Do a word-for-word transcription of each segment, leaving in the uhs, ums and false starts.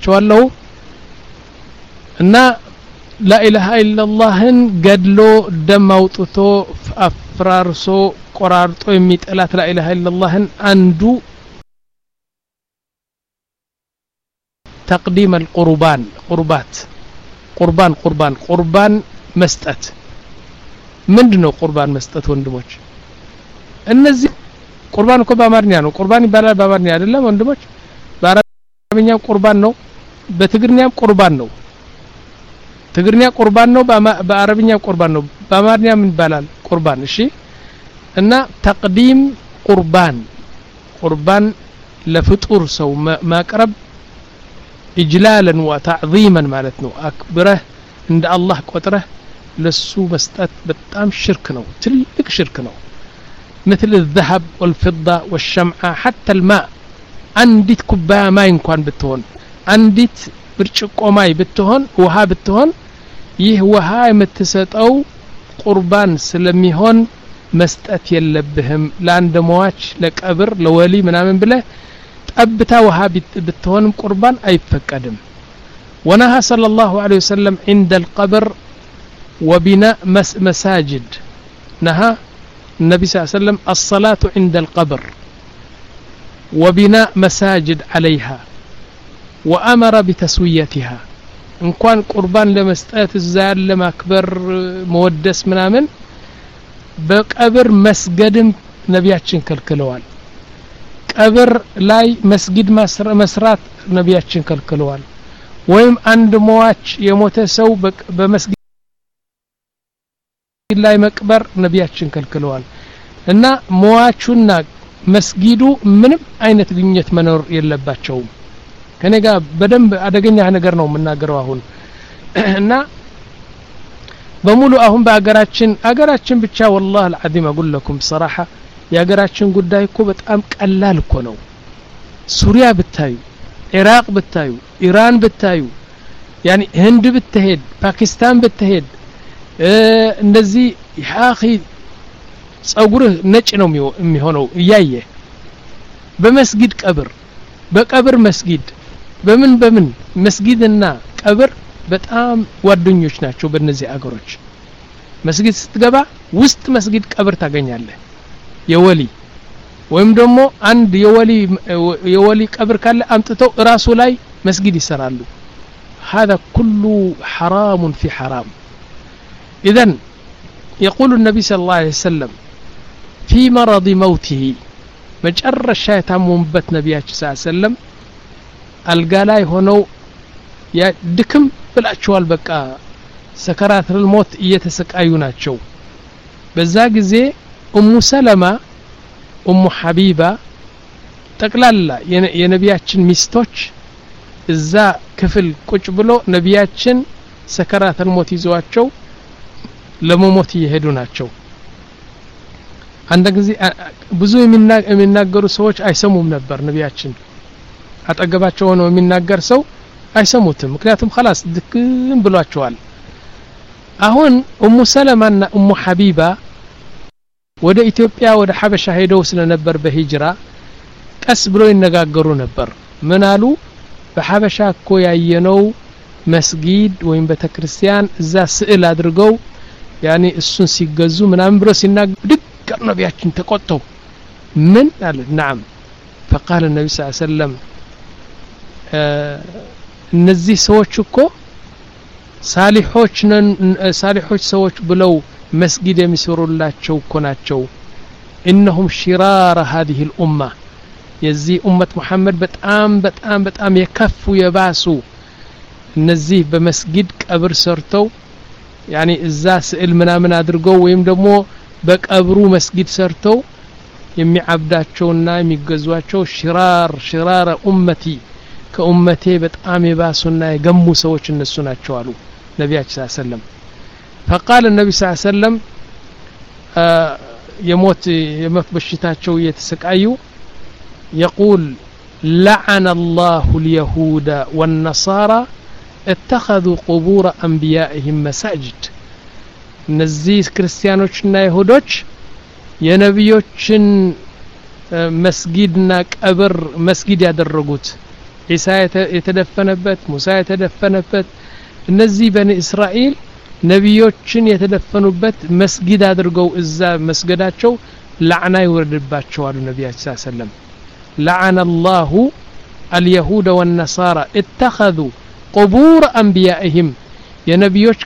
እላቸዋለሁ እና لا إله إلا الله قدلو دم أوطتو أفرارسو قرارتو يميت ألا لا إله إلا الله أندو تقديم القربان قربات قربان قربان قربان مستأت من دنو قربان مستأت وندموش النزي قربان كو بامارنيا نو قربان يبالا بامارنيا አይደለም ወንድሞች በአረብኛም ቁርባን ነው በትግርኛም ቁርባን ነው ትግርኛ ቁርባን ነው በአረብኛ ቁርባን ነው በአማርኛ ምን ይባላል ቁርባን እሺ እና ተቅዲም ቁርባን ቁርባን ለፍጡር ሰው ማቅረብ ኢጅላለን ወተዕዚመን ማለት ነው አክብረህ እንደ አላህ ቆጥረህ ለሱ መስጠት በጣም ሽርክ ነው ትልቅ ሽርክ ነው مثل الذهب والفضة والشمعة حتى الماء عندت كوبايه ماء እንኳን ብትሆን አንዲት ብርጭቆ ማይ ብትሆን ውሃ ብትሆን ይህ ውሃ የምትሰጠው ቁርባን ስለሚሆን መስጠት የለብህም ለአንድ ሟች ለቀብር ለወሊ ምናምን ብለ ጠብታ ውሃ ብትሆን ቁርባን አይፈቀድም ونهى صلى الله عليه وسلم عند القبر وبناء مساجد نهى النبي صلى الله عليه وسلم الصلاة عند القبر وبناء مساجد عليها وأمر بتسويتها إن كان قربان لمستات الزال لما أكبر مودس منامن بقبر مسجد نبياتشن كالكلوان قبر لاي مسجد مسر مسرات نبياتشن كالكلوان ويم عند مواتش يموتسو بمسجد لاي مقبر نبياتشن كالكلوان إن مواتشنا مسجدو منم أين تغنيت منور يلباتشوم ከኔ ጋር በደንብ አደገኛ ነገር ነው የምናገረው አሁን እና በሙሉ አሁን በአገራችን አገራችን ብቻ والله العظيم اقول لكم بصراحه የአገራችን ጉዳይ እኮ በጣም ቀላል እኮ ነው ሱሪያ ብታዩ ኢራቅ ብታዩ ኢራን ብታዩ يعني ህንድ ብትሄድ ፓኪስታን ብትሄድ እንደዚህ ያኺ ጸጉርህ ነጭ ነው የሚሆነው እያየ በመስጊድ ቀብር በቀብር መስጊድ በምን በምን መስጊድና ቀብር በጣም ጓደኞች ናቸው በእነዚህ አገሮች መስጊድ ስትገባ ውስጥ መስጊድ ቀብር ታገኛለህ የወሊ ወይም ደግሞ አንድ የወሊ የወሊ ቀብር ካለ አምጥተው ራሱ ላይ መስጊድ ይሰራሉ هذا كله حرام في حرام اذا يقول النبي صلى الله عليه وسلم في مرض موته መጨረሻ የታመሙበት ነብያችን ሰለላሁ ዐለይሂ ወሰለም አልጋ ላይ ሆነው ያ ድክም ብላቸዋል በቃ ሰከራተል ሞት እየተሰቃዩ ናቸው በዛ ጊዜ ኡሙ ሰለማ ኡሙ ሐቢባ ጠቅላላ የነብያችን ሚስቶች እዛ ክፍል ቁጭ ብሎ ነብያችን ሰከራተል ሞት ይዘዋቸው ለመሞት እየሄዱ ናቸው አንድ ጊዜ ብዙ የሚናገሩ ሰዎች አይሰሙም ነበር ነብያችን አጠገባቸው ሆነው የሚናገር ሰው አይሰሙትም ምክንያቱም خلاص ድክም ብሏቸዋል አሁን ኡሙ ሰለማና ኡሙ ሐቢባ ወደ ኢትዮጵያ ወደ ሐበሻ ሄደው ስለነበር በሂጅራ ቀስ ብሎ ይነጋገሩ ነበር ምን አሉ በሐበሻ እኮ ያየነው መስጊድ ወይም በተክርስቲያን እዛ ስዕል አድርገው ያኒ እሱን ሲገዙ ምናምን ብሎ ሲናገሩ نبياتين تقطو من قال نعم فقال النبي صلى الله عليه وسلم እነዚህ ሰዎች እኮ ሳሊሖች ነን ሳሊሖች ሰዎች ብለው መስጊድ የሚሰሩላቸው እኮ ናቸው انهم شرار هذه الامه የዚህ ኡመት መሐመድ በጣም በጣም በጣም የከፉ የባሱ እነዚህ በመስጊድ ቀብር ሰርተው ያኒ እዛ ስዕል ምናምን አድርገው ወይም ደግሞ በቀብሩ መስጊድ ሰርተው የሚዓብዳቸውና የሚገዟቸው ሽራር ሽራር ኡመቲ ከኡመቴ በጣም የባሱና የገሙ ሰዎች እነሱ ናቸው አሉ ነብያችን ሰለላሁ ዐለይሂ ወሰለም فقال النبي صلى الله عليه وسلم يموت يموت بشتاቸው የተሰቃዩ يقول لعن الله اليهود والنصارى اتخذوا قبور انبيائهم مساجد እነዚህ ክርስቲያኖችና ይሁዶች የነብዮችን መስጊድና ቀብር መስጊድ ያደረጉት ኢሳ የተደፈነበት ሙሳ የተደፈነበት እነዚህ በኒ እስራኤል ነብዮችን የተደፈኑበት መስጊድ አድርገው እዛ መስገዳቸው لعنة يوردባቸው አሉ ነብያችን ሰለላሁ ዐለይሂ ወሰለም لعن الله اليهود والنصارى اتخذوا قبور انبيائهم የነብዮች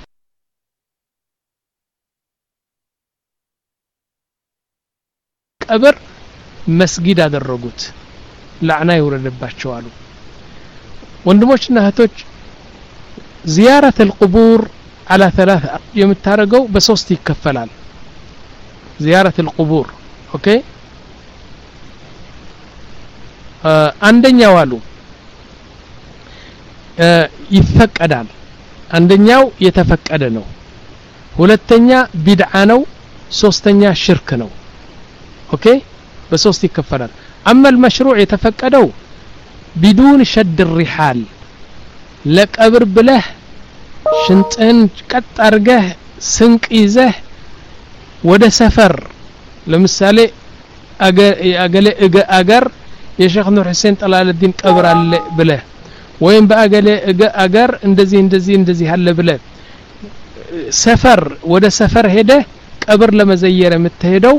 ቀብር መስጊድ አደረጉት لعنة يوردባቸው አሉ ወንድሞችና እህቶች زيارة القبور على ثلاثة የምታረገው በሶስት ይከፈላል زيارة القبور اوكي አንደኛው አሉ ይፈቀዳል አንደኛው የተፈቀደ ነው ሁለተኛ ቢድዓ ነው ሶስተኛ ሽርክ ነው ኦኬ በሶስት ይከፈላል اما المشروع የተፈቀደው بدون شد الرحال ለቀብር ብለህ ሽንጥን ቀጥ አርገህ ስንቅ ይዘህ ወደ ሰፈር ለምሳሌ አገለ አገር የሼክ ኑር ሁሴን ጠላለዲን ቀብር አለ ብለህ ወይም በአገለ አገር እንደዚህ እንደዚህ እንደዚህ አለ ብለህ ሰፈር ወደ ሰፈር ሄደ ቀብር ለመዘየር የምትሄደው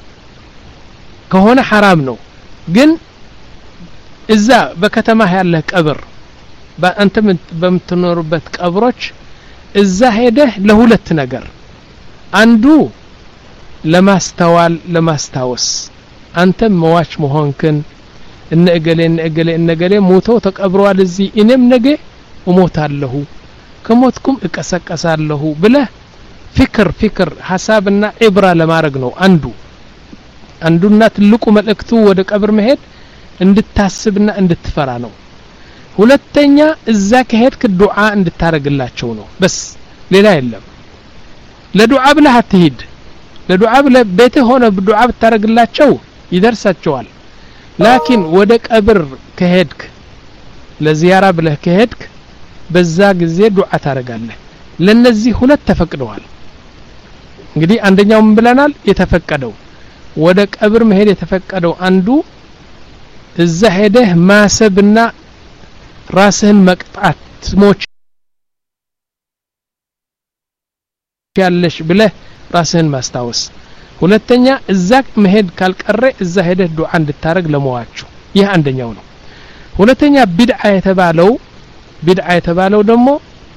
ከሆነ حرام ነው ግን እዛ በከተማ ያለ ቀብር በአንተ በምትኖርበት ቀብሮች እዛ ሄደ ለሁለት ነገር አንዱ ለማስተዋል ለማስታወስ አንተ መዋች መሆንክን እነ እገሌ እነ እገሌ እነ እገሌ ሞቶ ተቀብሯል እዚ እኔም ነገ እሞታለሁ ከሞትኩም እቀሰቀሳለሁ ብለህ ፍክር ፍክር ሐሳብና ኢብራ ለማድረግ ነው አንዱ አንዱና ትልቁ መልእክቱ ወደ ቀብር መሄድ እንድታስብና እንድትፈራ ነው ሁለተኛ እዛ ከሄድክ ዱዓ እንድታረግላቸው ነው በስ ሌላ የለም ለዱዓ ብለህ አትሄድ ለዱዓ ብለህ ቤት ሆነ በዱዓ ብታረግላቸው ይደርሳቸዋል ላኪን ወደ ቀብር ከሄድክ ለዚያራ ብለህ ከሄድክ በዛ ጊዜ ዱዓ ታረጋለህ ለነዚህ ሁለት ተፈቅደዋል እንግዲህ አንደኛው ምን ብለናል የተፈቀደው ወደ ቀብር መሄድ የተፈቀደው አንዱ እዛ ሄደህ ማሰብና ራስህን መቅጣት ሞች ያለሽ ብለህ ራስህን ማስታወስ ሁለተኛ እዛ መሄድ ካልቀረ እዛ ሄደህ ዱዓ እንድታረግ ለመዋቹ ይህ አንደኛው ነው ሁለተኛ ቢድዓ የተባለው ቢድዓ የተባለው ደግሞ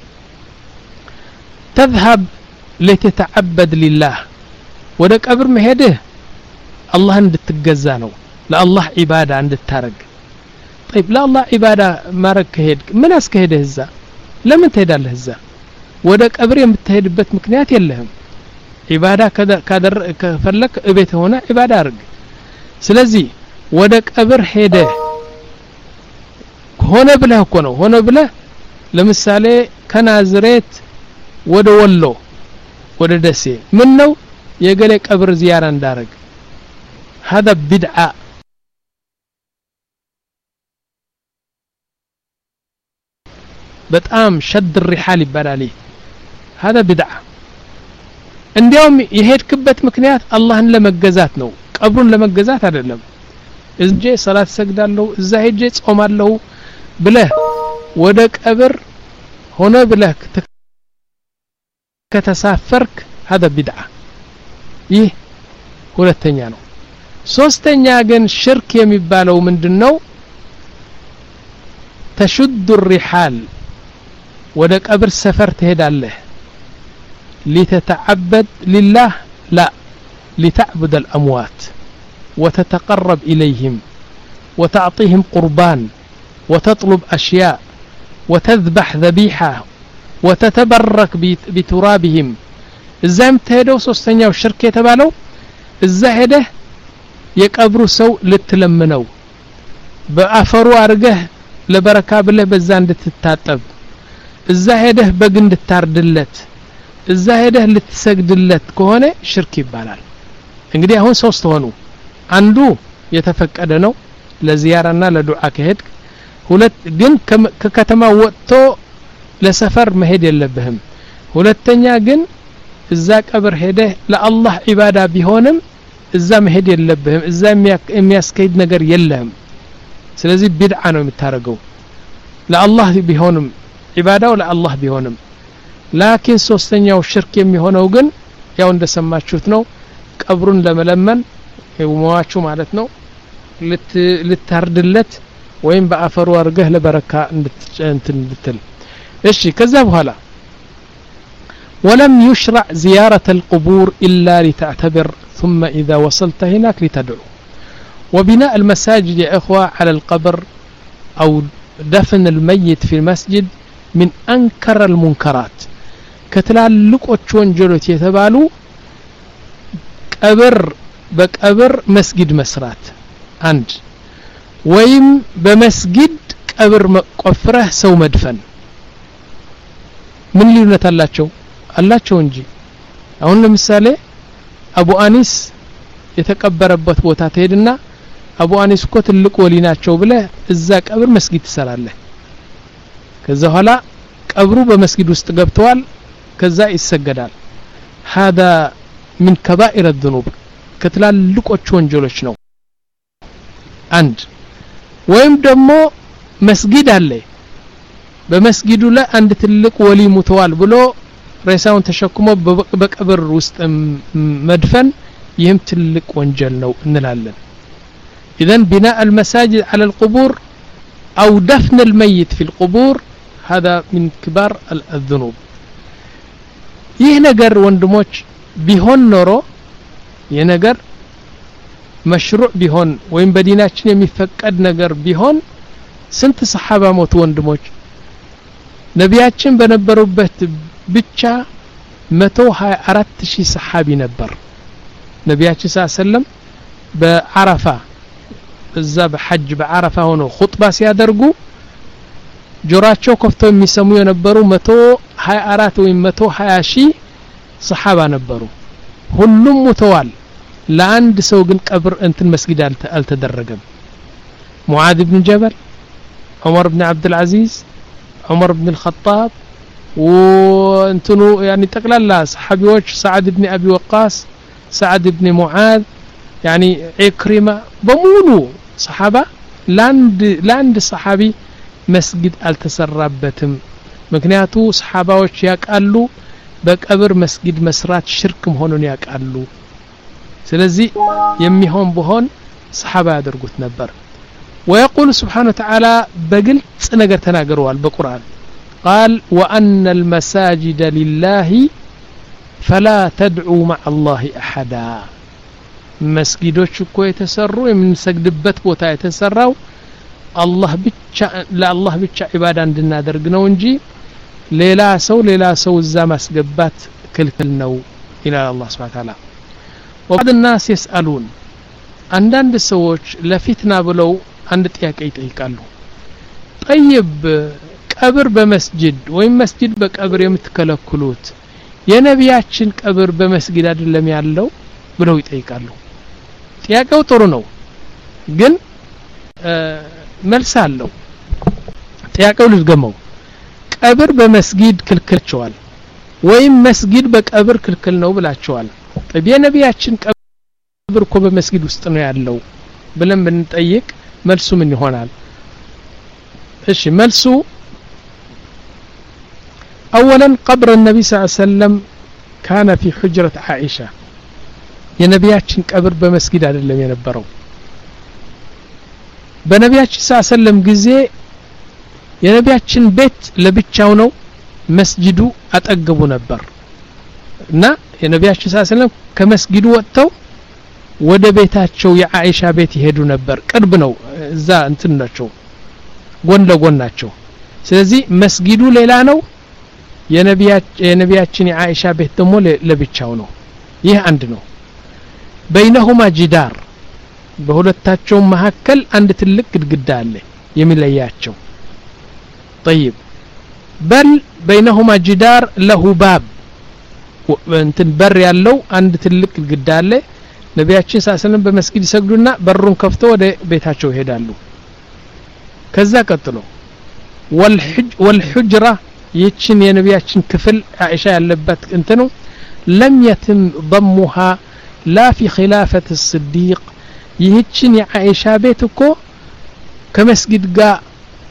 تذهب لتتعبد لله ወደ ቀብር መሄድህ አላህን እንድትገዛ ነው ለአላህ ኢባዳ እንድታረግ طيب لا الله عباده ማረግ ከሄድክ ምን አስከሄደህ እዛ ለምን ትሄዳለህ እዛ ወደ ቀብር የምትሄድበት ምክንያት የለህም ኢባዳ ካደር ከፈለክ እቤት ሆነ ኢባዳ አርግ ስለዚህ ወደ ቀብር ሄደ ሆነ ብለህ እኮ ነው ሆነ ብለህ ለምሳሌ ከናዝሬት ወደ ወሎ ወደ ደሴ ምን ነው የገለ ቀብር ዚያራ እንዳረግ هذا بدعه በጣም شد الرحال ይባላል هذا بدعه እንዲያውም የሄድክበት ምክንያት አላህን ለመገዛት ነው ቀብሩን ለመገዛት አይደለም እጄ ሰላት ሰግዳለሁ እዛ ሄጄ ጾማለሁ ብለህ ወደ ቀብር ሆነ ብለህ ከተሳፈርክ هذا بدعه ይህ ሁለተኛ ነው ሶስተኛ ግን ሽርክ የሚባለው ምንድነው تشد الرحال ወደ ቀብር ሰፈር ትሄዳለህ لتتعبد لله لا لتعبد الأموات وتتقرب إليهم وتعطيهم قربان وتطلب أشياء وتذبح ذبيحة وتتبرك بترابهم الزام تهدو سوستنيا والشركة تبالو الزهده يقبروا سو لتلمنو بأفروا أرجه لبركة بالله بزان تتاتب الزهده بقند تاردلت الزهده لتسجدلت كهونه شرك ይባላል እንግዲህ አሁን ሶስት ሆኑ አንዱ የተፈቀደ ነው ለዚያራና ለዱዓ ከሄድክ ሁለት ግን ከከተማ ወጥቶ ለሰፈር መሄድ የለብህም ሁለተኛ ግን እዛ ቀብር ሄደህ ለአላህ ኢባዳ ቢሆንም እዛ መሄድ የለብህም እዛ የሚያስከይድ ነገር የለም ስለዚህ ቢድዓ ነው የምታረገው ለአላህ ቢሆንም ዒባዳው ለአላህ ቢሆንም ላኪን ሶስተኛው ሽርክ የሚሆነው ግን ያው እንደሰማችሁት ነው ቀብሩን ለመለመን የሟቹ ማለት ነው ልታርድለት ወይም በአፈሩ አርገህ ለበረካ እንድትጨንትን እንድትል እሺ ከዛ በኋላ ولم يشرع زيارة القبور إلا لتعتبر ثم إذا وصلت هناك لتدعو وبناء المساجد يا إخوة على القبر أو دفن الميت في المسجد من أنكر المنكرات كتلالك وتشونجلوت يتبالو قبر بقبر مسجد مسرات عند ويم بمسجد قبر مقفره سو مدفن من ልዩነት አላቸው አላቸው እንጂ አሁን ለምሳሌ አቡ አኒስ የተቀበረበት ቦታ ትሄድና አቡ አኒስ እኮ ትልቅ ወሊ ናቸው ብለ እዛ ቀብር መስጊድ ትሰራለህ ከዛ ኋላ ቀብሩ በመስጊድ ውስጥ ገብተዋል ከዛ ይሰገዳል هذا من كبائر الذنوب ከትላልቆች ወንጀሎች ነው አንድ ወይም ደግሞ መስጊድ አለ በመስጊዱ ላይ አንድ ትልቅ ወሊ ሙተዋል ብሎ ሬሳውን ተሸክሞ በቀብር ውስጥ መድፈን ይህም ትልቅ ወንጀል ነው እንላለን اذا بناء المساجد على القبور او دفن الميت في القبور هذا من كبار الذنوب ይህ ነገር ወንድሞች ቢሆን ኖሮ ይህ ነገር መሽሩዕ ቢሆን ወይም በዲናችን የሚፈቀድ ነገር ቢሆን ስንት ሰሃባ ሞቱ ወንድሞች ነቢያችን በነበሩበት ብቻ መቶ ሃያ አራት ሺህ ሰሃቢ ነበር ነቢያችን ሰለላሁ በአረፋ እዛ በሐጅ በአረፋ ሆኖ ኹጥባ ሲያደርጉ ጆራቸው ከፍተው የሚሰሙ የነበሩ መቶ ሃያ አራት ወይም መቶ ሃያ ሺህ ሰሃባ ነበሩ ሁሉም ሞተዋል ለአንድ ሰው ግን ቀብር እንትን መስጊድ አልተደረገም ሙዓዝ ኢብኑ ጀበል ዑመር ኢብኑ አብዱል አዚዝ ዑመር ኢብኑ አልኸጣብ ወንትኑ يعني ጠቅላላ ሰሃቢዎች ሰዓድ ኢብኑ አቢ ወቃስ ሰዓድ ኢብኑ ሙዓዝ يعني ኢክሪማ በሙሉ ሰሃባ ላንድ ላንድ ሰሃቢ መስጊድ አልተሰራበትም ምክንያቱ ሰሃባዎች ያቃሉ በቀብር መስጊድ መስራት ሽርክ መሆኑን ያቃሉ ስለዚህ የሚሆን በሆን ሰሃባ ያደርጉት ነበር ويقول سبحانه وتعالى بقلت ነገር ተናግረዋል በቁርአን قال وأن المساجد لله فلا تدعوا مع الله أحدا መስጊዶች እኮ የተሰሩ የምንሰግድበት ቦታ የተሰራው አላህ ብቻ ለአላህ ብቻ ኢባዳ እንድናደርግ ነው እንጂ ሌላ ሰው ሌላ ሰው እዛ ማስገባት ክልክል ነው ይላል አላህ Subhanahu Wa Ta'ala وبعض الناس يسألون አንዳንድ ሰዎች ለፊትና ብለው አንድ ጥያቄ ይጠይቃሉ طيب ቀብር በመስጊድ ወይም መስጊድ በቀብር የምትከለክሉት የነቢያችን ቀብር በመስጊድ አይደለም ያለው ብለው ይጠይቃሉ ጥያቄው ጥሩ ነው ግን መልስ አለው ጥያቄው ልትገመው ቀብር በመስጊድ ክልክልቸዋል ወይም መስጊድ በቀብር ክልክል ነው ብላቸዋል طيب የነቢያችን ቀብር እኮ በመስጊድ ውስጥ ነው ያለው ብለን ብንጠይቅ መልሱ ምን ይሆናል እሺ መልሱ اولا قبر النبي صلى الله عليه وسلم كان في حجرة عائشة የነቢያችን ቀብር በመስጊድ አይደለም የነበረው በነቢያችን ሰለላሁ ዐለይሂ ወሰለም ጊዜ የነቢያችን ቤት ለብቻው ነው መስጊዱ አጠገቡ ነበር እና የነቢያችን ሰለላሁ ዐለይሂ ወሰለም ከመስጊዱ ወጥተው ወደ ቤታቸው የአኢሻ ቤት ይሄዱ ነበር ቅርብ ነው እዛ እንትን ናቸው ጎን ለጎን ናቸው ስለዚህ መስጊዱ ሌላ ነው የነቢያችን የነቢያችን የአኢሻ ቤት ደግሞ ለብቻው ነው ይህ አንድ ነው بينهما جدار በሁለታቸው መሐከል አንድ ትልቅ ግድግዳ አለ የሚለያቸው طيب بل بينهما جدار له باب እንትን በር ያለው አንድ ትልቅ ግድግዳ አለ ነቢያችን ሰለላሁ በመስጊድ ይሰግዱና በሩን ከፍተው ወደ ቤታቸው ይሄዳሉ ከዛ ቀጥሎ والحج والحجره ይችን የነቢያችን ክፍል አኢሻ ያለበት እንትኑ لم يتم ضمها لا في خلافة الصديق ይህችን የአኢሻ ቤት እኮ ከመስጊድ ጋር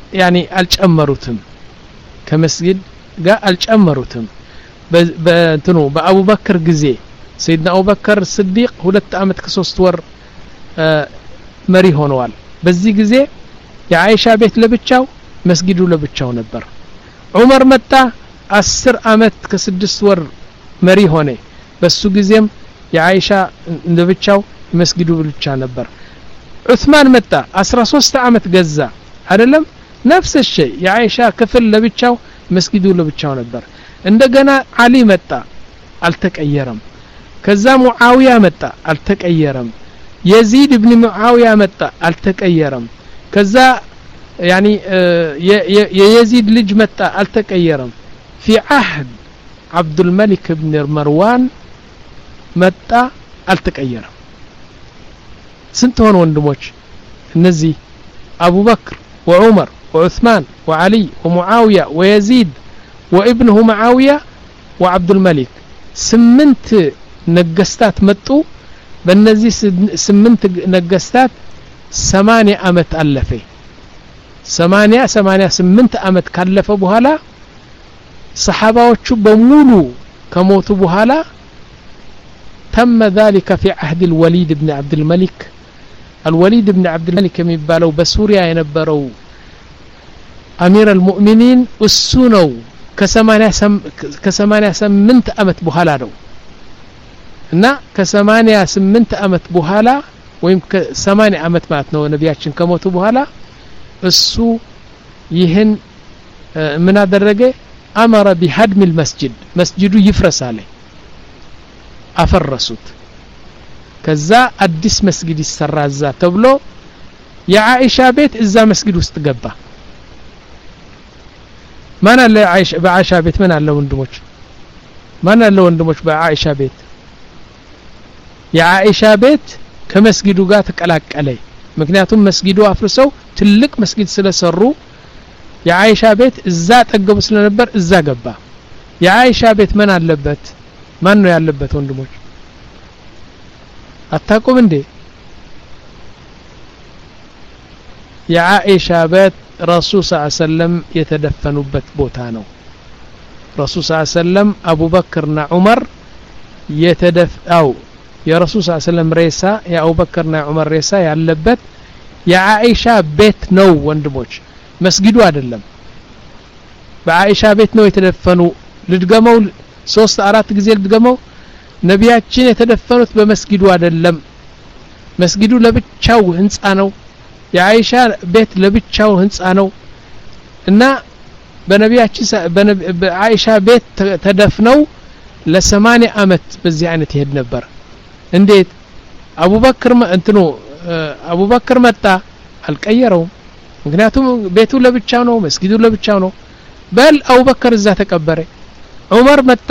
يعني አልጨመሩትም ከመስጊድ ጋር አልጨመሩትም በእንትኑ በአቡበክር ጊዜ ሰይድና አቡበክር ስዲቅ ሁለት አመት ከሶስት ወር መሪ ሆነዋል በዚህ ጊዜ የአይሻ ቤት ለብቻው መስጊዱ ለብቻው ነበር ዑመር መጣ አስር አመት ከስድስት ወር መሪ ሆነ በሱ ጊዜም የአይሻ ለብቻው መስጊዱ ብቻ ነበር ዑስማን መጣ አስራ ሶስት አመት ገዛ አይደለም نفس الشيء የአይሻ ክፍል ለብቻው መስጊዱ ለብቻው ነበር እንደገና አሊ መጣ አልተቀየረም ከዛ ሙአዊያ መጣ አልተቀየረም يزيد ابن معاوية متى التكيرم كذا يعني يزيد لج متى التكيرم في عهد عبد الملك بن مروان متى التكيرم سنتون وندموش النزي أبو بكر وعمر وعثمان وعلي ومعاوية ويزيد وابنه معاوية وعبد الملك سمنت نجستات متو በእነዚህ ስምንት ነገስታት ثمانية አመት አለፈ ثمانية ثمانية ስምንት አመት ካለፈ በኋላ ሰሃባዎቹ በሙሉ ከሞቱ በኋላ تم ذلك في عهد الوليد بن عبد الملك الوليد بن عبد الملك የሚባለው በሱሪያ የነበረው አሚር المؤمنين እሱ ነው ከ80 ስምንት አመት በኋላ ነው እና ከ80 ስምንት አመት በኋላ ወይም ከ80 አመት ማለት ነው ነብያችን ከሞቱ በኋላ እሱ ይህን ምን አደረገ አመረ بهدم المسجد መስጂዱ ይፍረሳል አፈረሱት ከዛ አዲስ መስጊድ ይሰራዛ ተብሎ የአኢሻ ቤት እዛ መስጊድ ውስጥ ገባ ማን አለ አይሻ በአኢሻ ቤት ምን አለ ወንድሞች ማን አለ ወንድሞች በአኢሻ ቤት የአኢሻ ቤት ከመስጊዱ ጋር ተቀላቀለ ምክንያቱም መስጊዱ አፍርሰው ትልቅ መስጊድ ስለሰሩ የአኢሻ ቤት እዛ ጠገቡ ስለነበር እዛ ገባ የአኢሻ ቤት ምን አለበት ማን ነው ያለበት ወንድሞች አታቁም እንዴ የአኢሻ ቤት ረሱል ሰለላሁ ዐለይሂ ወሰለም የተደፈኑበት ቦታ ነው ረሱል ሰለላሁ ዐለይሂ ወሰለም አቡበክርና ዑመር የተደፈው የረሱል ሰለላሁ ዐለይሂ ወሰለም ሬሳ የአቡበክርና ዑመር ሬሳ ያለበት የአኢሻ ቤት ነው ወንድሞች መስጊዱ አይደለም በአኢሻ ቤት ነው የተደፈኑ ልድገመው ሶስት አራት ጊዜ ልድገመው ነብያችን የተደፈኑት በመስጊዱ አይደለም መስጊዱ ለብቻው ህንጻ ነው የአኢሻ ቤት ለብቻው ህንጻ ነው እና በነብያችን በአኢሻ ቤት ተደፍነው ለ80 አመት በዚህ አይነት ይሄድ ነበር እንዴት አቡበክር እንትኑ አቡበክር መጣ አልቀየረው ምክንያቱም ቤቱ ለብቻው ነው መስጊዱ ለብቻው ነው በል አቡበክር እዛ ተቀበረ ዑመር መጣ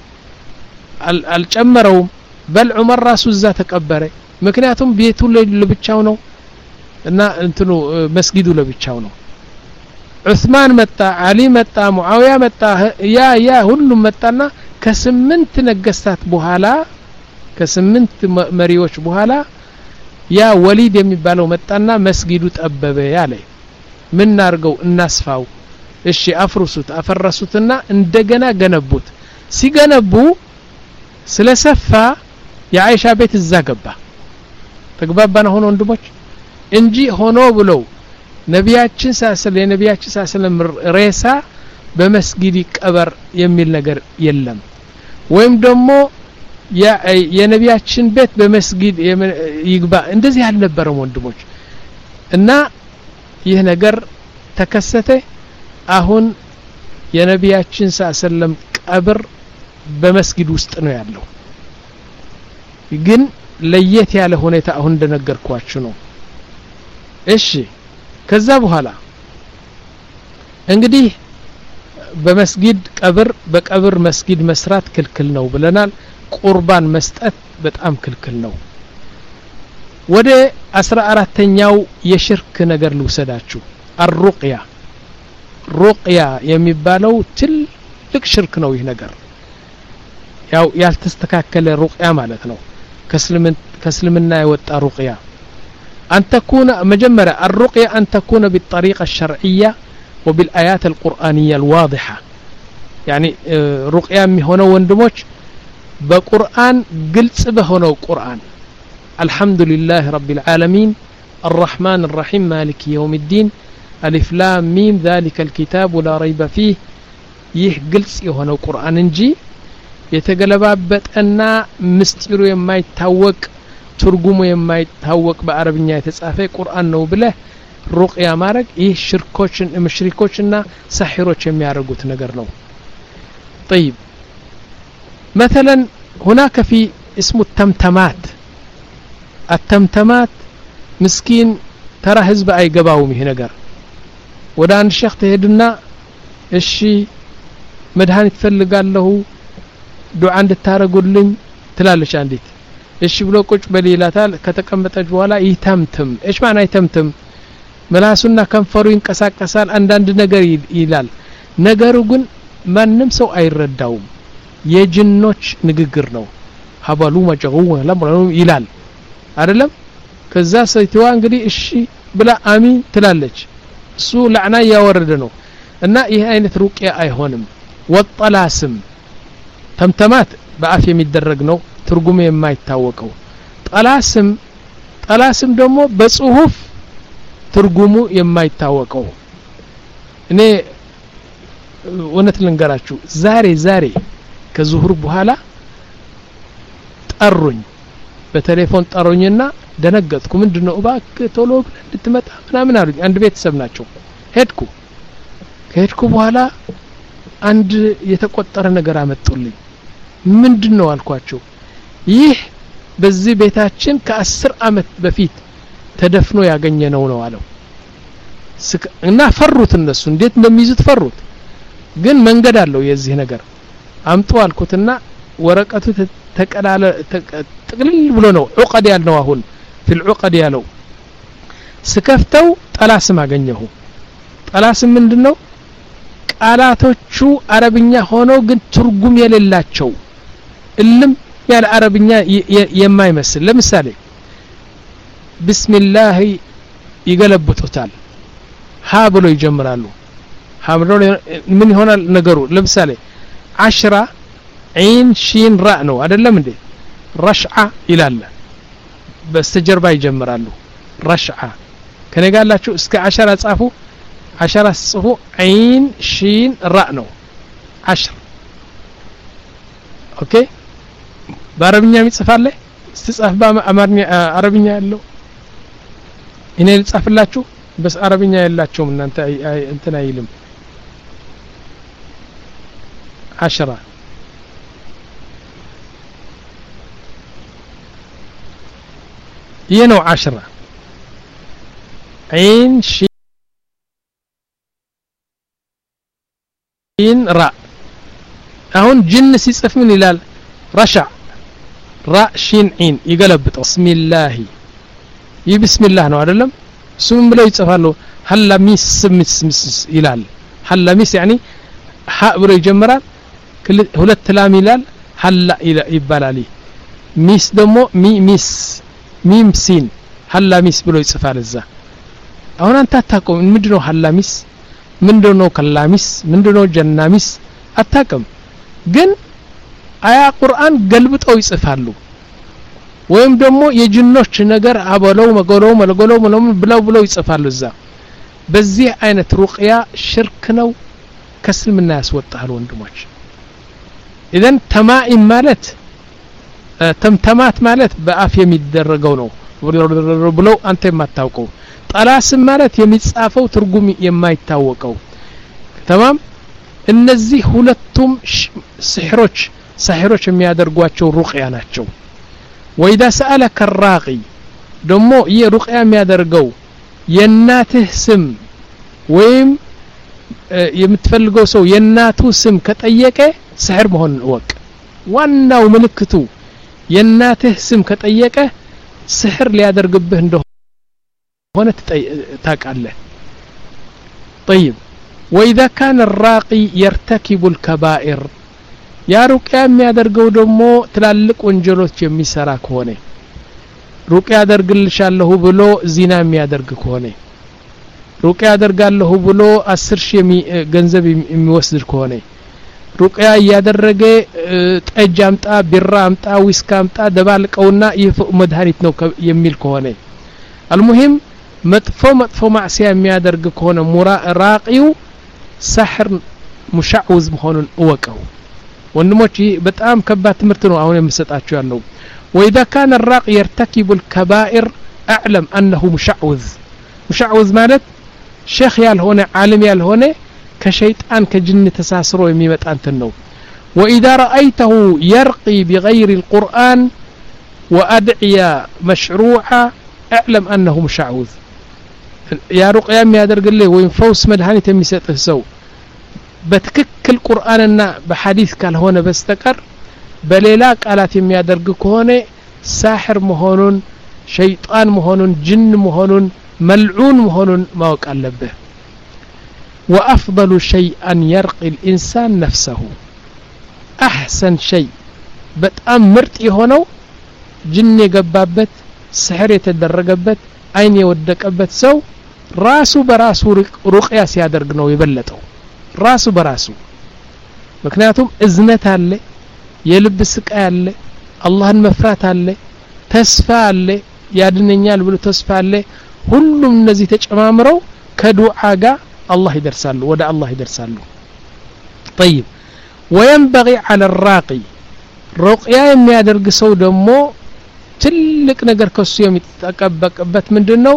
አልጨመረው በል ዑመር ራሱ እዛ ተቀበረ ምክንያቱም ቤቱ ለብቻው ነው እና እንትኑ መስጊዱ ለብቻው ነው ዑስማን መጣ አሊ መጣ ሙአዊያ መጣ ያ ያ ሁሉም መጣና ከስምንት ነገስታት በኋላ ከስምንት መሪዎች በኋላ ያ ወሊድ የሚባለው መጣና መስጊዱ ጠበበ ያለ ምን ናርገው እናስፋው እሺ አፍርሱት አፈረሱትና እንደገና ገነቡት ሲገነቡ ስለሰፋ የአኢሻ ቤት እዛ ገባ ተግባባና ሆኖ ወንድሞች እንጂ ሆኖ ብለው ነብያችን ሳሰለ የነብያችን ሳሰለ ሬሳ በመስጊድ ይቀበር የሚል ነገር የለም ወይም ደግሞ የነብያችን ቤት በመስጊድ ይግባ እንደዚህ አልነበረም ወንድሞች እና ይህ ነገር ተከሰተ አሁን የነብያችን ሰለም ቀብር በመስጊድ ውስጥ ነው ያለው ግን ለየት ያለ ሁኔታ አሁን እንደነገርኳችሁ ነው እሺ ከዛ በኋላ እንግዲህ በመስጊድ ቀብር በቀብር መስጊድ መስራት ክልክል ነው ብለናል ቁርባን መስጠት በጣም ክልክል ነው ወደ አስራ አራተኛው የሽርክ ነገር ልውሰዳችሁ الرقية رقية የሚባለው ትልቅ ሽርክ ነው ይህ ነገር ያው ያልተስተካከለ ሩቅያ ማለት ነው ከስልምን ከስልምና የወጣ ሩቅያ أن تكون مجمرة الرقية أن تكون بالطريقة الشرعية وبالآيات القرآنية الواضحة يعني رقية مهونو وندموش بقرآن قلت بهونو قرآن الحمد لله رب العالمين الرحمن الرحيم مالك يوم الدين ألف لام ميم ذلك الكتاب لا ريب فيه يه قلت يهونو قرآن انجي يتقلبابت أن مستيرو يما يتهوك ترجمو يما يتهوك بعربية يتصافي قرآن نو بله رقية مارك يه شركوشن مشركوشنا سحروش يميارقوت نقرنو طيب مثلا هناك في اسمه التمتمات التمتمات مسكين ترى حزب اي قباوم هي نقر ودا عند الشيخ تهدنا الشي مدهان يتفلقال له دعاء عند التارقلن تلالش عنديت الشي بلو قوش بليلاتال كتقمطج بኋላ يتمتم ايش معنى يتمتم ملاسنا كنفرو ينقሳቀሳል አንዳንድ ነገር ይላል ነገሩ ግን ማንም ሰው አይረዳውም የጅኖች ንግግር ነው ሀባሉ ማጨው ለምኑ ይላል አይደለም ከዛ ሰይተዋ እንግዲህ እሺ ብላ አሚን ትላለች እሱ ለዕና ያወረደ ነው እና ይሄ አይነት ሩቂያ አይሆንም ወጠላስም ተምተማት በአፍ የሚደረግ ነው ትርጉሙ የማይታወቀው ጠላስም ጠላስም ደግሞ በጽሁፍ ትርጉሙ የማይታወቀው እኔ ወነት ልንገራችሁ ዛሬ ዛሬ ከዙሁር በኋላ ጠሩኝ በቴሌፎን ጠሩኝና ደነገጥኩ ምንድነው እባክህ ቶሎ ብለህ ልትመጣ ምናምን አሉኝ አንድ ቤተሰብ ናቸው ሄድኩ ከሄድኩ በኋላ አንድ የተቆጠረ ነገር አመጡልኝ ምንድነው አልኳቸው ይህ በዚህ ቤታችን ከአስር አመት በፊት ተደፍኖ ያገኘነው ነው አለው እና ፈሩት እነሱ እንዴት እንደሚይዙት ፈሩት ግን መንገድ አለው የዚህ ነገር አምጡ አልኩትና ወረቀቱ ተቀላለ ጥቅልል ብሎ ነው ዑቀድ ያለው አሁን في العقد ያለው ስከፍተው ጠላስም አገኘሁ ጠላስም ምንድነው ቃላቶቹ አረብኛ ሆኖ ግን ትርጉም የሌላቸው እልም ያለ አረብኛ የማይመስል ለምሳሌ ቢስሚላህ ይገለብጡታል ሀ ብሎ ይጀምራሉ ሀ ብሎ ምን ይሆናል ነገሩ ለምሳሌ عشرة عين شين راء ነው አይደለም እንዴ ረሽዓ ይላል በስተጀርባ ይጀምራሉ ረሽዓ ከነጋላችሁ እስከ عشرة ጻፉ عشرة ጽፉ عين شين راء ነው عشرة ኦኬ በአረብኛ ይጽፋል እስቲ በአማርኛ አረብኛ ያለው እኔ ልጻፍላችሁ በስ አረብኛ ያላችሁ እናንተ እንትን አይልም عشرة ينو عشرة عين شين راء اهون جنس يصف من يلال رشع راء شين عين يقلب بسم الله ي بسم الله ነው አይደለም ስም ብለው ይጽፋሉ هلا ميس مس مس ይላል هلا ميس يعني ح ብሎ ይጀምራል ሁለት ላም ይላል هلا ይባላል ሚስ ደግሞ ሚ ሚስ ሚም ሲን هلا ሚስ ብሎ ይጽፋል እዛ አሁን አንተ አታውቀው ምንድነው هلا ሚስ ምንድነው ከላሚስ ምንድነው ጀናሚስ አታውቅም ግን አያ ቁርአን ገልብጠው ይጽፋሉ ወይም ደግሞ የጅኖች ነገር አበለው መገለው መልገለው ምንም ብለው ብለው ይጽፋሉ እዛ በዚህ አይነት ሩቅያ ሽርክ ነው ከስልምና ያስወጣል ወንድሞች ኢዘን ተማኢም ማለት ተምተማት ማለት በአፍ የሚደረገው ነው ብለው አንተ የማታውቀው ጠላስም ማለት የሚጻፈው ትርጉም የማይታወቀው ተማም እነዚህ ሁለቱም ሲህሮች ሳሂሮች የሚያደርጓቸው ሩቅያ ናቸው وإذا سألك الراقي دمو يرقيا የሚያደርገው የናትህ ስም ወይም የምትፈልገው ሰው የናቱ ስም ከጠየቀ ሲህር መሆን ወቅ ዋናው ምልክቱ የናትህ ስም ከጠየቀ ሲህር ሊያደርግብህ እንደሆነ ታውቃለህ طيب وإذا كان الراقي يرتكب الكبائر ያ ሩቅያ የሚያደርገው ደግሞ ትላልቅ ወንጀሎች የሚሰራ ከሆነ ሩቅያ ያደርግልሻለሁ ብሎ ዚና የሚያደርግ ከሆነ ሩቅያ አደርጋለሁ ብሎ አስር ሺህ ገንዘብ የሚወስድ ከሆነ ሩቅያ ያደረገ ጠጅ አምጣ ቢራ አምጣ ዊስካ አምጣ ደባልቀውና ይህ መድኃኒት ነው የሚል ከሆነ المهم መጥፎ መጥፎ ማዕሲያ የሚያደርግ ከሆነ ሙራ ራቂው سحر مشعوذ መሆኑን እወቀው ወንድሞች በጣም ከባድ ትምህርት ነው አሁን የምሰጣችሁ ያለው واذا كان الراقي يرتكب الكبائر اعلم انه مشعوذ مشعوذ ማለት ሼኽ ያልሆነ ዓለም ያልሆነ ከሸይጣን ከጅን ተሳስሮ የሚመጣ እንትን ነው واذا رايته يرقي بغير القران وادعيه مشروعه اعلم انه مشعوذ يا رقيا የሚያደርግልህ ወይም ፈውስ መድኃኒት የሚሰጥህ ሰው በትክክል ቁርአንና በሐዲስ ካልሆነ በስተቀር በሌላ ቃላት የሚያደርግ ከሆነ ሳህር መሆኑን ሸይጣን መሆኑን ጅን መሆኑን መልዑን መሆኑን ማወቅ አለብህ وافضل شيء ان يرقي الانسان نفسه احسن شيء በጣም ምርጥ የሆነው ጅን የገባበት ስህር የተደረገበት አይን የወደቀበት ሰው ራሱ በራሱ ሩቅያ ሲያደርግ ነው የበለጠው ራሱ በራሱ ምክንያቱም እዝነት አለ የልብ ስቃይ አለ አላህን መፍራት አለ ተስፋ አለ ያድነኛል ብሎ ተስፋ አለ ሁሉም እነዚህ ተጨማምረው ከዱዓ ጋር አላህ ይደርሳሉ ወደ አላህ ይደርሳሉ طيب وينبغي على الراقي ሩቅያ የሚያደርግ ሰው ደግሞ ትልቅ ነገር ከሱ የሚጠበቅበት ምንድነው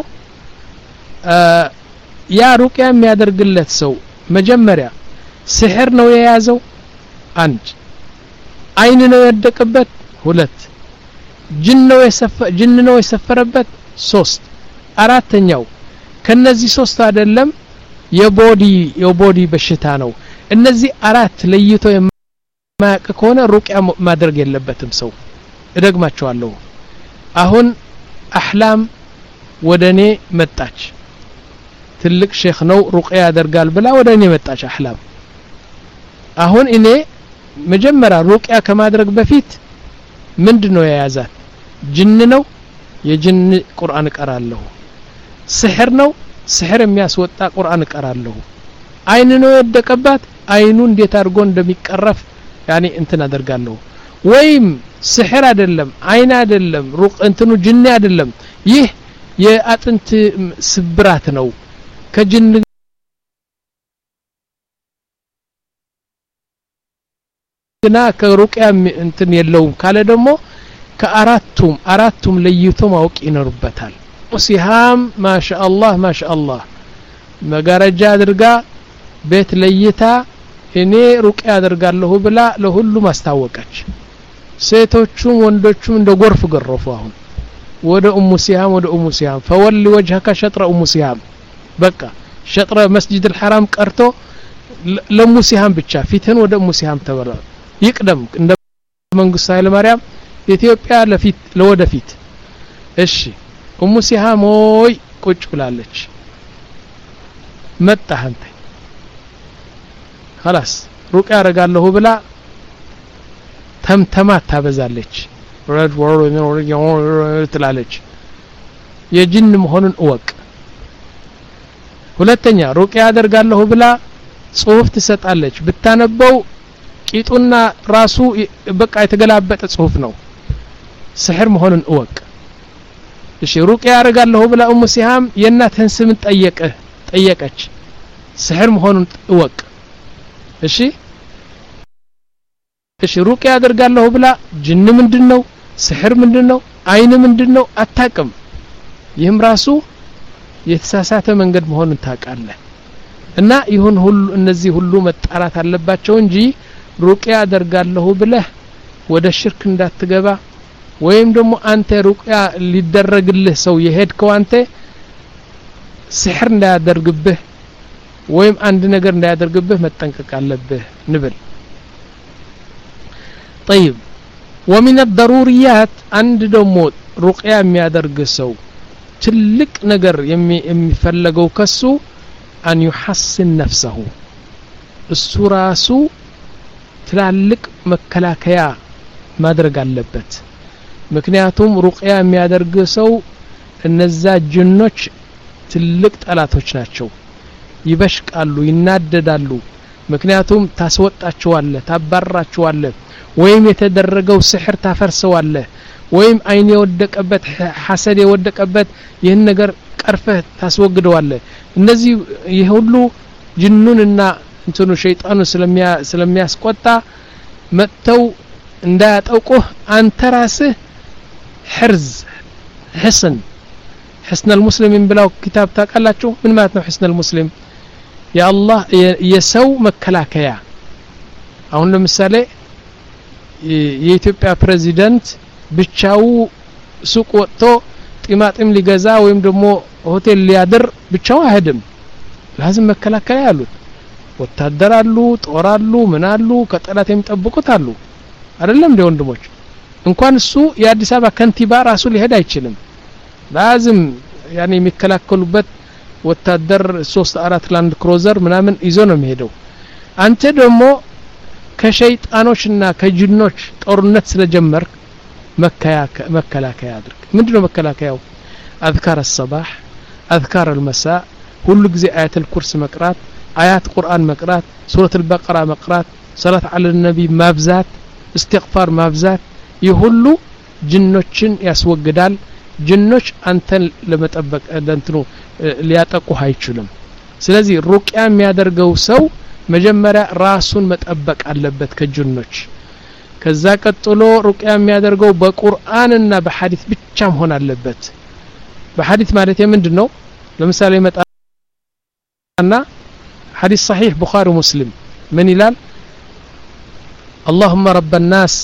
ያ ሩቅያ የሚያደርግለት ሰው መጀመሪያ ስህር ነው የያዘው አንድ አይን ነው የወደቀበት ሁለት ጅን ነው የሰፈ ጅን ነው የሰፈረበት ሶስት አራተኛው ከነዚህ ሶስት አይደለም የቦዲ የቦዲ በሽታ ነው እነዚህ አራት ለይቶ የማያውቅ ከሆነ ሩቅያ ማድረግ የለበትም ሰው እደግማቸዋለሁ አሁን አህላም ወደኔ መጣች ትልቅ ሼኽ ነው ሩቅያ ያደርጋል ብላ ወደኔ መጣች አህላም አሁን እኔ መጀመሪያ ሩቅያ ከማድረግ በፊት ምንድነው የያዛት ጅን ነው የጅን ቁርአን ቀራለሁ ስህር ነው ስህር የሚያስወጣ ቁርአን ቀራለሁ አይን ነው የወደቀባት አይኑ እንዴት አድርጎ እንደሚቀረፍ ያኒ እንትን አደርጋለሁ ወይም ስህር አይደለም አይን አይደለም ሩቅ እንትኑ ጅን አይደለም ይህ የአጥንት ስብራት ነው ከጅን ግና ከሩቅያ እንትን የለውም ካለ ደግሞ ከአራቱም አራቱም ለይቶ ማወቅ ይኖርበታል ሲሃም ማሻአላህ ማሻአላህ መጋረጃ አድርጋ ቤት ለይታ እኔ ሩቅያ አደርጋለሁ ብላ ለሁሉም አስታወቀች ሴቶቹም ወንዶቹም እንደ ጎርፍ ገረፉ አሁን ወደ ኡሙ ሲሃም ወደ ኡሙ ሲሃም فولي وجهك شطر ኡሙ ሲሃም በቃ ሸጥረ መስጂድ الحرام ቀርቶ ለኡሙ ሲሃም ብቻ ፊትን ወደ ኡሙ ሲሃም ተበራ ይቅደም እንደ መንግስት ኃይለ ማርያም ኢትዮጵያ ለፊት ለወደፊት እሺ ኡሙ ሲሃም ሆይ ቁጭ ብላለች መጣህ አንተ خلاص ሩቅያ አረጋለሁ ብላ ተምተማ ታበዛለች ረድ ወሮ ነው ትላለች የጅን መሆኑን እወቅ ሁለተኛ ሩቅያ አደርጋለሁ ብላ ጽሁፍ ትሰጣለች ብታነበው ቂጡና ራሱ በቃ የተገላበጠ ጽሁፍ ነው ስህር መሆኑን እወቅ እሺ ሩቅያ አደርጋለሁ ብላ ኡሙ ሲሃም የእናትህን ስም ጠየቀ ጠየቀች ስህር መሆኑን እወቅ እሺ እሺ ሩቅያ አደርጋለሁ ብላ ጅን ምንድነው ስህር ምንድነው አይን ምንድነው አታቅም ይህም ራሱ የተሳሳተ መንገድ መሆኑን ታውቃለህ እና ይሁን ሁሉ እነዚህ ሁሉ መጣራት አለባቸው እንጂ ሩቅያ አደርጋለሁ ብለህ ወደ ሽርክ እንዳትገባ ወይም ደግሞ አንተ ሩቅያ ሊደረግልህ ሰው የሄድከው አንተ ስህር እንዳያደርግብህ ወይም አንድ ነገር እንዳያደርግብህ መጠንቀቅ አለብህ ንብል طيب ومن الضروريات عند ደሞ ሩቅያ የሚያደርግ ሰው ትልቅ ነገር የሚፈልገው ከሱ ان يحسن نفسه እሱ ራሱ ትላልቅ መከላከያ ማድረግ አለበት ምክንያቱም ሩቅያ የሚያደርግ ሰው እነዛ ጅኖች ትልቅ ጠላቶች ናቸው ይበሽቃሉ ይናደዳሉ ምክንያቱም ታስወጣቸዋለህ ታባራቸዋለህ ወይም የተደረገው ስሕር ታፈርሰዋለህ ወይም አይን የወደቀበት ሐሰድ የወደቀበት ይህን ነገር ቀርፈህ ታስወግደዋለህ እነዚህ ይሁሉ ጅኑንና እንትኑ ሸይጣኑ ስለሚያ ስለሚያስቆጣ መተው እንዳያጠቁህ አንተ ራስህ ሕርዝ حسن حسن المسلم بلاو كتاب تاقلاچو من معناتنو حسن المسلم يا الله يسو مكلاكيا አሁን ለምሳሌ የኢትዮጵያ ፕሬዝዳንት ብቻው ሱቅ ወጥቶ ጢማጢም ሊገዛ ወይም ደግሞ ሆቴል ሊያድር ብቻው አይሄድም لازم መከላከያ ያሉት ወታደር አሉ ጦር አሉ ምን አሉ ከጠላት የሚጠብቁት አሉ አይደለም እንደ ወንድሞች እንኳን እሱ የአዲስ አበባ ከንቲባ ራሱ ሊሄድ አይችልም لازم يعني የሚከላከሉበት ወታደር ሶስት አራት ላንድ ክሩዘር ምናምን ይዞ ነው የሚሄደው አንተ ደግሞ ከሸይጣኖችና ከጅኖች ጦርነት ስለጀመርክ መከላከያ አድርግ ምንድነው መከላከያው اذكار الصباح اذكار المساء ሁሉ ጊዜ አያተል ኩርስ መቅራት አያት ቁርአን መቅራት ሱረት البقره መቅራት ሰላት على النبي ማብዛት استغفار ማብዛት ይሁሉ ጅኖችን ያስወግዳል ጅኖች አንተን ለመጠበቅ ለእንትኑ ሊያጠቁህ አይችሉም ስለዚህ ሩቅያ የሚያደርገው ሰው መጀመሪያ ራሱን መጠበቅ አለበት ከጅኖች ከዛ ቀጥሎ ሩቅያ የሚያደርገው በቁርአንና በሐዲስ ብቻ መሆን አለበት በሐዲስ ማለት ምንድነው ለምሳሌ መጣና ሐዲስ صحيح ቡኻሪ ሙስሊም ምን ይላል اللهم رب الناس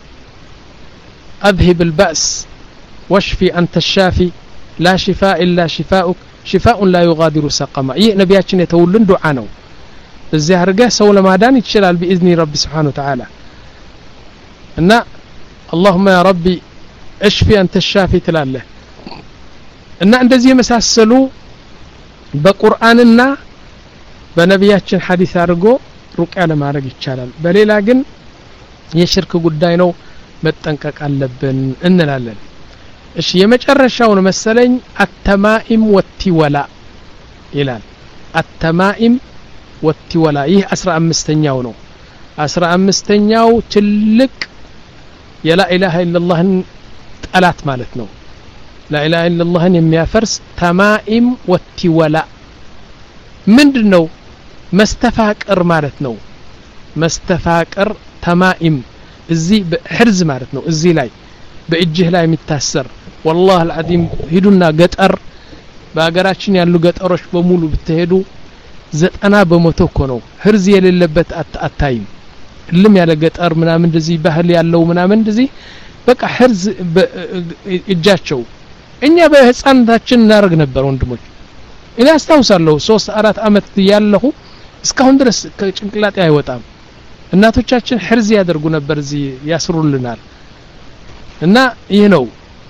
اذهب البأس واشفي انت الشافي لا شفاء الا شفاؤك شفاء لا يغادر سقما ይህ ነብያችን የተውልን ዱዓ ነው እዚህ አርጋ ሰው ለማዳን ይችላል باذن رب سبحانه وتعالى እና اللهم يا ربي اشفي انت الشافي ትላለህ እና እንደዚህ የመሳሰሉ በቁርአንና በነብያችን ሐዲስ አድርጎ ሩቅያ ለማድረግ ይቻላል በሌላ ግን የሽርክ ጉዳይ ነው መጠንቀቅ አለብን እንላለን እሺ የመጨረሻው ነው መሰለኝ አተማኢም ወቲወላ ይላል አተማኢም ወቲወላ ይህ አስራ አምስተኛው ነው አስራ አምስተኛው ትልቅ የላ ኢላሃ ኢላላህን ጠላት ማለት ነው ላ ኢላሃ ኢላላህን የሚያፈርስ ተማኢም ወቲወላ ምንድነው መስተፋቅር ማለት ነው መስተፋቅር ተማኢም እዚህ በህርዝ ማለት ነው እዚህ ላይ በእጅህ ላይ የሚታሰር والله العظيم ሄዱና ገጠር በአገራችን ያሉ ገጠሮች በሙሉ ብትሄዱ ዘጠና በመቶ እኮ ነው ህርዝ የሌለበት አታይም ልም ያለ ገጠር ምናምን እንደዚህ ባህል ያለው ምናምን እንደዚህ በቃ ህርዝ እጃቸው እኛ በህፃንታችን እናርግ ነበር ወንድሞች እኔ አስታውሳለሁ ሶስት አራት አመት ያለሁ እስካሁን ድረስ ከጭንቅላጤ አይወጣም እናቶቻችን ህርዝ ያደርጉ ነበር እዚህ ያስሩልናል እና ይሄ ነው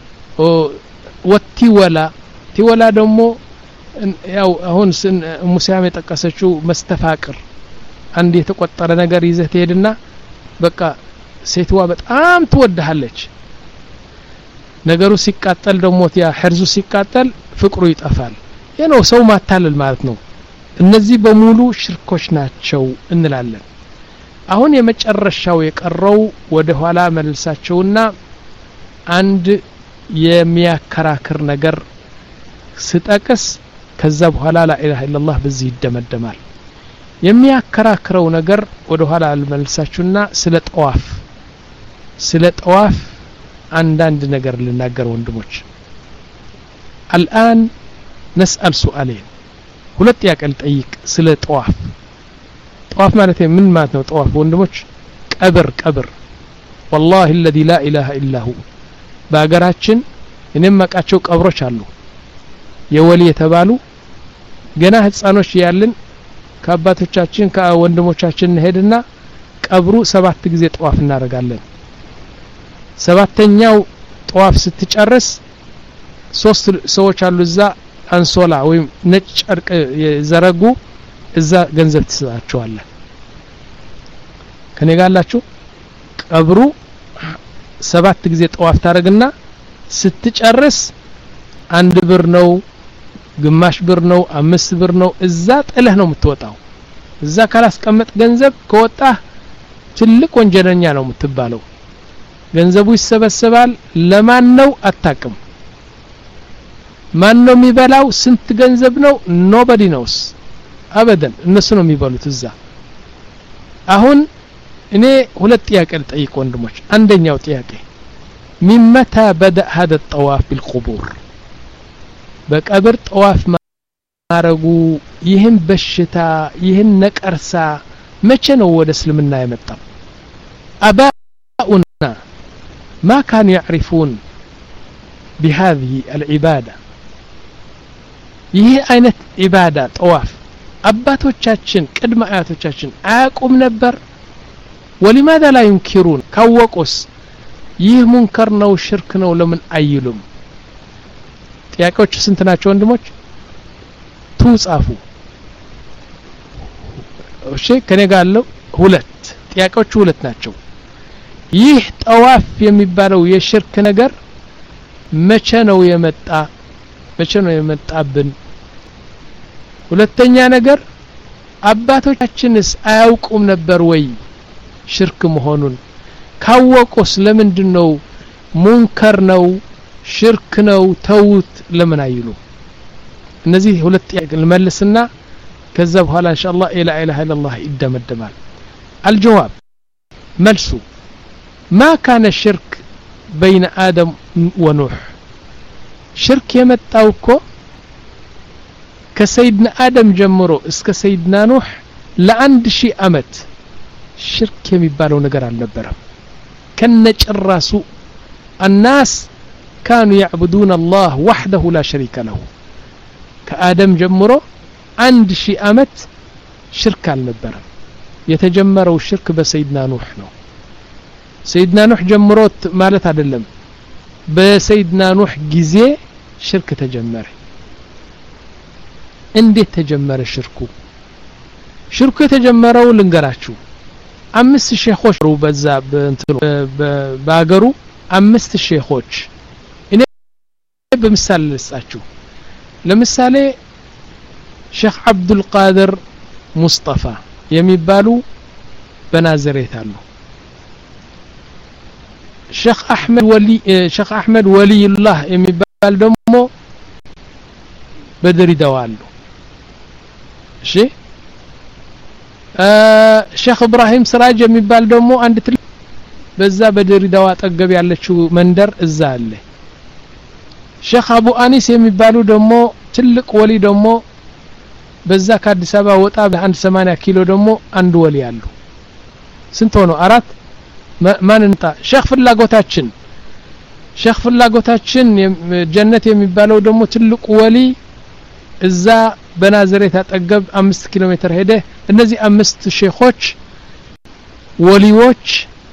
ወቲወላ ቲወላ ደግሞ ያው አሁን ሙሳም የጠቀሰችው መስተፋቅር አንድ የተቆጠረ ነገር ይዘህ ትሄድና በቃ ሴትዋ በጣም ትወድሃለች ነገሩ ሲቃጠል ደግሞ ያ ህርዙ ሲቃጠል ፍቅሩ ይጠፋል ይሄ ነው ሰው ማታለል ማለት ነው እነዚህ በሙሉ ሽርኮች ናቸው እንላለን አሁን የመጨረሻው የቀረው ወደ ኋላ መልሳቸውና አንድ የሚያከራክር ነገር ስጠቅስ ከዛ በኋላ ላ ኢላሃ ኢላላህ በዚህ ይደመደማል የሚያከራክረው ነገር ወደ ኋላ መልሳቸውና ስለ ጠዋፍ ስለ ጠዋፍ አንዳንድ ነገር ልናገር ወንድሞች الآن نسأل سؤالين ሁለት ያቀል ጠይቅ ስለ ጠዋፍ ጠዋፍ ማለት ምን ማለት ነው ጠዋፍ ወንድሞች ቀብር ቀብር والله الذي لا اله الا هو በአገራችን እኔም ማቃቸው ቀብሮች አሉ የወሊ የተባሉ ገና ህፃኖች ያለን ከአባቶቻችን ከወንድሞቻችን ሄድና ቀብሩ ሰባት ጊዜ ጠዋፍ እናደርጋለን ሰባተኛው ጠዋፍ ስትጨርስ ሶስት ሰዎች አሉ እዛ አንሶላ ወይም ነጭ ጨርቅ የዘረጉ እዛ ገንዘብ ትሰጣቸዋለህ ከኔ ጋር አላችሁ ቀብሩ ሰባት ጊዜ ጠዋፍ ታረግና ስትጨርስ አንድ ብር ነው ግማሽ ብር ነው አምስት ብር ነው እዛ ጥለህ ነው የምትወጣው እዛ ካላስቀመጥ ገንዘብ ከወጣህ ትልቅ ወንጀለኛ ነው የምትባለው ገንዘቡ ይሰበሰባል ለማን ነው አታቅም ማን ነው የሚበላው ስንት ገንዘብ ነው nobody knows አበደን እነሱ ነው የሚበሉት እዛ አሁን እኔ ሁለት ጥያቄ ልጠይቅ ወንድሞች አንደኛው ጥያቄ من متى بدأ هذا الطواف بالقبور በቀብር ጠዋፍ ማረጉ ይህን በሽታ ይህን ነቀርሳ መቼ ነው ወደ እስልምና የመጣው አባኡና ما كانوا يعرفون بهذه العبادة ይህ አይነት ኢባዳ ጠዋፍ አባቶቻችን ቅድመ አያቶቻችን አያቁም ነበር ولماذا لا ينكرون ካወቁስ ይህ ሙንከር ነው ሽርክ ነው ለምን አይሉም ጥያቄዎች ስንት ናቸው ወንድሞች ትጻፉ እሺ ከኔ ጋር አለው ሁለት ጥያቄዎች ሁለት ናቸው ይህ ጠዋፍ የሚባለው የሽርክ ነገር መቼ ነው የመጣ መቼ ነው የመጣብን ሁለተኛ ነገር አባቶቻችንስ አያውቁም ነበር ወይ ሽርክ መሆኑን ካወቁስ ለምንድነው ሙንከር ነው ሽርክ ነው ተውት ለምን አይሉ እነዚህ ሁለት ጥያቄ ልመልስና ከዛ በኋላ ኢንሻአላህ ኢላ ኢላሃ ኢላላህ ይደመደማል الجواب መልሱ ما كان الشرك بين آدم ونوح شرك የመጣው እኮ ከሰይድና አደም ጀምሮ እስከ ሰይድና ኑህ ለአንድ ሺህ አመት ሽርክ የሚባለው ነገር አልነበረም ከነጭራሱ الناس كانوا يعبدون الله وحده لا شريك له كآدم جمرو عند شي أمت شرك النبرة يتجمروا الشرك بسيدنا نوح نو سيدنا نوح جمروت مالت عدلم بسيدنا نوح جزي شرك تجمر اندي تجمر الشركو شركو يتجمروا لنقراتشو أمس الشيخوش رو بزا باقرو أمس الشيخوش بمثال لساتشو لمثالي شيخ عبد القادر مصطفى يميبالو بنازريت له شيخ احمد ولي شيخ احمد ولي الله يميبال دمو بدري دوالو شي آه شيخ ابراهيم سراج يميبال دمو عند بزا بدري دوا طقب ያለችው መንደር እዛ አለ ሼክ አቡ አኒስ የሚባሉ ደግሞ ትልቅ ወሊ ደግሞ በዛ ከአዲስ አበባ ወጣ በአንድ ሰማንያ ኪሎ ደግሞ አንድ ወሊ ያሉ ስንት ሆኖ አራት ማን እንጣ ሼክ ፍላጎታችን ሼክ ፍላጎታችን ጀነት የሚባለው ደግሞ ትልቅ ወሊ እዛ በናዝሬት አጠገብ አምስት ኪሎ ሜትር ሄደ እነዚህ አምስት ሼኾች ወሊዎች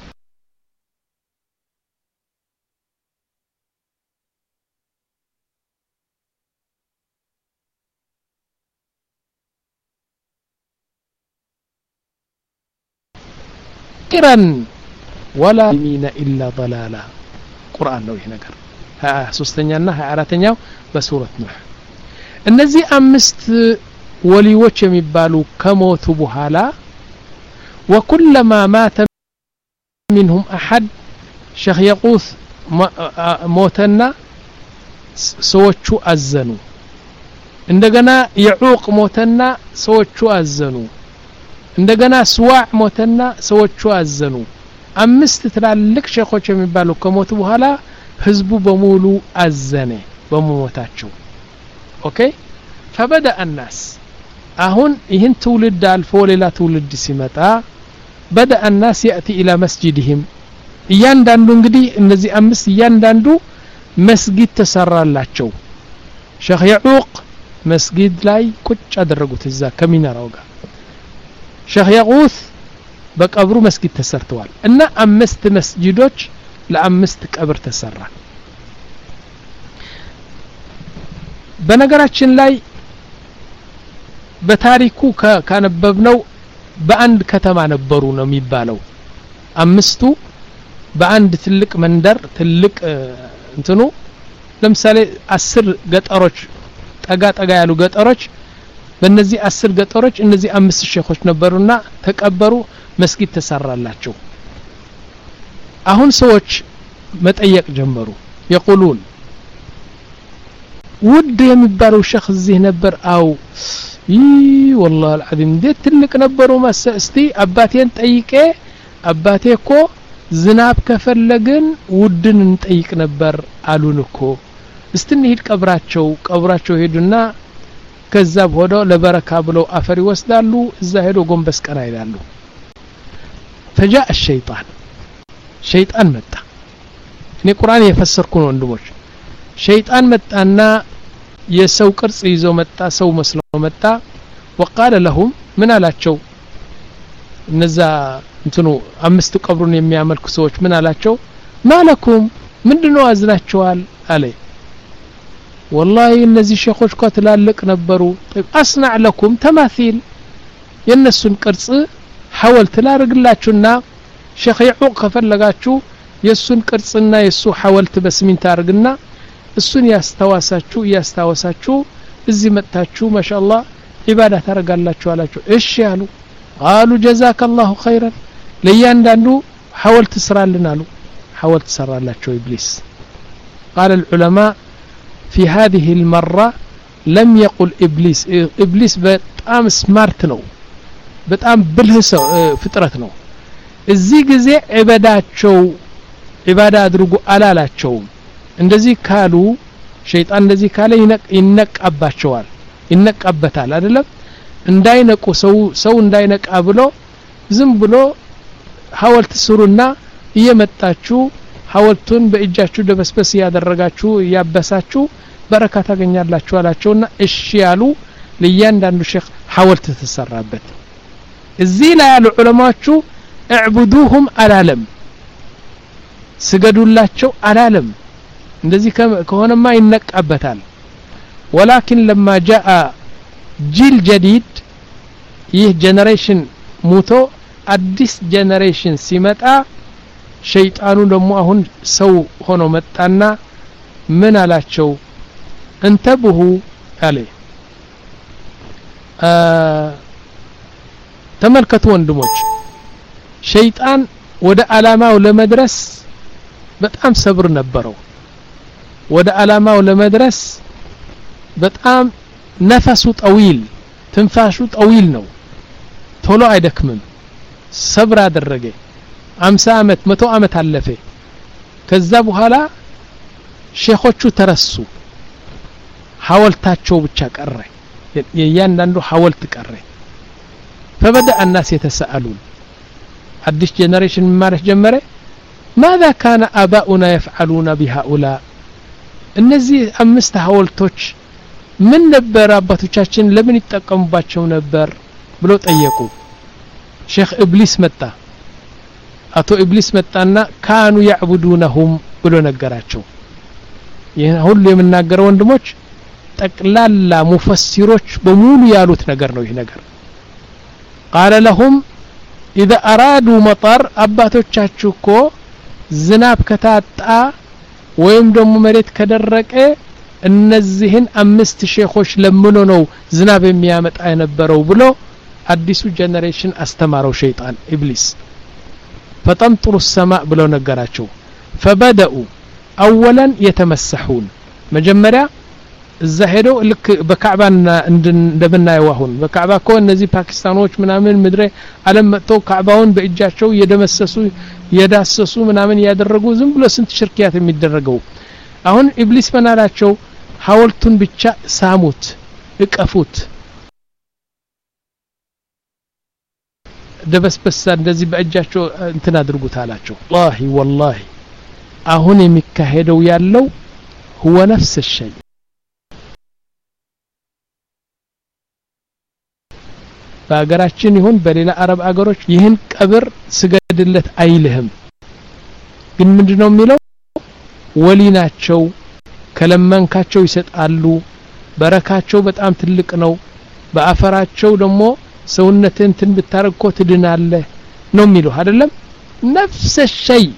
قران ولا يمين الا ضلالا قران ነው ይሄ ነገር ها ሶስተኛና ها አራተኛው በሱረት ኑህ እነዚህ አምስት ወሊዎች የሚባሉ ከሞቱ በኋላ وكلما مات منهم احد شيخ يقوث موتنا ሰዎቹ አዘኑ እንደገና يعوق ሞተና ሰዎቹ አዘኑ እንደገና ስዋዕ ሞተና ሰዎቹ አዘኑ አምስት ትላልቅ ሼኾች የሚባሉ ከሞቱ በኋላ ህዝቡ በሙሉ አዘነ በመሞታቸው ኦኬ فبدا الناس አሁን ይህን ትውልድ አልፎ ሌላ ትውልድ ሲመጣ بدا الناس ياتي الى مسجدهم እያንዳንዱ እንግዲህ እነዚህ አምስት እያንዳንዱ መስጊድ ተሰራላቸው ሼኽ ያዑቅ መስጊድ ላይ ቁጭ አደረጉት እዛ ከሚናራው ጋር ሼኽ ያዑስ በቀብሩ መስጊድ ተሰርተዋል እና አምስት መስጊዶች ለአምስት ቀብር ተሰራ በነገራችን ላይ በታሪኩ ካነበብነው በአንድ ከተማ ነበሩ ነው የሚባለው አምስቱ በአንድ ትልቅ መንደር ትልቅ እንትኑ ለምሳሌ አስር ገጠሮች ጠጋ ጠጋ ያሉ ገጠሮች በእነዚህ አስር ገጠሮች እነዚህ አምስት ሼኾች ነበሩና ተቀበሩ መስጊድ ተሰራላቸው አሁን ሰዎች መጠየቅ ጀመሩ يقولون ውድ የሚባለው ሼኽ እዚህ ነበር አው ይ والله العظيم እንዴት ትልቅ ነበሩ ማሰስቲ አባቴን ጠይቄ አባቴ እኮ ዝናብ ከፈለግን ውድን እንጠይቅ ነበር አሉን እኮ እስቲ እንሂድ ቀብራቸው ቀብራቸው ሄዱና ከዛ በኋላ ለበረካ ብለው አፈር ይወስዳሉ እዛ ሄዶ ጎንበስ ቀና ይላሉ فجاء الشيطان شيطان መጣ እኔ ቁርአን የፈሰርኩ ነው ወንድሞች ሸይጣን መጣና የሰው ቅርጽ ይዞ መጣ ሰው መስሎ መጣ وقال لهم ምን አላቸው እነዛ እንትኑ አምስት ቀብሩን የሚያመልኩ ሰዎች ምን አላቸው ማለኩም ምንድነው አዝናቸዋል አለ والله እነዚህ ሼኾች እኮ ትላልቅ ነበሩ አስናዕ ለኩም ተማሲል የነሱን ቅርጽ ሐወልት ላርግላችሁና ሼኽ ይዑቅ ከፈለጋችሁ የሱን ቅርጽና የሱ ሐወልት በስሚንት አርግና እሱን ያስተዋሳችሁ ያስተዋሳችሁ እዚህ መጣችሁ ማሻአላህ ኢባዳ ታረጋላችሁ አላችሁ እሺ ያሉ قالوا جزاك الله خيرا ለያንዳንዱ ሐወልት ስራልን አሉ ሐወልት ሰራላችሁ ኢብሊስ قال العلماء في هذه المرة لم يقل إبليس إبليس በጣም ስማርት ነው በጣም ብልህ ሰው ፍጥረት ነው እዚህ ጊዜ ኢባዳቸው ኢባዳ አድርጉ አላላቸው እንደዚህ ካሉ ሸይጣን እንደዚህ ካለ ይነቃባቸዋል ይነቃበታል አይደለም እንዳይነቁ ሰው ሰው እንዳይነቃ ብሎ ዝም ብሎ ሐወልት ስሩና እየመጣችሁ ሐወልቱን በእጃችሁ ደበስበስ ያደረጋችሁ ያበሳችሁ በረካ ታገኛላችሁ አላቸውና እሺ ያሉ ለያንዳንዱ ሼኽ ሐወልት ተሰራበት እዚህ ላይ ያሉ ዑለማዎቹ اعبدوهم አላለም ስገዱላቸው አላለም እንደዚህ ከሆነማ ይነቃበታል ولكن لما جاء جيل جديد ይህ ጀነሬሽን ሙቶ አዲስ ጀነሬሽን ሲመጣ ሸይጣኑ ደግሞ አሁን ሰው ሆኖ መጣና ምን አላቸው እንተብሁ አለ ተመልከቱ ወንድሞች ሸይጣን ወደ አላማው ለመድረስ በጣም ሰብር ነበረው ወደ አላማው ለመድረስ በጣም ነፈሱ ጠዊል ትንፋሹ ጠዊል ነው ቶሎ አይደክምም ሰብር አደረገ አምሳ አመት መቶ አመት አለፈ ከዛ በኋላ ሼኾቹ ተረሱ ሐወልታቸው ብቻ ቀረ የያንዳንዱ ሐወልት ቀረ فبدأ الناس يتساءلون አዲስ ጀነሬሽን ማለት ጀመረ ماذا كان آباؤنا يفعلون بهؤلاء እነዚህ አምስት ሐወልቶች ምን ነበር አባቶቻችን ለምን ይጠቀሙባቸው ነበር ብሎ ጠየቁ ሼኽ ኢብሊስ መጣ አቶ ኢብሊስ መጣና ካኑ ያዕቡዱነሁም ብሎ ነገራቸው ይሄ ሁሉ የምናገረው ወንድሞች ጠቅላላ ሙፈሲሮች በሙሉ ያሉት ነገር ነው ይሄ ነገር قال لهم اذا ارادوا مطر አባቶቻችሁ እኮ ዝናብ ከታጣ ወይም ደግሞ መሬት ከደረቀ እነዚህን አምስት ሼኾች ለምኖ ነው ዝናብ የሚያመጣ የነበረው ብሎ አዲሱ ጀነሬሽን አስተማረው ሸይጣን ኢብሊስ فطمطروا السماء ብለው ነገራቸው فبدأوا اولا يتمسحون መጀመሪያ እዛ ሄዶ ልክ በካዕባና እንደምናየው አሁን በካዕባ እኮ እነዚህ ፓኪስታኖች ምናምን ምድረ ዓለም መጥተው ካዕባውን በእጃቸው እየደመሰሱ የዳሰሱ ምናምን ያደረጉ ዝም ብሎ ስንት ሽርክያት የሚደረገው አሁን ኢብሊስ መናላቸው ሐወልቱን ብቻ ሳሙት እቀፉት ደበስበስ እንደዚህ በእጃቸው እንትን አድርጉት አላቸው والله والله አሁን የሚካሄደው ያለው هو نفس الشيء በአገራችን ይሁን በሌላ አረብ አገሮች ይህን ቀብር ስገድለት አይልህም ግን ምንድነው የሚለው ወሊናቸው ከለመንካቸው ይሰጣሉ በረካቸው በጣም ትልቅ ነው በአፈራቸው ደግሞ ሰውነትን እንትን ብታረኮ ትድናለህ ነው የሚለው አይደለም نفس الشيء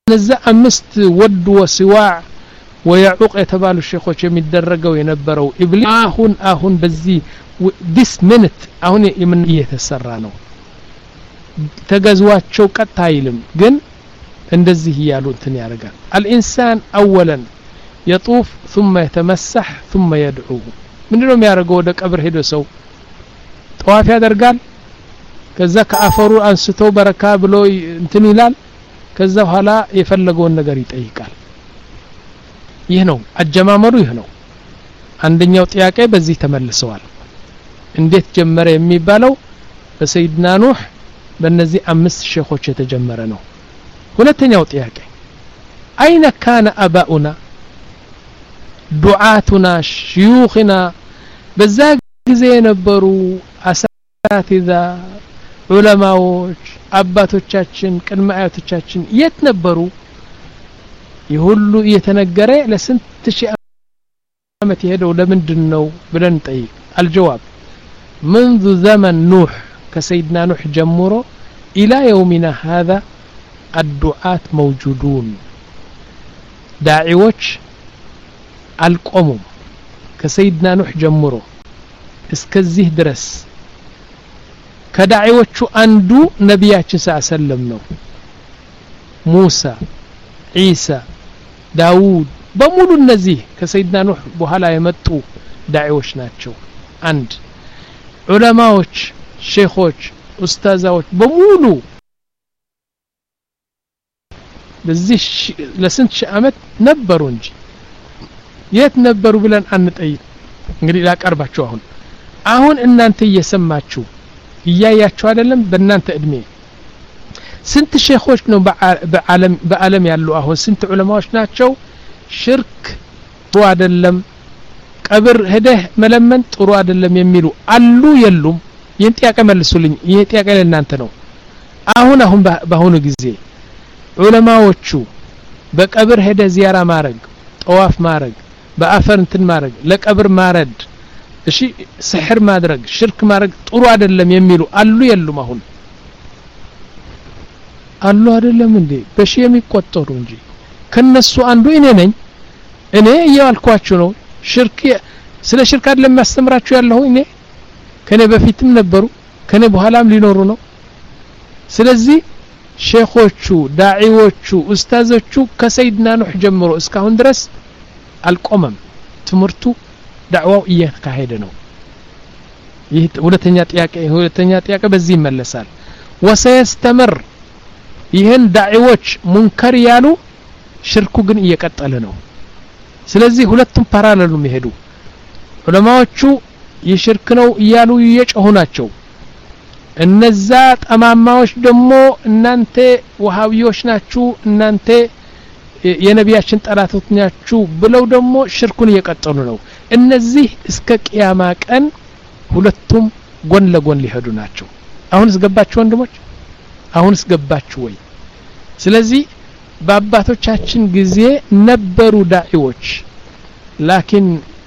ነዛ አምስት ወድ ወስዋዕ ወያዑቅ የተባሉ ሼኾች የሚደረገው የነበረው ኢብሊስ አሁን አሁን በዚህ this minute አሁን የምን እየተሰራ ነው ተገዝዋቸው ቀጥ አይልም ግን እንደዚህ ያሉ እንትን ያረጋል الانسان اولا يطوف ثم يتمسح ثم يدعو ምንድነው የሚያደርገው ወደ ቀብር ሄዶ ሰው ጧፍ ያደርጋል ከዛ ከአፈሩ አንስቶ በረካ ብሎ እንትን ይላል ከዛ በኋላ የፈለገውን ነገር ይጠይቃል ይህ ነው አጀማመሩ ይህ ነው አንደኛው ጥያቄ በዚህ ተመልሰዋል እንዴት ጀመረ የሚባለው በሰይድና ኑህ በእነዚህ አምስት ሼኾች የተጀመረ ነው ሁለተኛው ጥያቄ አይነ ካነ አባኡና ዱዓቱና ሽዩኽና በዛ ጊዜ የነበሩ አሳቲዛ ዑለማዎች አባቶቻችን ቅድመ አያቶቻችን የት ነበሩ ይሁሉ እየተነገረ ለስንት ሺህ ዓመት የሄደው ለምንድነው ብለን ጠይቅ الجواب منذ زمن نوح كسيدنا نوح جمره إلى يومنا هذا الدعاة موجودون داعيوش القوم كسيدنا نوح جمره اسكزيه درس كداعيوش أندو نبياتش سأسلم نو موسى عيسى داود بمولو النزيه كسيدنا نوح بوهلا يمتو داعيوش ناتشو عند علماءوش شيخوش أستاذوش بمولو بزي لسنت شامت نبروا እንጂ የት ነበሩ ብለን አንጠይቅ እንግዲህ ላቀርባችሁ አሁን አሁን እናንተ እየሰማችሁ እያያችሁ አይደለም በእናንተ እድሜ ስንት ሼኾች ነው በዓለም በዓለም ያሉ አሁን ስንት ዑለማዎች ናቸው ሽርክ ጥሩ አይደለም ቀብር ሄደህ መለመን ጥሩ አይደለም የሚሉ አሉ የሉም ይህን ጥያቄ መልሱልኝ ይሄ ጥያቄ ለእናንተ ነው አሁን አሁን በአሁኑ ጊዜ ዑለማዎቹ በቀብር ሄደ ዚያራ ማረግ ጠዋፍ ማረግ በአፈር እንትን ማረግ ለቀብር ማረድ እሺ ስሕር ማድረግ ሽርክ ማረግ ጥሩ አይደለም የሚሉ አሉ የሉም አሁን አሉ አይደለም እንዴ በሺ የሚቆጠሩ እንጂ ከነሱ አንዱ እኔ ነኝ እኔ ያልኳችሁ ነው ሽርክ ስለ ሽርክ አይደለም ማስተምራችሁ ያለው እኔ ከኔ በፊትም ነበሩ ከኔ በኋላም ሊኖሩ ነው ስለዚህ ሼኾቹ ዳዒዎቹ ኡስታዞቹ ከሰይድና ኑህ ጀምሮ እስካሁን ድረስ አልቆመም ትምርቱ ዳዕዋው እየተካሄደ ነው ይህ ሁለተኛ ጥያቄ ሁለተኛ ጥያቄ በዚህ ይመለሳል ወሰይስተምር ይህን ዳዒዎች ሙንከር ያሉ ሽርኩ ግን እየቀጠለ ነው ስለዚህ ሁለቱም ፓራሌል ነው የሚሄዱ ዑለማዎቹ ይሽርክ ነው እያሉ እየጮሁ ናቸው እነዛ ጠማማዎች ደግሞ እናንተ ወሃቢዎች ናችሁ እናንተ የነቢያችን ጠላቶች ናችሁ ብለው ደግሞ ሽርኩን እየቀጠሉ ነው እነዚህ እስከ ቂያማ ቀን ሁለቱም ጎን ለጎን ሊሄዱ ናቸው አሁንስ ገባችሁ ወንድሞች አሁንስ ገባችሁ ወይ ስለዚህ በአባቶቻችን ጊዜ ነበሩ ዳዒዎች ላኪን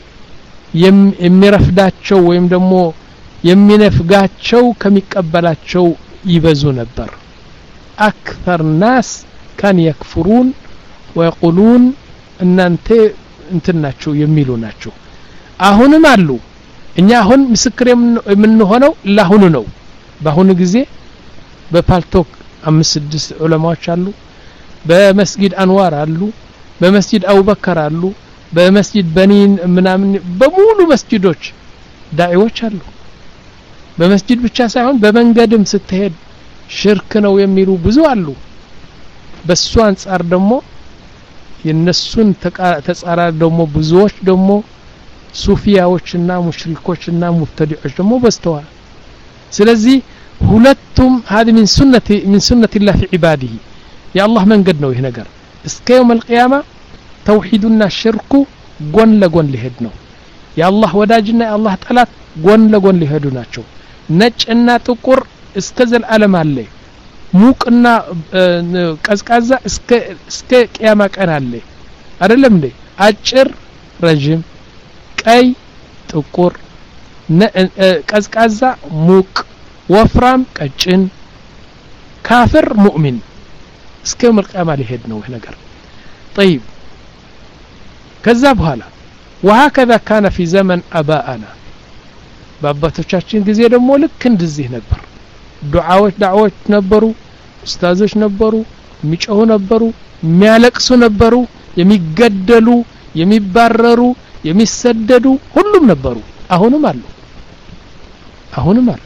የሚረፍዳቸው ወይም ደግሞ የሚነፍጋቸው ከሚቀበላቸው ይበዙ ነበር አክثر ናስ ካን يكفرون ويقولون እናንተ እንትናቸው የሚሉ ናቸው አሁንም አሉ እኛ አሁን ምስክር የምንሆነው ለአሁኑ ነው በአሁኑ ጊዜ በፓልቶክ አምስት ስድስት ዑለማዎች አሉ በመስጊድ አንዋር አሉ በመስጊድ አቡበከር አሉ በመስጊድ በኒን ምናምን በሙሉ መስጊዶች ዳዒዎች አሉ በመስጊድ ብቻ ሳይሆን በመንገድም ስትሄድ ሽርክ ነው የሚሉ ብዙ አሉ በሱ አንፃር ደግሞ የነሱን ተጻራሪ ደግሞ ብዙዎች ደግሞ ሱፊያዎችና ሙሽሪኮችና ሙብተዲዖች ደግሞ በስተዋል ስለዚህ ሁለቱም هذه من سنة من سنة الله في عباده يا الله መንገድ ነው ይሄ ነገር እስከ يوم القيامة توحيدنا الشرك ጎን ለጎን ሊሄድ ነው የአላህ ወዳጅና የአላህ ጠላት ጎን ለጎን ሊሄዱ ናቸው ነጭና ጥቁር እስከ ዘላለም አለ ሙቅና ቀዝቃዛ እስከ እስከ ቂያማ ቀን አለ አይደለም እንዴ አጭር ረጅም ቀይ ጥቁር ቀዝቃዛ ሙቅ ወፍራም ቀጭን ካፍር ሙእሚን እስከ يوم القيامة ሊሄድ ነው ይሄ ነገር طيب ከዛ በኋላ وهكذا كان في زمن ابائنا በአባቶቻችን ጊዜ ደግሞ ልክ እንደዚህ ነበር ዱዓዎች ዳዕዎች ነበሩ ኡስታዞች ነበሩ የሚጮሁ ነበሩ የሚያለቅሱ ነበሩ የሚገደሉ የሚባረሩ የሚሰደዱ ሁሉም ነበሩ አሁንም አሉ አሁንም አሉ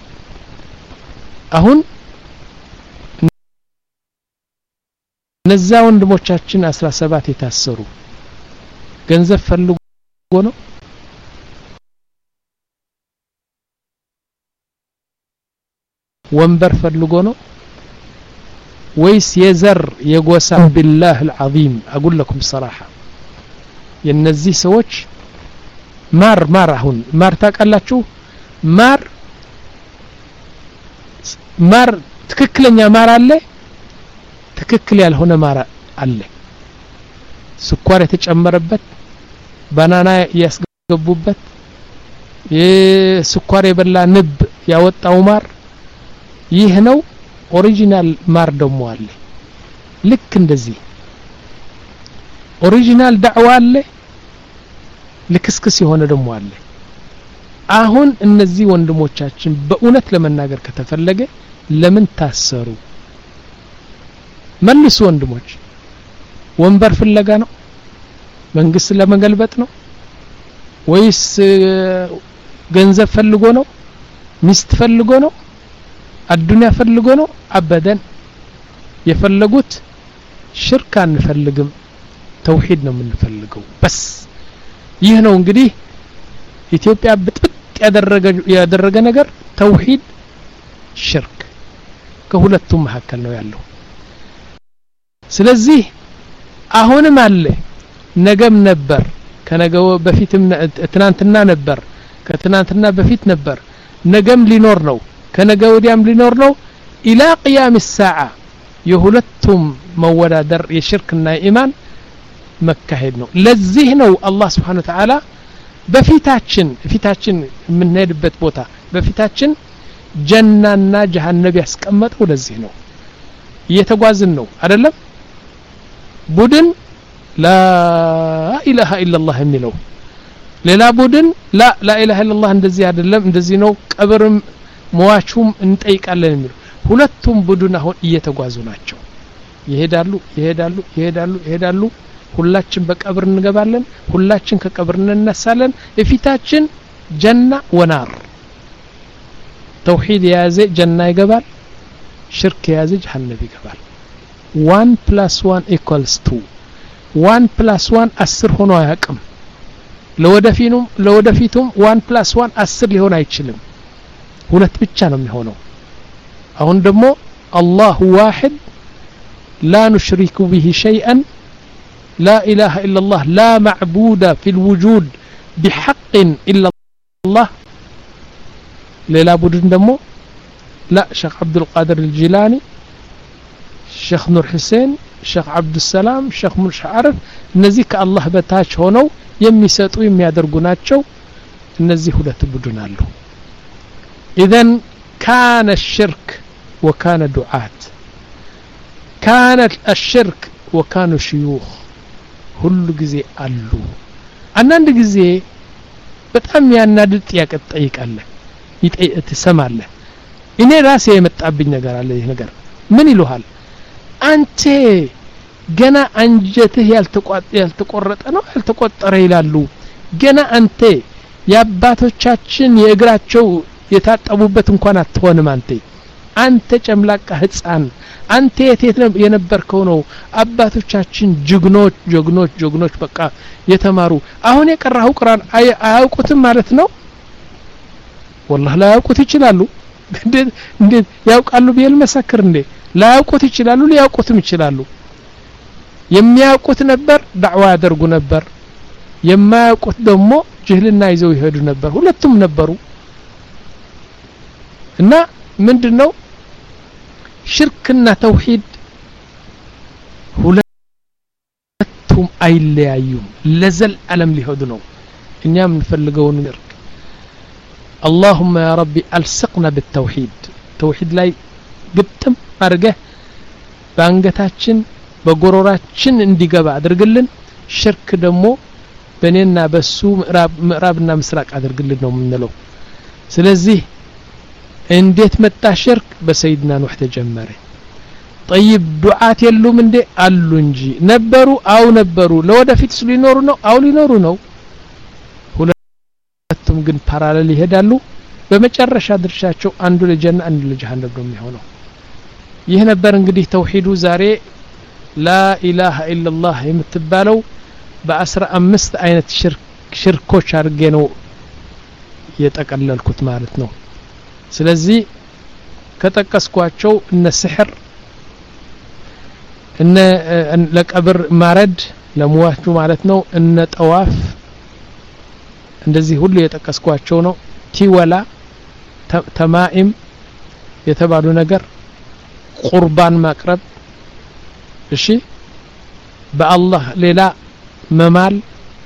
አሁን እነዛ ወንድሞቻችን አስራ ሰባት የታሰሩ ገንዘብ ፈልጎ ነው ወንበር ፈልጎ ነው ወይስ የዘር የጎሳ بالله العظيم اقول لكم صراحه የነዚህ ሰዎች ማር ማር አሁን ማር ታውቃላችሁ ማር ማር ትክክለኛ ማር አለ ትክክል ያልሆነ ማር አለ ስኳር የተጨመረበት ባናና ያስገቡበት የስኳር የበላ ንብ ያወጣው ማር ይህ ነው ኦሪጂናል ማር ደሞ አለ ልክ እንደዚህ ኦሪጂናል ዳዕዋ አለ ልክስክስ የሆነ ደሞ አለ አሁን እነዚህ ወንድሞቻችን በእውነት ለመናገር ከተፈለገ ለምን ታሰሩ መልሱ ወንድሞች ወንበር ፍለጋ ነው መንግስት ለመገልበጥ ነው ወይስ ገንዘብ ፈልጎ ነው ሚስት ፈልጎ ነው አዱንያ ፈልጎ ነው አበደን የፈለጉት ሽርክ አንፈልግም ተውሂድ ነው የምንፈልገው በስ ይህ ነው እንግዲህ ኢትዮጵያ ብጥብጥ ያደረገ ያደረገ ነገር ተውሂድ ሽርክ ከሁለቱም መካከል ነው ያለው ስለዚህ አሁንም አለ ነገም ነበር ከነገው በፊትም ትናንትና ነበር ከትናንትና በፊት ነበር ነገም ሊኖር ነው ከነገ ወዲያም ሊኖር ነው ኢላ ቂያም الساعه የሁለቱም መወዳደር የሽርክና ኢማን መካሄድ ነው ለዚህ ነው አላህ Subhanahu Wa Ta'ala በፊታችን ፊታችን የምንሄድበት ቦታ በፊታችን ጀናና ጀሃነም ያስቀመጠው ለዚህ ነው እየተጓዝን ነው አይደለም ቡድን لا اله الا الله የሚለው ሌላ ቡድን لا لا اله الا الله እንደዚህ አይደለም እንደዚህ ነው ቀብርም ሟቹም እንጠይቃለን የሚለው ሁለቱም ቡድን አሁን እየተጓዙ ናቸው ይሄዳሉ ይሄዳሉ ይሄዳሉ ይሄዳሉ ሁላችን በቀብር እንገባለን ሁላችን ከቀብር እንነሳለን እፊታችን ጀና ወናር ተውሂድ ያዘ ጀና ይገባል ሽርክ ያዘ ጀሃነም ይገባል one plus one equals two one plus one አስር ሆኖ አያውቅም ለወደፊቱም ለወደፊቱም one plus one አስር ሊሆን አይችልም ሁለት ብቻ ነው የሚሆነው አሁን ደግሞ አላሁ ዋሂድ لا نشرك به شيئا لا إله إلا الله لا معبود في الوجود بحق إلا الله لا بد دمو لا شيخ عبد القادر الجيلاني شيخ نور حسين شيخ عبد السلام شيخ مش عارف نزيك الله بتاش هونو يميسطو يميادرغو ناتشو እነዚህ ሁለት ቡድን አሉ اذا كان الشرك وكان دعاة كان الشرك وكانوا شيوخ ሁሉ ጊዜ አሉ አንዳንድ ጊዜ በጣም ያናድድ ጥያቄ ትጠይቃለህ ይተሰማለህ እኔ ራሴ የመጣብኝ ነገር አለ ይሄ ነገር ምን ይሉሃል አንተ ገና አንጀትህ ያልተቋጥ ያልተቆረጠ ነው ያልተቆጠረ ይላሉ ገና አንተ ያባቶቻችን የእግራቸው የታጠቡበት እንኳን አትሆንም አንተ አንተ ጨምላቃ ህፃን አንተ የት የነበርከው ነው አባቶቻችን ጅግኖች ጅግኖች ጅግኖች በቃ የተማሩ አሁን የቀራው ቁርአን አያውቁትም ማለት ነው والله لا ያውቁት ይችላሉ እንዴ ያውቃሉ ቢል መሰክር እንዴ لا ያውቁት ይችላሉ ሊያውቁትም ይችላሉ የሚያውቁት ነበር ዳዕዋ ያደርጉ ነበር የማያውቁት ደግሞ ጅህልና ይዘው ይሄዱ ነበር ሁለቱም ነበሩ እና ምንድነው ሽርክና ተውሂድ ሁለቱም አይለያዩም ለዘል ዓለም ሊሄዱ ነው እኛም እንፈልገው ነገር اللهم يا ربي الصقنا بالتوحيد توحيد ላይ ግጥም አርገህ ባንገታችን በጎሮራችን እንዲገባ አድርግልን ሽርክ ደግሞ በኔና በሱ ምዕራብ ምዕራብና ምስራቅ አድርግልን ነው የምንለው ስለዚህ እንዴት መጣ ሽርክ በሰይድና ኑህ ተጀመረ طيب ዱዓት የሉም እንዴ አሉ እንጂ ነበሩ አው ነበሩ ለወደፊት ሊኖሩ ነው አው ሊኖሩ ነው ሁለቱም ግን ፓራሌል ይሄዳሉ በመጨረሻ ድርሻቸው አንዱ ለጀና አንዱ ለጀሃነም ነው የሚሆነው ይህ ነበር እንግዲህ ተውሂዱ ዛሬ ላ ኢላሃ ኢላላህ የምትባለው በአስራ አምስት አይነት ሽርክ ሽርኮች አድርጌ ነው የጠቀለልኩት ማለት ነው ስለዚህ ከጠቀስኳቸው እነ ሲህር እነ ለቀብር ማረድ ለሙዋቹ ማለት ነው እነ ጠዋፍ እንደዚህ ሁሉ የጠቀስኳቸው ነው ቲወላ ተማኢም የተባሉ ነገር ቁርባን ማቅረብ እሺ በአላህ ሌላ መማል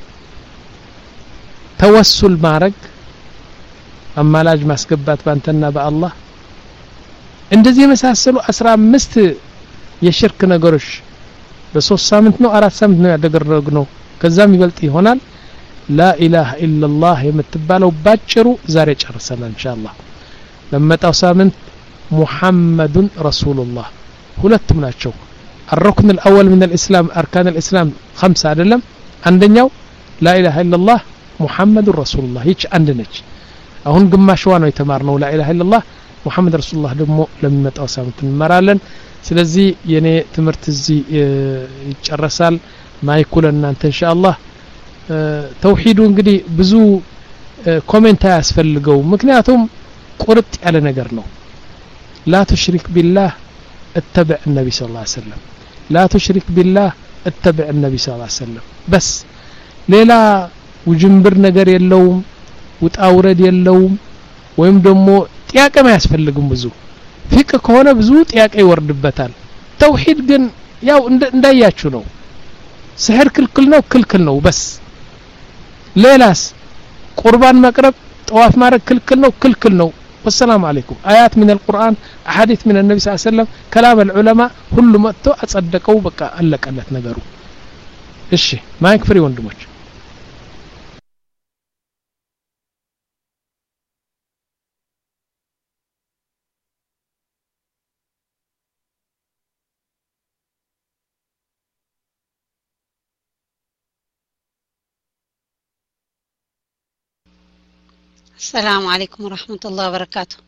ተወሱል ማረግ አማላጅ ማስገባት ባንተና በአላህ እንደዚህ የመሳሰሉ አስራ አምስት የሽርክ ነገሮች በሶስት ሳምንት ነው አራት ሳምንት ነው ያደረግነው ከዛም ይበልጥ ይሆናል لا إله إلا الله የምትባለው ባጭሩ ዛሬ ጨርሰናል ኢንሻአላህ ለመጣው ሳምንት محمد رسول الله ሁለቱም ናቸው الركن الأول من الإسلام أركان الإسلام خمسة አይደለም አንደኛው لا إله إلا الله محمد رسول الله ይች አንድ ነች አሁን ግማሽዋ ነው የተማርነው لا إله إلا الله محمد رسول الله ደግሞ ለመጣው ሳምንት እንመራለን ስለዚህ የኔ ትምህርት እዚህ ይጨርሳል ማይኩል እናንተ ኢንሻአላህ ተውሂዱ እንግዲህ ብዙ ኮሜንት ያስፈልገው ምክንያቱም ቁርጥ ያለ ነገር ነው لا تشرك بالله اتبع النبي صلى الله عليه وسلم لا تشرك بالله اتبع النبي صلى الله عليه وسلم بس ሌላ ውጅንብር ነገር የለውም ውጣውረድ የለውም ወይም ደግሞ ጥያቄ ማያስፈልግም ብዙ ፊቅ ከሆነ ብዙ ጥያቄ ይወርድበታል ተውሂድ ግን ያው እንዳያችሁ ነው ስህር ክልክል ነው ክልክል ነው በስ ሌላስ ቁርባን መቅረብ ጠዋፍ ማድረግ ክልክል ነው ክልክል ነው والسلام عليكم آيات من القرآن أحاديث من النبي صلى الله عليه وسلم كلام العلماء كل ما تو أصدقوا بقى قالك قالت نجارو إيش ما يكفري وندمج السلام عليكم ورحمة الله وبركاته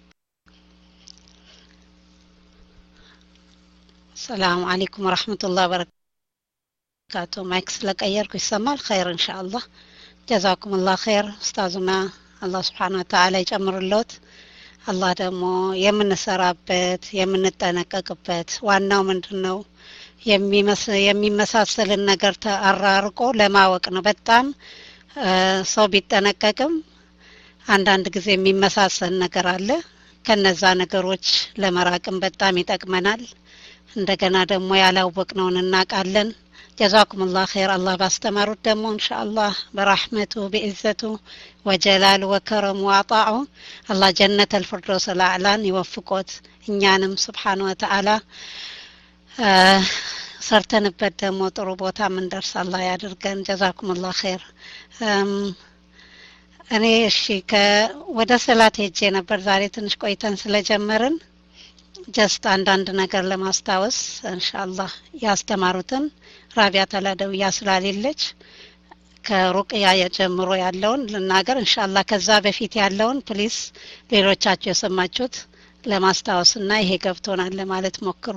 السلام عليكم ورحمة الله وبركاته مايكس لك أيركو يسمى الخير إن شاء الله جزاكم الله خير أستاذنا الله سبحانه وتعالى يجمر اللوت الله دمو يمن سرابت يمن التنككبت وانو من دنو يمي مساسل النقر تأراركو لما وقنا بتام صوبي التنككم አንዳንድ ጊዜ የሚመሳሰል ነገር አለ ከነዛ ነገሮች ለመራቅም በጣም ይጠቅመናል እንደገና ደግሞ ያላወቅነውን እናቃለን جزاكم الله خير الله باستمروا دمو ان شاء الله برحمته بعزته وجلاله وكرمه وعطاءه الله جنة الفردوس الاعلى يوفقوت እኛንም سبحانه وتعالى ሰርተንበት ደግሞ ጥሩ ቦታ ምን ደርስ አላህ ያድርገን جزاكم الله خير እኔ እሺ ከወደ ሰላት ሄጄ ነበር ዛሬ ትንሽ ቆይተን ስለጀመርን ጀስት አንዳንድ ነገር ለማስታወስ ኢንሻአላህ ያስተማሩትን ራቢያ ተላደውያ ስላልለች ከሩቅያ የጀምሮ ያለውን ልናገር ኢንሻአላህ ከዛ በፊት ያለውን ፕሊስ ሌሎቻችሁ የሰማችሁት ለማስታወስና ይሄ ገብቶናል ለማለት ሞክሩ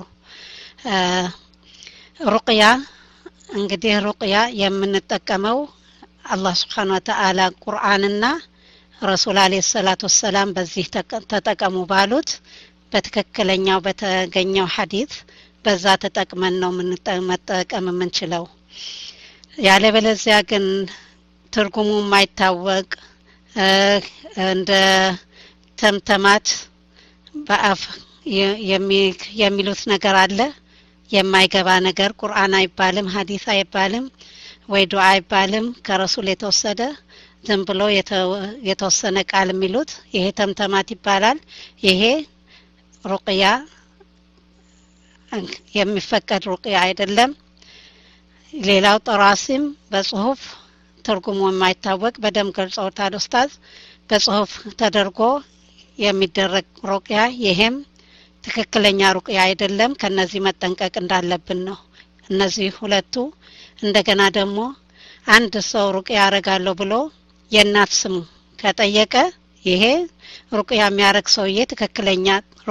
ሩቅያ እንግዲህ ሩቅያ የምንጠቀመው الله سبحانه وتعالى قرآننا رسول عليه الصلاة والسلام በዚህ ተጠቀሙ ባሉት በትክክለኛው በተገኘው ሐዲስ በዛ ተጠቅመን ነው መጠቀም የምንችለው ያለ በለዚያ ግን ትርጉሙ የማይታወቅ እንደ ተምተማት በአፍ የሚሉት ነገር አለ የማይገባ ነገር ቁርአን አይባልም ሐዲስ አይባልም ወይ ዱዓ አይባልም ከረሱል የተወሰደ ዝም ብሎ የተወሰነ ቃል የሚሉት ይሄ ተምተማት ይባላል ይሄ ሩቅያ የሚፈቀድ ሩቅያ አይደለም ሌላው ጠራሲም በጽሁፍ ትርጉሙ የማይታወቅ በደም ገልጸውታል ኡስታዝ በጽሁፍ ተደርጎ የሚደረግ ሩቅያ ይሄም ትክክለኛ ሩቅያ አይደለም ከነዚህ መጠንቀቅ እንዳለብን ነው እነዚህ ሁለቱ እንደገና ደግሞ አንድ ሰው ሩቅያ ያረጋለሁ ብሎ የናት ስም ከጠየቀ ይሄ ሩቅያ የሚያረግ ሰውዬ ትክክለኛ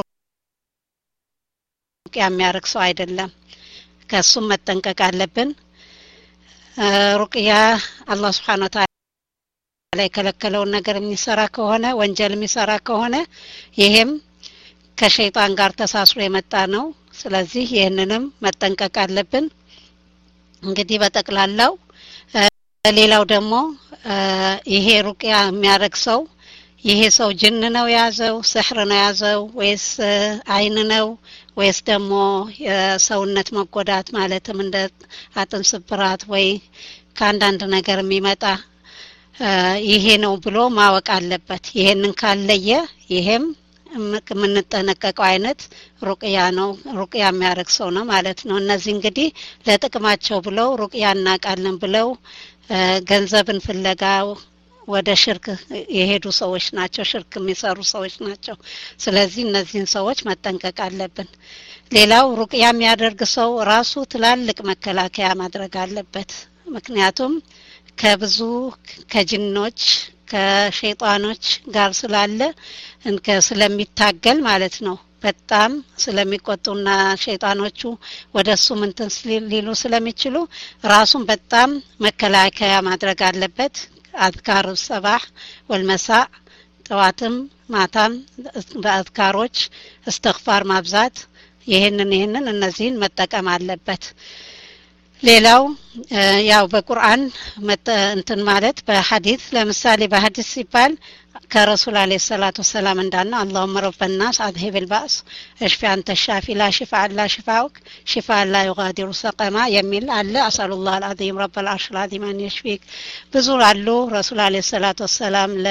ሩቅያ የሚያረግ ሰው አይደለም ከሱ መጠንቀቅ አለብን ሩቅያ አላህ Subhanahu Wa Ta'ala የከለከለውን ነገር የሚሰራ ከሆነ ወንጀል የሚሰራ ከሆነ ይሄም ከሸይጣን ጋር ተሳስሮ የመጣ ነው ስለዚህ ይሄንንም መጠንቀቅ አለብን እንግዲህ በተቀላላው ሌላው ደግሞ ይሄ ሩቅያ የሚያረግ ሰው ይሄ ሰው ጅን ነው ያዘው ስህር ነው ያዘው ወይስ አይን ነው ወይስ ደግሞ የሰውነት መጎዳት ማለትም እንደ አጥንት ስብራት ወይ ካንዳንድ ነገር የሚመጣ ይሄ ነው ብሎ ማወቅ አለበት ይሄንን ካለየ ይሄም ምንጠነቀቀው አይነት ሩቅያ ነው ሩቅያ የሚያረግ ሰው ነው ማለት ነው እነዚህ እንግዲህ ለጥቅማቸው ብለው ሩቅያ እናቃለን ብለው ገንዘብን ፍለጋው ወደ ሽርክ የሄዱ ሰዎች ናቸው ሽርክ የሚሰሩ ሰዎች ናቸው ስለዚህ እነዚህን ሰዎች መጠንቀቅ አለብን ሌላው ሩቅያ የሚያደርግ ሰው ራሱ ትላልቅ መከላከያ ማድረግ አለበት ምክንያቱም ከብዙ ከጅኖች ከሸይጣኖች ጋር ስላለ እንከ ስለሚታገል ማለት ነው በጣም ስለሚቆጡና ሸይጣኖቹ ወደሱ ምንትን ሊሉ ስለሚችሉ ራሱን በጣም መከላከያ ማድረግ አለበት አዝካር الصباح والمساء ጠዋትም ማታም በአዝካሮች استغفار ማብዛት ይሄንን ይሄንን እነዚህን መጠቀም አለበት ሌላው ያው በቁርአን እንትን ማለት በሐዲስ ለምሳሌ በሐዲስ ሲባል ከረሱል አለይሂ ሰላቱ ሰላም እንዳና اللهم رب الناس اذهب الباس اشفي انت الشافي لا شفاء الا شفاؤك شفاء لا يغادر سقما የሚል አለ اسال الله العظيم رب العرش العظيم ان يشفيك ብዙ አሉ ረሱል አለይሂ ሰላቱ ሰላም ለ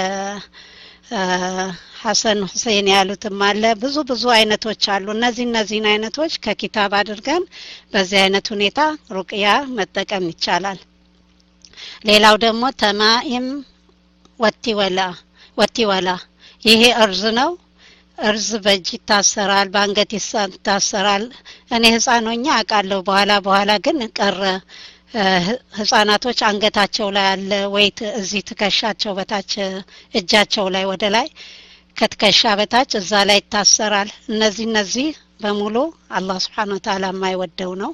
ሐሰን ሁሴን ያሉትም አለ ብዙ ብዙ አይነቶች አሉ እነዚህ እነዚህን አይነቶች ከኪታብ አድርገን በዚህ አይነት ሁኔታ ሩቅያ መጠቀም ይቻላል ሌላው ደግሞ ተማኢም ወቲወላ ወቲወላ ይሄ እርዝ ነው እርዝ በእጅ ታሰራል ባንገት ይታሰራል እኔ ህፃኖኛ አቃለው በኋላ በኋላ ግን ቀረ ህፃናቶች አንገታቸው ላይ አለ ወይ እዚህ ትከሻቸው በታች እጃቸው ላይ ወደ ላይ ከትከሻ በታች እዛ ላይ ይታሰራል እነዚህ እነዚህ በሙሉ አላህ Subhanahu Wa Ta'ala የማይወደው ነው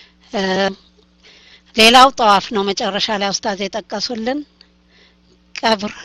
ሌላው ጧፍ ነው መጨረሻ ላይ ኡስታዝ የጠቀሱልን ቀብር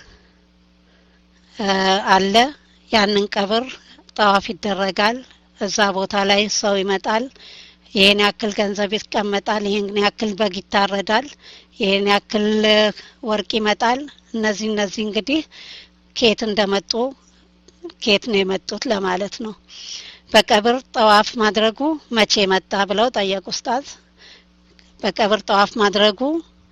አለ ያንን ቀብር ጧፍ ይደረጋል እዛ ቦታ ላይ ሰው ይመጣል ይሄን ያክል ገንዘብ ይቀመጣል ይሄን ያክል በግ ይታረዳል ይሄን ያክል ወርቅ ይመጣል እነዚህ እነዚህ እንግዲህ ኬት እንደመጡ ኬት ነው የመጡት ለማለት ነው በቀብር ጧፍ ማድረጉ መቼ መጣ ብለው ጠየቁ ኡስታዝ በቀብር ጧፍ ማድረጉ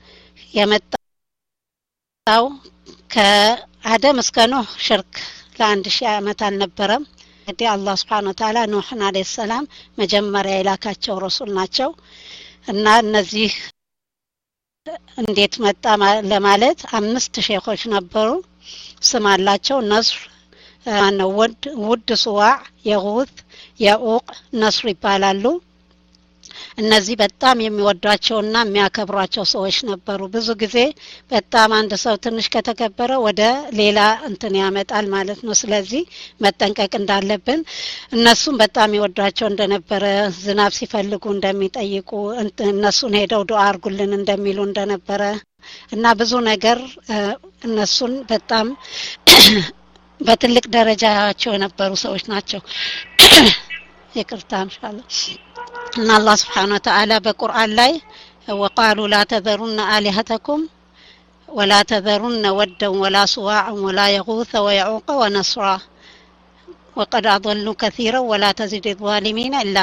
የመጣው ከአደም እስከ ኖህ ሽርክ ለአንድ ሺህ ዓመት አልነበረም እንግዲህ አላህ Subhanahu Wa Ta'ala ኑህን አለይሂ ሰላም መጀመሪያ የላካቸው ረሱል ናቸው እና እነዚህ እንዴት መጣ ለማለት አምስት ሼኾች ነበሩ ስም አላቸው ነስር ነው ወድ ውድ ሱዋዕ የጉት ያኡቅ ነስር ይባላሉ እነዚህ በጣም የሚወዷቸውና የሚያከብሯቸው ሰዎች ነበሩ ብዙ ጊዜ በጣም አንድ ሰው ትንሽ ከተከበረ ወደ ሌላ እንትን ያመጣል ማለት ነው ስለዚህ መጠንቀቅ እንዳለብን እነሱም በጣም ይወዷቸው እንደነበረ ዝናብ ሲፈልጉ እንደሚጠይቁ እነሱን ሄደው ዱዓ አርጉልን እንደሚሉ እንደነበረ እና ብዙ ነገር እነሱን በጣም በትልቅ ደረጃቸው የነበሩ ሰዎች ናቸው ይቅርታ ኢንሻአላህ ان الله سبحانه وتعالى بالقران لا وقالوا لا تذرون الهتكم ولا تذرون ودا ولا سواعا ولا يغوث ويعوق ونسرا وقد اضلوا كثيرا ولا تزيد الظالمين الا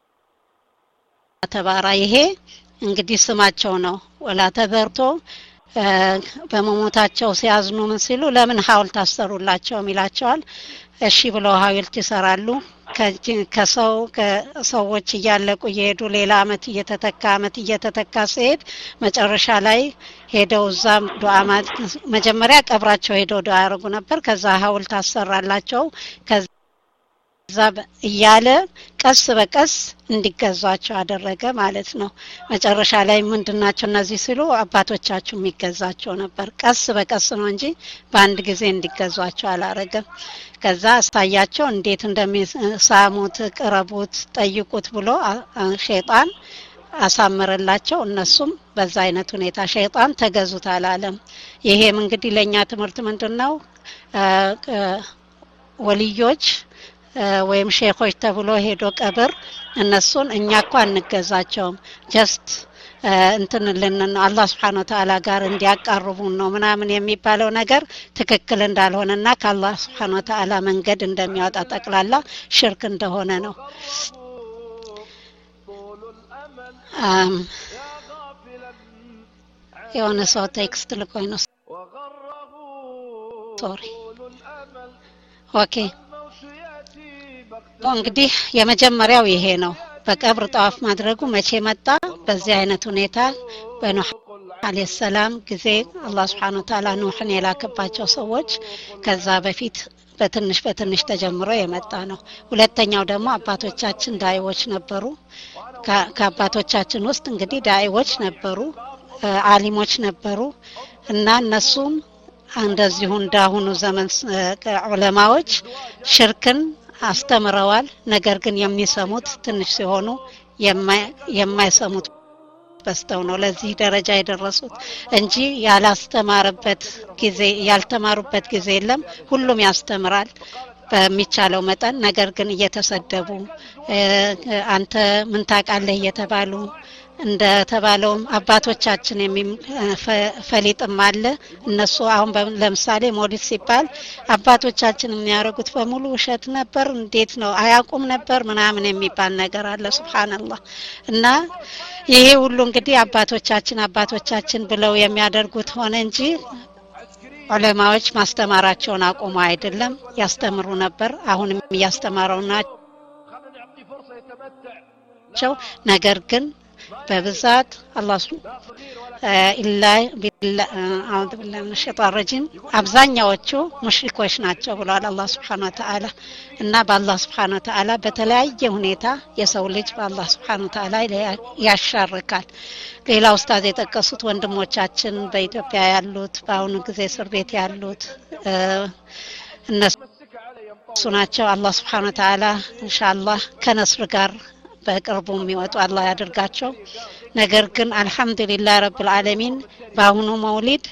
ተባራ ይሄ እንግዲህ ስማቸው ነው ወላ ተዘርቶ በመሞታቸው ሲያዝኑ ምን ሲሉ ለምን ሐውልት አሰሩላቸው ይላቸዋል እሺ ብለው ሐውልት ይሰራሉ ከሰው ከሰዎች እያለቁ ይሄዱ ሌላ አመት እየተተካ አመት እየተተካ ሲሄድ መጨረሻ ላይ ሄደው ዛም ዱዓ መጀመሪያ ቀብራቸው ሄደው ዱዓ ያረጉ ነበር ከዛ ሐውልት አሰራላቸው ከዛ እያለ ቀስ በቀስ እንዲገዛቸው አደረገ ማለት ነው መጨረሻ ላይ ምንድናቸው እነዚህ ሲሉ አባቶቻቸው የሚገዛቸው ነበር ቀስ በቀስ ነው እንጂ በአንድ ጊዜ እንዲገዛቸው አላረገም ከዛ አሳያቸው እንዴት እንደሚሳሙት ቅረቡት ጠይቁት ብሎ ሸይጣን አሳመረላቸው እነሱም በዛ አይነት ሁኔታ ሸይጣን ተገዙት አላለም ይሄም እንግዲህ ለኛ ትምህርት ምንድነው ወልዮች ወይም ሼኾች ተብሎ ሄዶ ቀብር እነሱን እኛ እንኳን እንገዛቸውም ጀስት እንትን ለነን አላህ Subhanahu Wa Ta'ala ጋር እንዲያቀርቡን ነው ምናምን የሚባለው ነገር ትክክል እንዳልሆነና ከአላህ Subhanahu Wa Ta'ala መንገድ እንደሚያወጣ ጠቅላላ ሽርክ እንደሆነ ነው አም የሆነ ሰው ቴክስት ልኮኝ ነው ሶሪ ኦኬ እንግዲህ የመጀመሪያው ይሄ ነው በቀብር ጣዋፍ ማድረጉ መቼ መጣ በዚህ አይነት ሁኔታ በኑህ አለይሂ ሰላም ጊዜ አላህ Subhanahu Wa Ta'ala ኑህን የላከባቸው ሰዎች ከዛ በፊት በትንሽ በትንሽ ተጀምሮ የመጣ ነው ሁለተኛው ደግሞ አባቶቻችን ዳይዎች ነበሩ ከአባቶቻችን ውስጥ እንግዲህ ዳይዎች ነበሩ ዓሊሞች ነበሩ እና እነሱም እንደዚሁ እንዳሁኑ ዘመን ዑለማዎች ሽርክን አስተምረዋል ነገር ግን የሚሰሙት ትንሽ ሲሆኑ የማይሰሙት በስተው ነው ለዚህ ደረጃ የደረሱት እንጂ ያላስተማረበት ጊዜ ያልተማሩበት ጊዜ የለም ሁሉም ያስተምራል በሚቻለው መጠን ነገር ግን እየተሰደቡ አንተ ምን ታቃለህ እየተባሉ እንደ ተባለው አባቶቻችን የሚፈሊጥም አለ እነሱ አሁን ለምሳሌ ሞዲስ ሲባል አባቶቻችን የሚያረጉት በሙሉ ውሸት ነበር እንዴት ነው አያቁም ነበር ምናምን የሚባል ነገር አለ ሱብሃንአላህ እና ይሄ ሁሉ እንግዲህ አባቶቻችን አባቶቻችን ብለው የሚያደርጉት ሆነ እንጂ ዑለማዎች ማስተማራቸውን አቆሙ አይደለም ያስተምሩ ነበር አሁንም ያስተማሩና ነገር ግን በብዛት አላህ ኢላ ቢላ አውድ ቢላ من الشيطان الرجيم አብዛኛዎቹ ሙሽሪኮች ናቸው ብሏል አላህ Subhanahu Wa Ta'ala እና በአላህ Subhanahu Wa Ta'ala በተለያየ ሁኔታ የሰው ልጅ በአላህ Subhanahu Wa Ta'ala ያሻርካል ሌላ ኡስታዝ የጠቀሱት ወንድሞቻችን በኢትዮጵያ ያሉት በአሁኑ ጊዜ እስር ቤት ያሉት እነሱ ናቸው አላህ Subhanahu Wa Ta'ala ኢንሻአላህ ከነስር ጋር በቅርቡ የሚወጡ አላህ ያድርጋቸው ነገር ግን አልহামዱሊላህ ረብል ዓለሚን በአሁኑ መውሊድ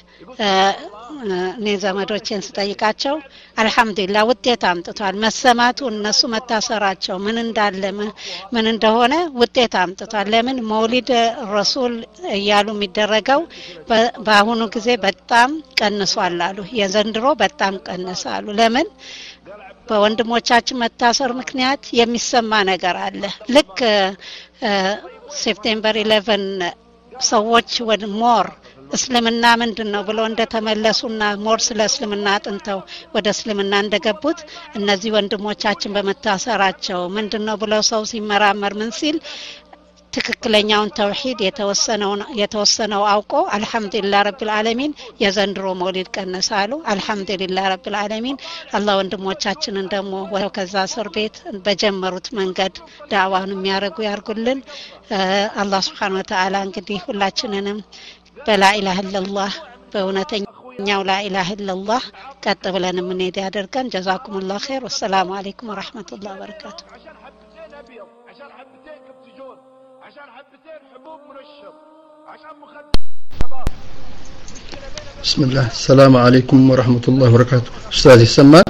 ነዘመዶችን ስጠይቃቸው አልহামዱሊላህ ውጤት አምጥቷል መሰማቱ እነሱ መታሰራቸው ምን እንዳለ ምን እንደሆነ ውጤት አምጥቷል ለምን መውሊድ ረሱል ያሉ የሚደረገው በአሁኑ ጊዜ በጣም ቀንሷል አሉ የዘንድሮ በጣም ቀነሳሉ ለምን በወንድሞቻችን መታሰር ምክንያት የሚሰማ ነገር አለ ልክ ሴፕቴምበር eleven ሰዎች ወደ ሞር እስልምና ምንድነው ብለው እንደተመለሱና ሞር ስለ እስልምና አጥንተው ወደ እስልምና እንደገቡት እነዚህ ወንድሞቻችን በመታሰራቸው ምንድነው ብለው ሰው ሲመራመር ምን ሲል ትክክለኛውን ተውሂድ የተወሰነው የተወሰነው አውቆ አልহামዱሊላህ ረብል ዓለሚን የዘንድሮ መውሊድ ቀነሳሉ አልহামዱሊላህ ረብል ዓለሚን አላህ ወንድሞቻችንን ደግሞ ወለው ከዛ እስር ቤት በጀመሩት መንገድ ዳዕዋውን የሚያረጉ ያርጉልን አላህ Subhanahu Wa Ta'ala እንግዲህ ሁላችንንም በላ ኢላሃ ኢላላህ በእውነተኛው ላ ኢላሃ ኢላላህ ቀጥ ብለን እንሄድ ያደርገን ጀዛኩሙላህ ኸይር ወሰላሙ አለይኩም ወራህመቱላሂ ወበረካቱ بسم الله السلام عليكم ورحمة الله وبركاته أستاذ السمان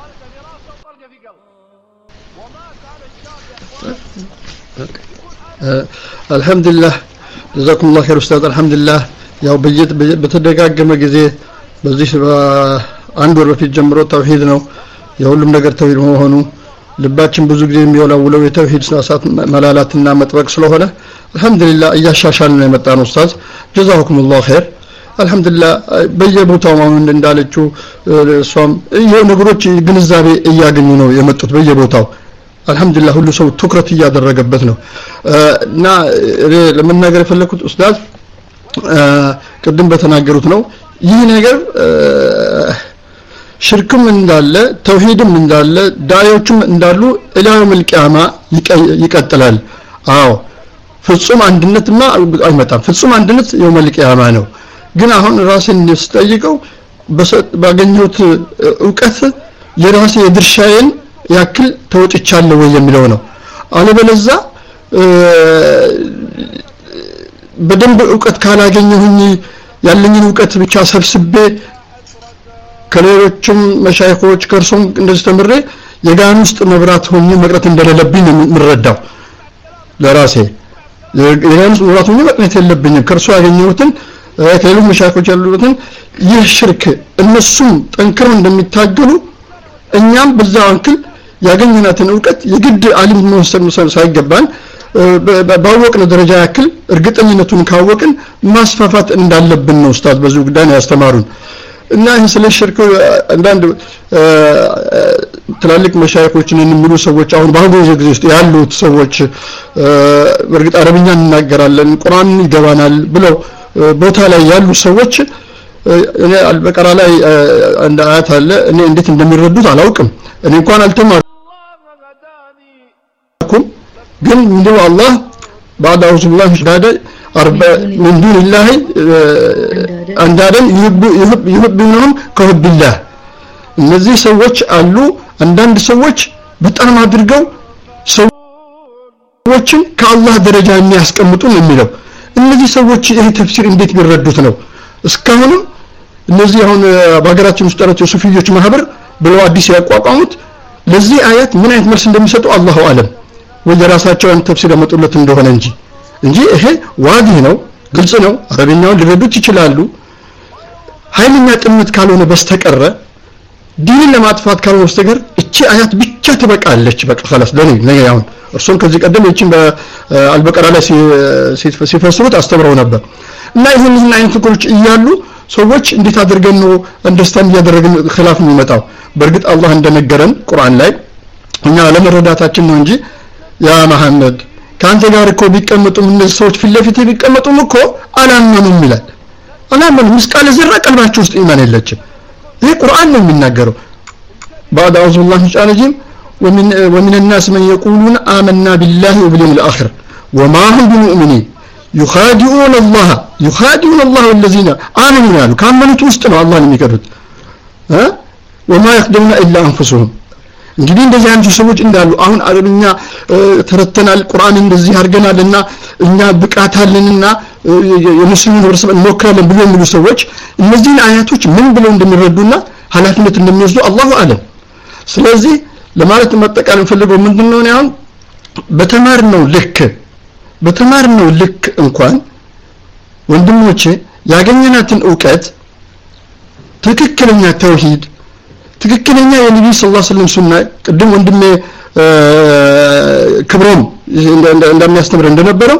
الحمد لله جزاكم الله خير أستاذ الحمد لله يا بيت بتدقاق مجزي بزيش عنده في الجمرة توحيد نو يقولهم نقر توحيد هو هنو ልባችን ብዙ ጊዜ የሚወላውለው የተውሂድ ስናሳት መላላትና መጥበቅ ስለሆነ አልহামዱሊላህ እያሻሻልን ነው የመጣነው ኡስታዝ ጀዛኩሙላህ ኸይር አልহামዱሊላህ በየቦታው አሁን እንዳለችው እሷም የነገሮች ግንዛቤ እያገኙ ነው የመጡት በየቦታው አልহামዱሊላህ ሁሉ ሰው ትኩረት እያደረገበት ነው እና ለመናገር የፈለኩት ኡስታዝ ቅድም በተናገሩት ነው ይህ ነገር ሽርክም እንዳለ ተውሂድም እንዳለ ዳዮችም እንዳሉ ኢላው መልቂያማ ይቀጥላል አዎ ፍጹም አንድነትማ አይመጣም ፍጹም አንድነት የውመል ቂያማ ነው ግን አሁን ራስን ልስጠይቀው ባገኘሁት ዕውቀት የራሴ የድርሻዬን ያክል ተወጥቻለሁ ወይ የሚለው ነው አለበለዛ በደንብ ዕውቀት ካላገኘሁኝ ያለኝን ዕውቀት ብቻ ሰብስቤ ከሌሎችም መሻይኾች ከርሶም እንደዚህ ተምሬ የጋን ውስጥ መብራት ሆኜ መቅረት እንደሌለብኝ ምረዳው ለራሴ የጋን ውስጥ መብራት ሆኜ መቅረት የለብኝም ከርሶ ያገኘሁትን ከሌሎች መሻይኾች ያሉትን ይህ ሽርክ እነሱም ጠንክረው እንደሚታገሉ እኛም በዛው አንክል ያገኘናትን ዕውቀት የግድ ዓሊም መሆን ሳይገባን ባወቅን ደረጃ ያክል እርግጠኝነቱን ካወቅን ማስፋፋት እንዳለብን ነው ኡስታዝ በዚህ ጉዳይ ያስተማሩን እና ይህ ስለ ሽርክ አንዳንድ ትላልቅ መሻይኾችን የሚሉ ሰዎች አሁን በአሁኑ ጊዜ ውስጥ ያሉት ሰዎች በእርግጥ አረብኛ እንናገራለን ቁርአን ይገባናል ብለው ቦታ ላይ ያሉ ሰዎች እኔ አልበቀራ ላይ አንድ አያት አለ እኔ እንዴት እንደሚረዱት አላውቅም እኔ እንኳን አልተማርኩም ግን እንደው አላህ بعد اعوذ بالله من الشيطان اربع من دون الله አንዳንድ ይህብ ይህብ ይህብንም ከህብ الله እነዚህ ሰዎች አሉ አንዳንድ ሰዎች በጣም አድርገው ሰዎችን ከአላህ ደረጃ የሚያስቀምጡ ነው የሚለው እነዚህ ሰዎች ይሄ ተፍሲር እንዴት ቢረዱት ነው እስካሁንም እነዚህ አሁን በአገራችን ውስጥ ያሉት የሱፊዮች ማህበር ብለው አዲስ ያቋቋሙት ለዚህ አያት ምን አይነት መልስ እንደሚሰጡ አላሁ አለም ወየራሳቸውን ተፍሲር ያመጡለት እንደሆነ እንጂ እንጂ ይሄ ዋዲ ነው ግልጽ ነው አረብኛውን ሊረዱት ይችላሉ ኃይለኛ ጥምት ካልሆነ በስተቀር ዲንን ለማጥፋት ካልሆነ በስተቀር እቺ አያት ብቻ ትበቃለች በቃ خلاص ለኔ ለኔ አሁን እርሱም ከዚህ ቀደም እቺን በአልበቀራ ላይ ሲፈስሩት አስተምረው ነበር እና ይሄንን አይነት ኩሮች እያሉ ሰዎች እንዴት አድርገን ነው አንደርስታንድ ያደረግን خلاف የሚመጣው በእርግጥ አላህ እንደነገረን ቁርአን ላይ እኛ ለመረዳታችን ነው እንጂ ያ መሐመድ ካንተ ጋር እኮ ቢቀመጡም እነዚህ ሰዎች ፊት ለፊት ቢቀመጡም እኮ አላመኑም ይላል አላመኑ ምስቃለ ዘራ ቀልባቸው ውስጥ ኢማን የለችም ይሄ ቁርአን ነው የሚናገረው بعد اعوذ بالله من الشيطان الرجيم ومن ومن الناس من يقولون آمنا بالله وباليوم الآخر وما هم بمؤمنين يخادعون الله يخادعون الله والذين آمنوا قالوا كامنوا توستنوا الله የሚከዱት ها وما يخدعون الا انفسهم እንግዲህ እንደዚህ አይነት ሰዎች እንዳሉ አሁን አረብኛ ተረተናል ቁርአን እንደዚህ አድርገናልና እኛ ብቃታለንና የሙስሊም ህብረተሰብ እንሞክራለን ብለው የሚሉ ሰዎች እነዚህን አያቶች ምን ብለው እንደሚረዱና ኃላፊነት እንደሚወስዱ አላሁ አለም ስለዚህ ለማለት መጠቃለል ፈልገው ምንድነው ነው አሁን በተማርነው ልክ በተማርነው ልክ እንኳን ወንድሞቼ ያገኘናትን ዕውቀት ትክክለኛ ተውሂድ ትክክለኛ የነብዩ ሰለላሁ ዐለይሂ ወሰለም ሱና ቅድም ወንድሜ ክብሮም እንደሚያስተምር እንደነበረው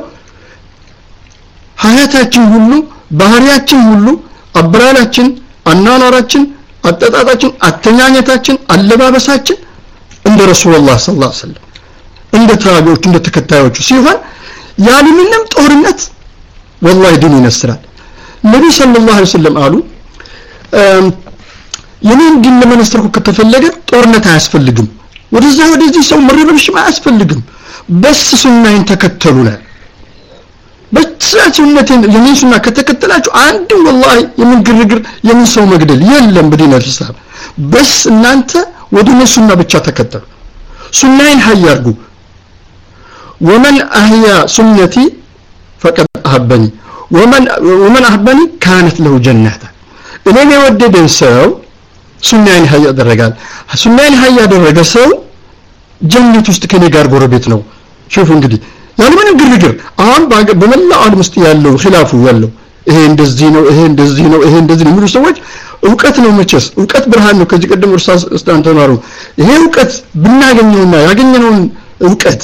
ሀያታችን ሁሉ ባህሪያችን ሁሉ አብራራችን አናናራችን አጠጣጣችን አተኛኘታችን አለባበሳችን እንደ ረሱላህ ሰለላሁ ዐለይሂ ወሰለም እንደ ታቢዎች እንደ ተከታዮቹ ሲሆን ያለምንም ጦርነት والله ዲን ይነስራል ነብዩ ሰለላሁ ዐለይሂ ወሰለም አሉ የኔን ዲን ለመነስተርኩ ከተፈለገ ጦርነት አያስፈልግም ወደዛ ወደዚህ ሰው መረበሽ አያስፈልግም በስ ሱናይን ተከተሉና በሱናትን የኔን ሱና ከተከተላችሁ አንድ والله የምን ግርግር የምን ሰው መግደል የለም በዲን አልኢስላም በስ እናንተ ወደ ሱና ብቻ ተከተሉ ሱናይን ሀያርጉ ومن احيا سنتي فقد احبني ومن ومن احبني كانت له جنه እኔ የወደደን ሰው ሱናይን ሀያ ያደረጋል ሱናይን ሀያ ያደረገ ሰው ጀነት ውስጥ ከኔ ጋር ጎረቤት ነው ሹፍ እንግዲህ ያለምን ግርግር አሁን በመላው ዓለም ውስጥ ያለው ኺላፉ ያለው ይሄ እንደዚህ ነው ይሄ እንደዚህ ነው ይሄ እንደዚህ ነው የሚሉ ሰዎች ዕውቀት ነው መቸስ ዕውቀት ብርሃን ነው ከዚህ ቀደም ኡስታዝ እስታን ተማሩ ይሄ ዕውቀት ብናገኘውና ያገኘነውን ዕውቀት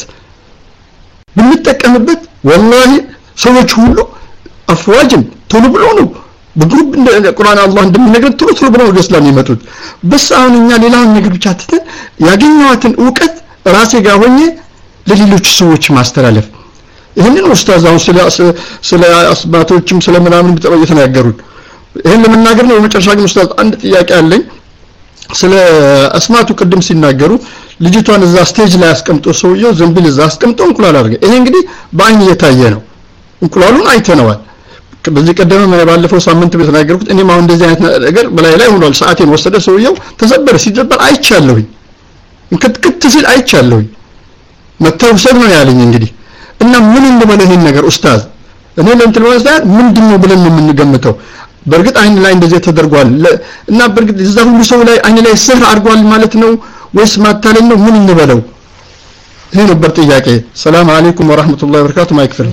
ብንጠቀምበት والله ሰዎች ሁሉ አፍዋጅን ቶሎ ብሎ ነው በግሩፕ እንደ ቁርአን አላህ እንደሚነግረን ቶሎ ቶሎ ብለው ወደ እስላም ይመጡት በስ አሁን እኛ ሌላውን ነገር ብቻ ትተን ያገኘዋትን ዕውቀት ራሴ ጋር ሆኜ ለሌሎች ሰዎች ማስተላለፍ ይሄንን ኡስታዝ አሁን ስለ ስለ አስማቶችም ስለ ምናምን ብጠው የተናገሩት ይሄን ለመናገር ነው በመጨረሻ ግን ኡስታዝ አንድ ጥያቄ አለኝ ስለ አስማቱ ቅድም ሲናገሩ ልጅቷን እዛ ስቴጅ ላይ አስቀምጦ ሰውየው ዘንቢል እዛ አስቀምጦ እንቁላል አድርገ ይሄ እንግዲህ በአይን እየታየ ነው እንቁላሉን አይተነዋል በዚህ ቀደም ባለፈው ሳምንት በተናገርኩት እኔም አሁን እንደዚህ አይነት ነገር በላይ ላይ ሆኗል ሰዓቴን ወሰደ ሰውየው ተሰበረ ሲጀበር አይቻለሁኝ እንከትከት ሲል አይቻለሁኝ መተውሰብ ነው ያለኝ እንግዲህ እና ምን እንደበለ ይሄን ነገር ኡስታዝ እኔ ለእንትን ወስዳት ምንድነው ብለን ነው የምንገምተው በርግጥ አይን ላይ እንደዚህ ተደርጓል እና በርግጥ እዛ ሁሉ ሰው ላይ አይን ላይ ስህር አድርጓል ማለት ነው ወይስ ማታለኝ ነው ምን እንበለው ይሄ ነበር ጥያቄ ሰላም አለይኩም ወራህመቱላሂ ወበረካቱ ማይክፍል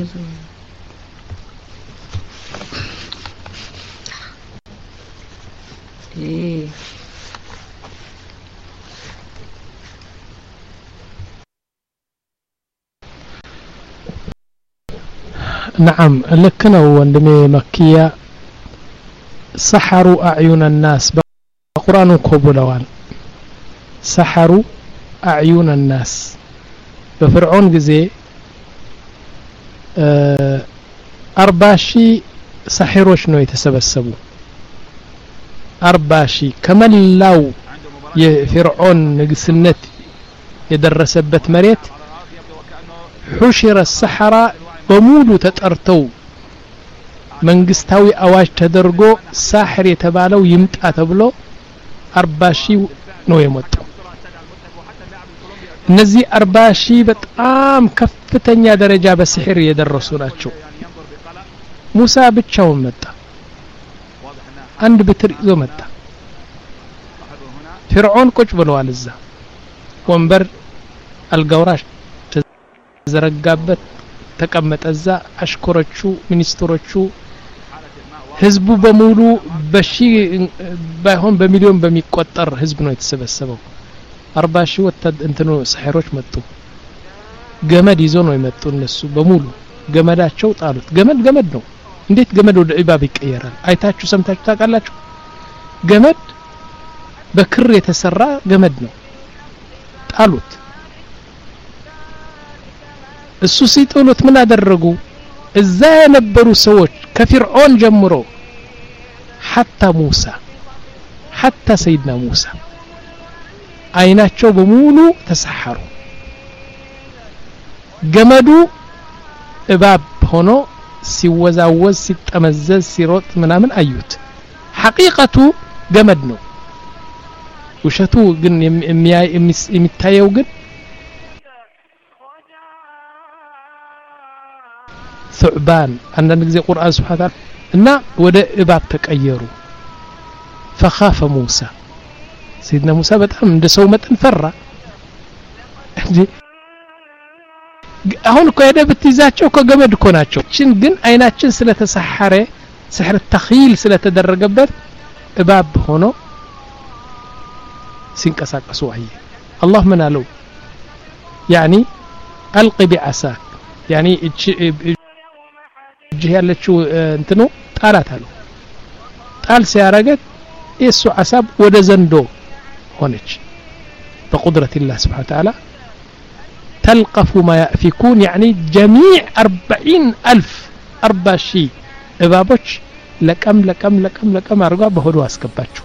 نعم لكنه وندمي مكية سحروا أعين الناس بقرآن كوبولوان سحروا أعين الناس بفرعون جزي أرباشي سحروش نو يتسبسبوا أرباشي كمن لو فرعون نقسنت يدرسبت مريت حشر السحرة በሙሉ ተጠርተው መንግስታዊ አዋጅ ተደርጎ ሳህር የተባለው ይምጣ ተብሎ አርባ ሺህ ነው የመጣው እነዚህ አርባ ሺህ በጣም ከፍተኛ ደረጃ በስህር የደረሱ ናቸው ሙሳ ብቻውን መጣ አንድ ብትር ይዞ መጣ ፍርዖን ቁጭ ብለዋል እዛ ወንበር አልጋውራሽ ተዘረጋበት ተቀመጠዛ አሽኮሮቹ ሚኒስትሮቹ ህዝቡ በሙሉ በሺ ባይሆን በሚሊዮን በሚቆጠር ህዝብ ነው የተሰበሰበው አርባ ሺህ ወጣት እንትኑ ሰህሮች መጡ ገመድ ይዞ ነው የመጡ እነሱ በሙሉ ገመዳቸው ጣሉት ገመድ ገመድ ነው እንዴት ገመድ ወደ እባብ ይቀየራል አይታችሁ ሰምታችሁ ታውቃላችሁ ገመድ በክር የተሰራ ገመድ ነው ጣሉት እሱ ሲጥሉት ምን አደረጉ እዛ የነበሩ ሰዎች ከፍርዖን ጀምሮ حتى موسى حتى سيدنا موسى አይናቸው በሙሉ ተሰሐሩ ገመዱ እባብ ሆኖ ሲወዛወዝ ሲጠመዘዝ ሲሮጥ ምናምን አዩት ሐቂቀቱ ገመድ ነው ውሸቱ ግን የሚታየው ግን ثعبان عندنا ጊዜ ቁርአን ሱብሃነ ተዓላ እና ወደ እባብ ተቀየሩ فخاف موسى سيدنا موسى በጣም እንደ ሰው መጠን ፈራ አሁን እኮ ሄደ በትይዛቸው ከገመድ እኮ ናቸው እቺን ግን አይናችን ስለተሰሐረ سحر التخيل ስለተደረገበት እባብ ሆኖ ሲንቀሳቀሱ አየ الله من አለው يعني القي بعصاك يعني እጅህ ያለችው እንትኑ ጣላት አለው ጣል ሲያረጋት የሱ ሐሳብ ወደ ዘንዶ ሆነች بقدرة الله سبحانه وتعالى تلقف ما يأفكون يعني جميع أربعين ألف أربع شيء እባቦች ለቀም ለቀም ለቀም ለቀም አርጋ በሆዱ አስገባቸው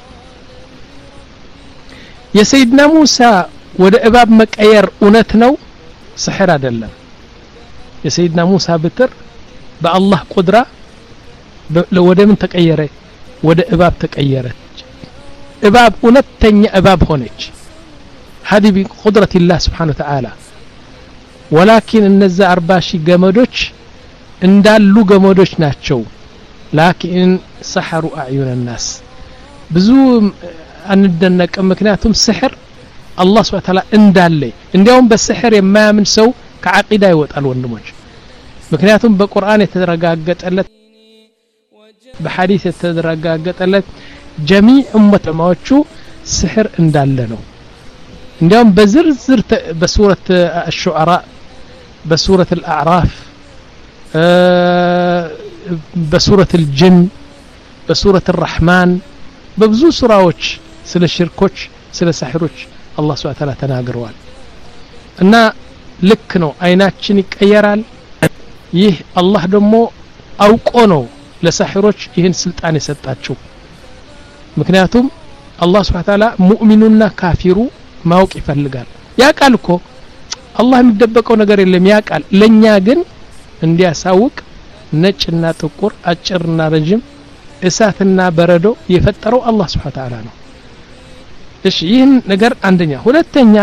የሰይድና ሙሳ ወደ እባብ መቀየር እውነት ነው ስሕር አይደለም የሰይድና ሙሳ ብትር በአላህ ቁድራ ወደ ምን ተቀየረ ወደ እባብ ተቀየረች እባብ እውነተኛ እባብ ሆነች هذه بقدرة الله سبحانه وتعالى ولكن እነዛ አርባ ሺህ ገመዶች እንዳሉ ገመዶች ናቸው لكن سحروا أعين الناس ብዙ አንደነቅ ምክንያቱም ስሕር አላህ Subhanahu Wa Ta'ala እንዳለ እንዲያውም በስሕር የማያምን ሰው ከዓቂዳ ይወጣል ወንድሞች ምክንያቱም በቁርአን የተረጋገጠለት በሐዲስ የተረጋገጠለት جميع ኡመቶቹ ስሕር እንዳለ ነው እንዲያውም በዝርዝር በሱረት الشعراء بسورة الأعراف بسورة الجن በሱረት الرحمن በብዙ ሱራዎች ስለ ሽርኮች ስለ ሳህሮች አላህ Subhanahu Ta'ala ተናግረዋል እና ልክ ነው አይናችን ይቀየራል ይህ አላህ ደግሞ አውቆ ነው ለሳህሮች ይህን ስልጣን የሰጣቸው ምክንያቱም አላህ Subhanahu Ta'ala ሙእሚኑና ካፊሩ ማወቅ ይፈልጋል ያቃል እኮ አላህ የሚደበቀው ነገር የለም ያቃል ለኛ ግን እንዲያሳውቅ ነጭና ጥቁር አጭርና ረጅም እሳትና በረዶ የፈጠረው አላህ Subhanahu Ta'ala ነው እሺ ይህን ነገር አንደኛ ሁለተኛ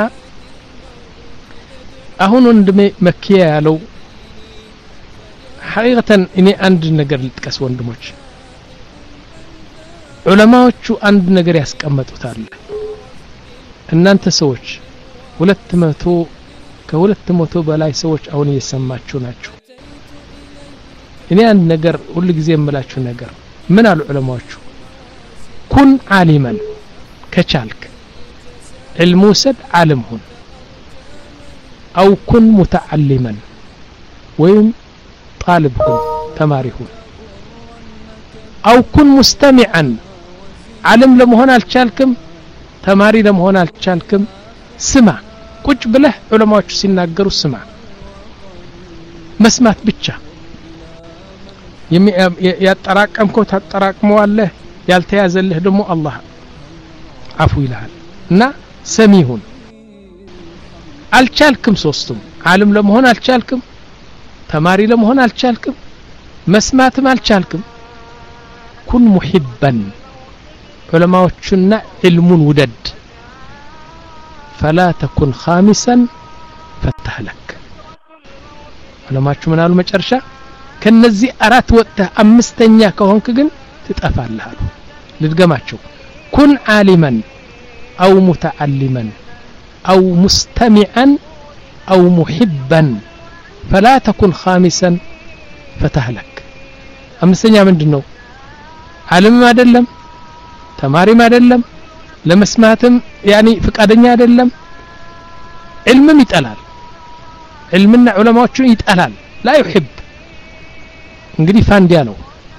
አሁን ወንድሜ መኪያ ያለው ሐቂቀተን እኔ አንድ ነገር ልጥቀስ ወንድሞች ዑለማዎቹ አንድ ነገር ያስቀመጡታል እናንተ ሰዎች ሁለት መቶ ከሁለት መቶ በላይ ሰዎች አሁን እየሰማችሁ ናቸው እኔ አንድ ነገር ሁሉ ጊዜ የምላችሁ ነገር ምን አሉ ዑለማዎቹ ኩን ዓሊማን ከቻልክ علم وسد عالم هون أو كن متعلما وين طالب هون تماري هون أو كن مستمعا علم لم هون الشالكم تماري لم هون الشالكم سمع كوج بله علماء سيناغروا سمع مسمات بتشا يتراكمكم تتراكموا الله يالتيازله دمو الله عفو ይልሃል እና ሰሚሁን አልቻልክም ሶስቱም ዓለም ለመሆን አልቻልክም ተማሪ ለመሆን አልቻልክም መስማትም አልቻልክም ኩን ሙሂበን ዑለማዎችና ዕልሙን ውደድ فلا تكن خامسا فتهلك ዑለማዎቹ ምን አሉ መጨረሻ ከነዚህ አራት ወጥተህ አምስተኛ ከሆንክ ግን ትጠፋለህ አሉ ልድገማቸው ኩን ዓሊማን أو متعلما أو مستمعا أو محبا فلا تكن خامسا فتهلك أمسنيا من دنو عالم ما دلم تماري ما دلم لمسماتم يعني فقادنيا دلم علم يتقلال علمنا علماء يتقلال لا يحب እንግዲህ ፋንዲያ ነው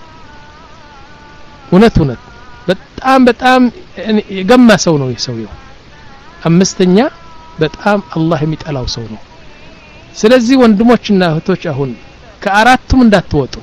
እውነት እውነት በጣም በጣም የገማ ሰው ነው የሰውየው አምስተኛ በጣም አላህ የሚጠላው ሰው ነው ስለዚህ ወንድሞችና እህቶች አሁን ከአራቱም እንዳትወጡ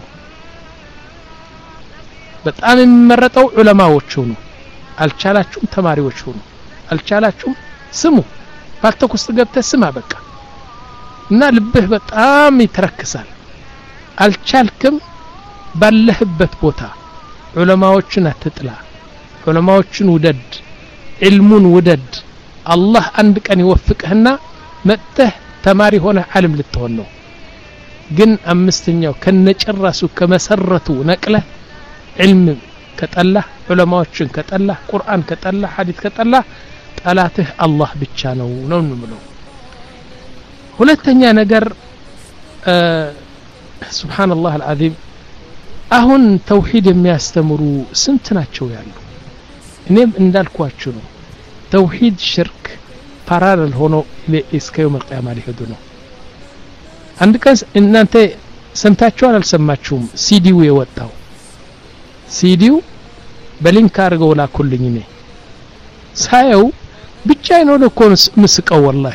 በጣም የሚመረጠው ዑለማዎች ሆኑ አልቻላችሁም ተማሪዎች ሆኑ አልቻላችሁም ስሙ ባክተኩስ ገብተህ ስማ በቃ እና ልብህ በጣም ይተረክሳል አልቻልክም ባለህበት ቦታ ዑለማዎችን አትጥላ ዑለማዎችን ውደድ ዕልሙን ውደድ አላህ አንድ ቀን ይወፍቅህና መጥተህ ተማሪ ሆነ ዓለም ልትሆን ነው ግን አምስተኛው ከነጨራሱ ከመሰረቱ ነቅለህ ዕልም ከጠላህ ዑለማዎችን ከጠላህ ቁርአን ከጠላህ ሐዲስ ከጠላህ ጠላትህ አላህ ብቻ ነው ነው እንምለው ሁለተኛ ነገር ሱብሃንአላህ አልዓዚም አሁን ተውሂድ የሚያስተምሩ ስንት ናቸው ያሉ እኔም እንዳልኳችሁ ነው ተውሂድ ሽርክ ፓራለል ሆኖ ለእስከ يوم القيامه ሊሄዱ ነው አንድ ቀን እናንተ ሰምታችኋል አልሰማችሁም ሲዲው የወጣው ሲዲው በሊንክ አድርገው ላኩልኝ እኔ ሳየው ብቻዬን ነው እኮ ምስቀው والله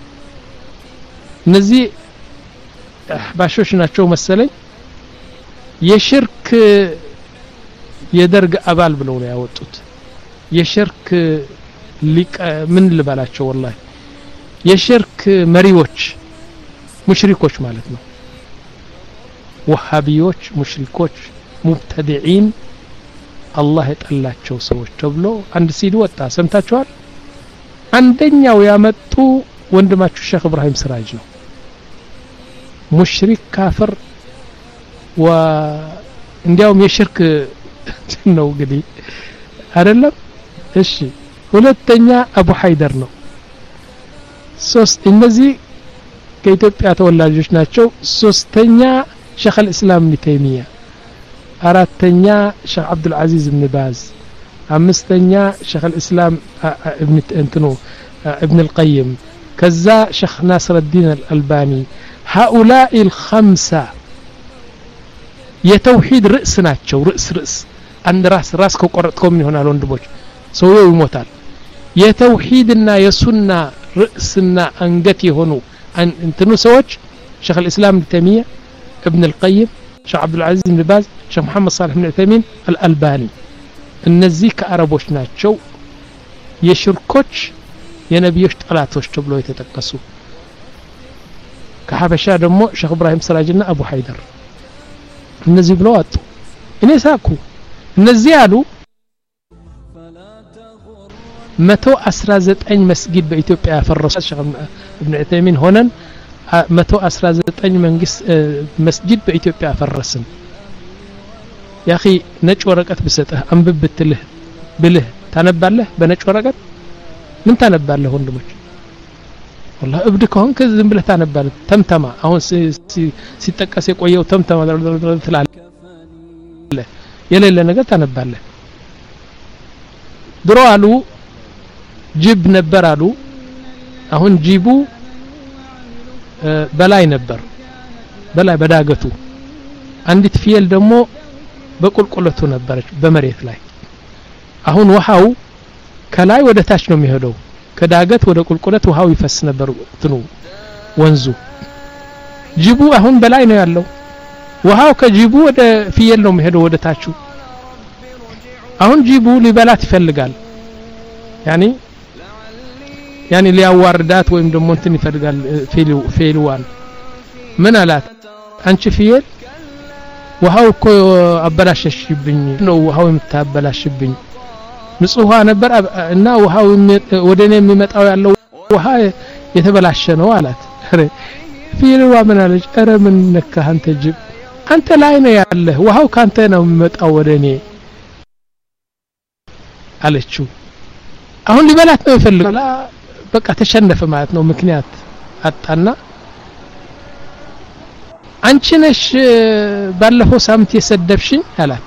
እነዚህ ባሾች ናቸው መሰለኝ የሽርክ የደርግ አባል ብለው ነው ያወጡት የሽርክ ሊቅ ምን ልባላቸው والله የሽርክ መሪዎች ሙሽሪኮች ማለት ነው ወሃቢዎች ሙሽሪኮች ሙብተዲዒን አላህ የጠላቸው ሰዎች ተብሎ አንድ ሲዲ ወጣ ሰምታችኋል አንደኛው ያመጡ ወንድማችሁ ሼክ ኢብራሂም ስራጅ ነው ሙሽሪክ ካፍር و እንዲያውም የሽርክ ነው እንግዲህ አይደለም እሺ ሁለተኛ አቡ ሃይደር ነው ሶስት እነዚህ ከኢትዮጵያ ተወላጆች ናቸው ሶስተኛ ሼክ الاسلام ابن تيميه አራተኛ ሼክ አብዱል አዚዝ ኢብኑ ባዝ አምስተኛ ሼክ الاسلام ابن እንትኑ ابن القيم ከዛ ሼክ ናስር الدين الالباني هؤلاء الخمسه የተውሂድ ርዕስ ናቸው ርዕስ ርዕስ አንድ ራስ ራስ ከቆረጥከው ምን ይሆናል ወንድሞች ሰውየው ይሞታል የተውሂድና የሱና ርዕስና አንገት የሆኑ እንትኑ ሰዎች ሸይኽ الاسلام ابن تيميه ابن القيم ሸይኽ አብዱል አዚዝ ኢብኑ ባዝ ሸይኽ መሐመድ ሷሊህ ኢብኑ ዑሰይሚን አልአልባኒ እነዚህ ከአረቦች ናቸው የሽርኮች የነብዮች ጠላቶች ተብሎ የተጠቀሱ ከሐበሻ ደግሞ ሸይኽ ኢብራሂም ሰራጅና አቡ ሐይደር እነዚህ ብለው አጡ እኔ ሳኩ እነዚህ አሉ መቶ አስራ ዘጠኝ መስጊድ በኢትዮጵያ ያፈረሱ ሸይኽ ኢብኑ ዑሰይሚን ሆነን መቶ አስራ ዘጠኝ መንግስት መስጊድ በኢትዮጵያ ያፈረስን ያኺ ነጭ ወረቀት ብሰጥህ አንብብ ብትልህ ብልህ ታነባለህ በነጭ ወረቀት ምን ታነባለህ ወንድሞች والله እብድ ከሆንክ ዝም ብለህ ታነባለህ ተምተማ አሁን ሲጠቀስ የቆየው ተምተማ ትላለህ የሌለ ነገር ታነባለህ ድሮ አሉ ጅብ ነበር አሉ አሁን ጅቡ በላይ ነበር በላይ በዳገቱ አንዲት ፍየል ደግሞ በቁልቁለቱ ነበረች በመሬት ላይ አሁን ውሃው ከላይ ወደ ታች ነው የሚሄደው ከዳገት ወደ ቁልቁለት ውሃው ይፈስ ነበር እንትኑ ወንዙ ጅቡ አሁን በላይ ነው ያለው ውሃው ከጅቡ ወደ ፍየል ነው የሚሄደው ወደ ታቹ አሁን ጅቡ ሊበላት ይፈልጋል ያኒ ያኒ ሊያዋርዳት ወይም ደግሞ እንትን ይፈልጋል ፌሉ ፌሉዋን ምን አላት አንቺ ፍየል ውሃው እኮ አበላሽሽብኝ ነው ውሃው የምታበላሽብኝ ንጹህ ነበር እና ውሃው ወደኔ የሚመጣው ያለው ውሃ የተበላሸ ነው አላት ፍየልዋ ምን አለች ኧረ ምን ነካ አንተ ጅብ አንተ ላይ ነው ያለ ውሃው ካንተ ነው የሚመጣው ወደኔ አለችው አሁን ሊበላት ነው ይፈልጋል በቃ ተሸነፈ ማለት ነው ምክንያት አጣና አንቺ ነሽ ባለፈው ሳምንት የሰደብሽኝ አላት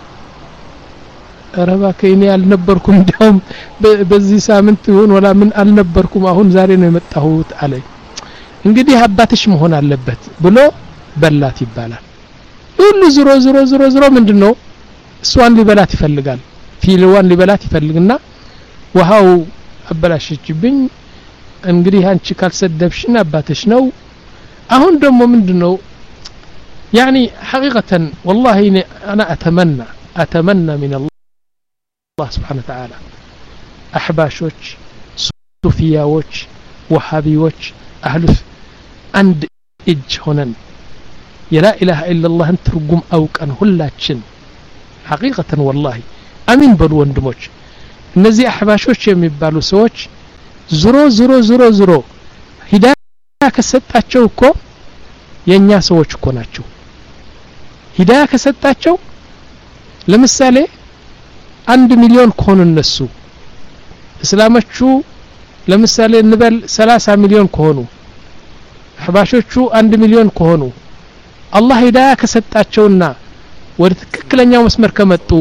ረባከ እኔ አልነበርኩም እንደውም በዚህ ሳምንት ይሁን ወላ ምን አልነበርኩም አሁን ዛሬ ነው የመጣሁት አለኝ እንግዲህ አባትሽ መሆን አለበት ብሎ በላት ይባላል ሁሉ ዝሮ ዝሮ ዝሮ ዝሮ ምንድነው እሷን ሊበላት ይፈልጋል ፊልዋን ሊበላት ይፈልግና ውሃው አበላሽችብኝ እንግዲህ አንቺ ካልሰደብሽና አባትሽ ነው አሁን ደግሞ ምንድነው يعني حقيقة والله أنا أتمنى أتمنى من الله سبحانه وتعالى أحباشوش صوفياوش وهابيوش أهل عند إج هنن يا لا إله إلا الله أنت رجوم أوك أن هلاتشن حقيقة والله أمين بلوان دموش النزي أحباشوش يمبالو سوش زرو زرو زرو زرو هداية كستاتشو كو የኛ ሰዎች እኮ ናቸው ሂዳያ ከሰጣቸው ለምሳሌ አንድ ሚሊዮን ኮን እነሱ እስላሞቹ ለምሳሌ እንበል ሰላሳ ሚሊዮን ከሆኑ አህባሾቹ አንድ ሚሊዮን ከሆኑ አላህ ሂዳያ ከሰጣቸውና ወደ ትክክለኛው መስመር ከመጡ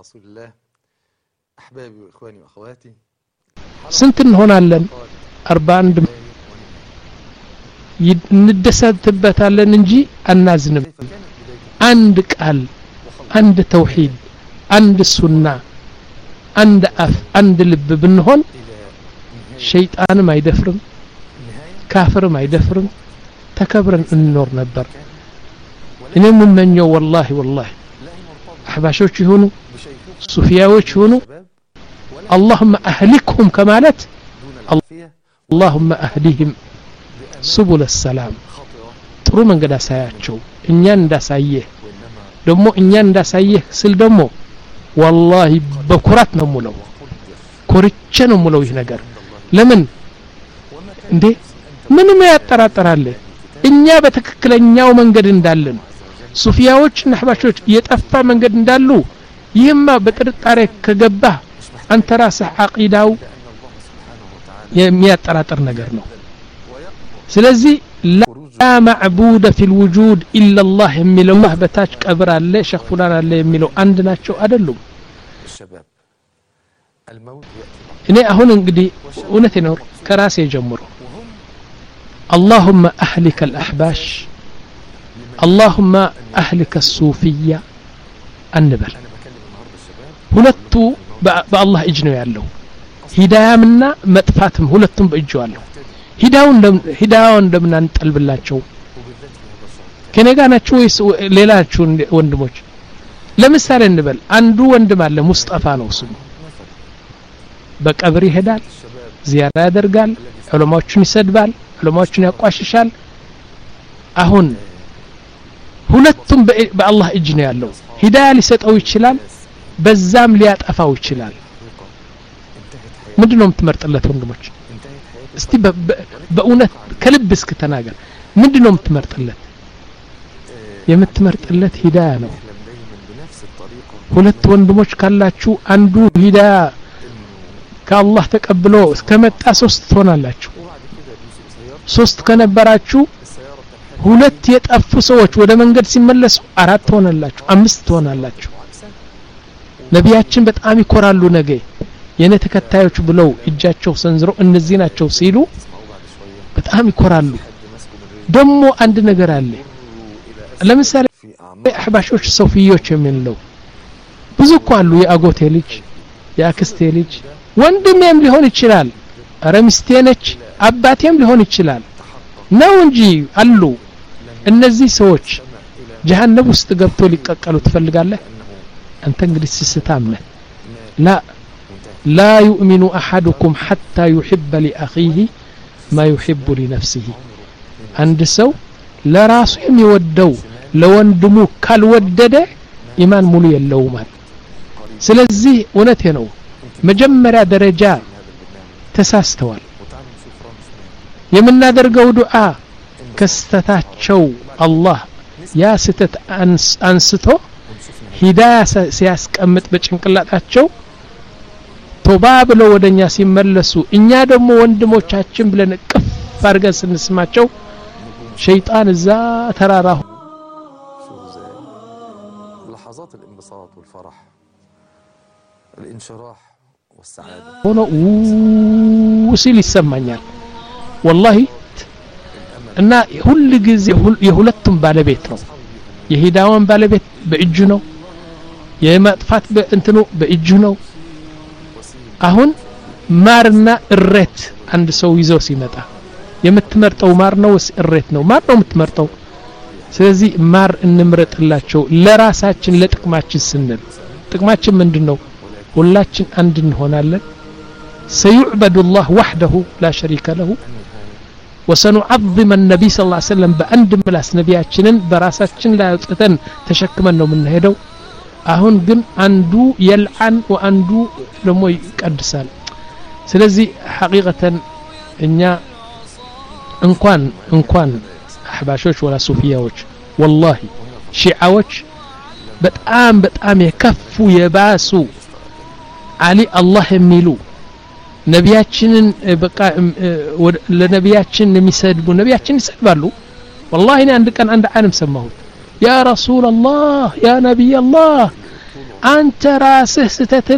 ስንት እንሆናለን አርባ አንድ እንደሰትበታለን እንጂ አናዝንም አንድ ቃል አንድ ተውሂድ አንድ ሱና አንድ አፍ አንድ ልብ ብንሆን ሸይጣንም አይደፍርም ካፍርም አይደፍርም ተከብረን እንኖር ነበር እኔ ምመኘው والله والله አህባሾች ይሁኑ ሱፊያዎች ይሁኑ اللهم اهلكهم كمالت اللهم اهدهم سبل السلام ጥሩ መንገድ አሳያቸው እኛን እንዳሳየህ ደሞ እኛን እንዳሳየህ ስል ደሞ والله በኩራት ነው ሙለው ኮርቼ ነው ሙለው ይህ ነገር ለምን እንዴ ምንም ያጠራጠራል እኛ በትክክለኛው መንገድ እንዳለን ሱፊያዎች ነህባሾች የጠፋ መንገድ እንዳሉ ይህማ በጥርጣሬ ከገባ አንተ ራስህ አቂዳው የሚያጠራጥር ነገር ነው ስለዚህ لا معبود في الوجود إلا الله የሚለው الله በታች ቀብር አለ ሸኽ ፉላን አለ የሚለው አንድ ናቸው አይደሉም እኔ አሁን እንግዲህ እውነቴ ነው ከራሴ ጀምሮ اللهم أهلك الأحباش اللهم أهلك الصوفية እንበል ሁለቱ በአላህ እጅ ነው ያለው ሂዳያምና መጥፋትም ሁለቱም በእጁ አለው ሂዳውን ሂዳውን እንደምን አንጠልብላቸው ከነጋ ናቸው ወይስ ሌላ ናቸው ወንድሞች ለምሳሌ እንበል አንዱ ወንድም አለ ሙስጠፋ ነው ስሙ በቀብር ይሄዳል ዚያራ ያደርጋል ዑለማዎችን ይሰድባል ዑለማዎችን ያቋሽሻል አሁን ሁለቱም በአላህ እጅ ነው ያለው ሂዳያ ሊሰጠው ይችላል በዛም ሊያጠፋው ይችላል ምንድነው የምትመርጥለት ወንድሞች እስቲ በእውነት ከልብ እስክ ተናገር ምንድነው የምትመርጥለት የምትመርጥለት ሂዳያ ነው ሁለት ወንድሞች ካላችሁ አንዱ ሂዳያ ከአላህ ተቀብሎ እስከመጣ ሶስት ትሆናላችሁ ሶስት ከነበራችሁ ሁለት የጠፉ ሰዎች ወደ መንገድ ሲመለሱ አራት ትሆናላችሁ አምስት ትሆናላችሁ ነቢያችን በጣም ይኮራሉ ነገ የኔ ተከታዮች ብለው እጃቸው ሰንዝረው እነዚህ ናቸው ሲሉ በጣም ይኮራሉ ደሞ አንድ ነገር አለ ለምሳሌ አህባሾች ሶፊዮች የሚለው ብዙ እኮ አሉ የአጎቴ ልጅ የአክስቴ ልጅ ወንድሜም ሊሆን ይችላል አረምስቴ ነች አባቴም ሊሆን ይችላል ነው እንጂ አሉ እነዚህ ሰዎች ጀሃነም ውስጥ ገብቶ ሊቀቀሉ ትፈልጋለህ አንተ እንግዲህ ስስታም ነህ لا لا يؤمن أحدكم حتى يحب لأخيه ما يحب لنفسه عند سو لا راسه يودو لو اندمو ካልወደደ ኢማን ሙሉ የለውም ማለት ስለዚህ እውነቴ ነው መጀመሪያ ደረጃ ተሳስተዋል የምናደርገው ዱዓ ከስተታቸው አላህ ያ ስተት አንስቶ ሂዳያ ሲያስቀምጥ በጭንቅላታቸው ቶባ ብለው ወደኛ ሲመለሱ እኛ ደግሞ ወንድሞቻችን ብለን ቅፍ አድርገን ስንስማቸው ሸይጣን እዛ ተራራሁ لحظات الانبساط والفرح الانشراح والسعاده ሆኖ ውሲል ይሰማኛል والله እና ሁሉ ጊዜ የሁለቱም ባለቤት ነው የሂዳውን ባለቤት በእጁ ነው የማጥፋት በእንትኑ በእጁ ነው አሁን ማርና እሬት አንድ ሰው ይዘው ሲመጣ የምትመርጠው ማር ነው ወይስ እሬት ነው ማር ነው የምትመርጠው ስለዚህ ማር እንምረጥላቸው ለራሳችን ለጥቅማችን ስንል ጥቅማችን ምንድነው ሁላችን አንድ እንሆናለን سيعبد الله وحده لا شريك له وسنعظم النبي صلى الله عليه وسلم بأند ملاس نبياتنا براساتنا لا يطلتن تشكمن ነው የምንሄደው አሁን ግን አንዱ يلعن وአንዱ ደግሞ ይቀድሳል ስለዚህ حقيقة እኛ እንኳን እንኳን አህባሾች ወላ ሱፊያዎች والله ሺዓዎች በጣም በጣም የከፉ የባሱ አሊ አላህ የሚሉ ነቢያችንን በቃ ለነቢያችን የሚሰድቡ ነቢያችን ይሰድባሉ والله እኔ አንድ ቀን አንድ ዓለም ሰማሁት ያ ረሱል አላህ ያ ነብይ አላህ አንተ ራስህ ስተትን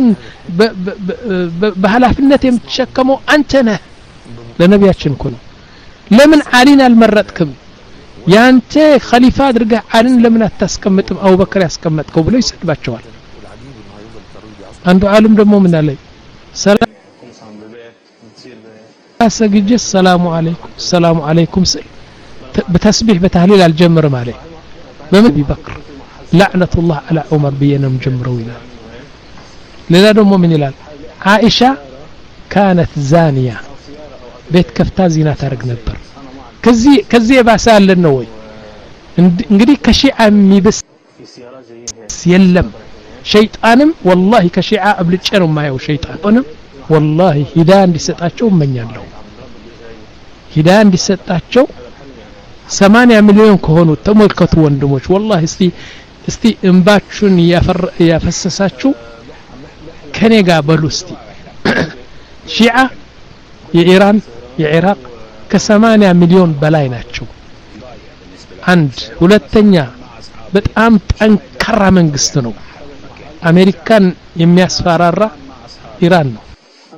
በኃላፊነት የምትሸከመው አንተ ነህ ለነቢያችን እኮ ነው ለምን አሊን አልመረጥክም ያንተ ኸሊፋ አድርገህ አሊን ለምን አታስቀምጥም አቡበከር ያስቀመጥከው ብለው ይሰድባቸዋል አንዱ ዓለም ደግሞ ምን አለ ሰላም አሰግጀ ሰላሙ አለይኩም ሰላሙ አለይኩም በተስቢህ በተህሊል አልጀምርም አለ በምን ቢበክር لعنة الله على عمر بينهم جمروا إلى لذا دمو من إلال عائشة كانت زانية بيت كفتا زينة تارق نبر كزي كزي باسال للنوي انقدي كشيعة ميبس يلم شيطانم والله كشيعة قبل تشانم ما يو شيطانم والله هدان دي ستاتشو من يالو هدان دي ستاتشو ثمانية مليون كهونو تملكتو وندموش والله استي እስቲ እንባቹን ያፈሰሳችሁ ከኔ ጋር በሉ እስቲ ሺዓ የኢራን የኢራቅ ከ80 ሚሊዮን በላይ ናቸው አንድ ሁለተኛ በጣም ጠንካራ መንግስት ነው አሜሪካን የሚያስፈራራ ኢራን ነው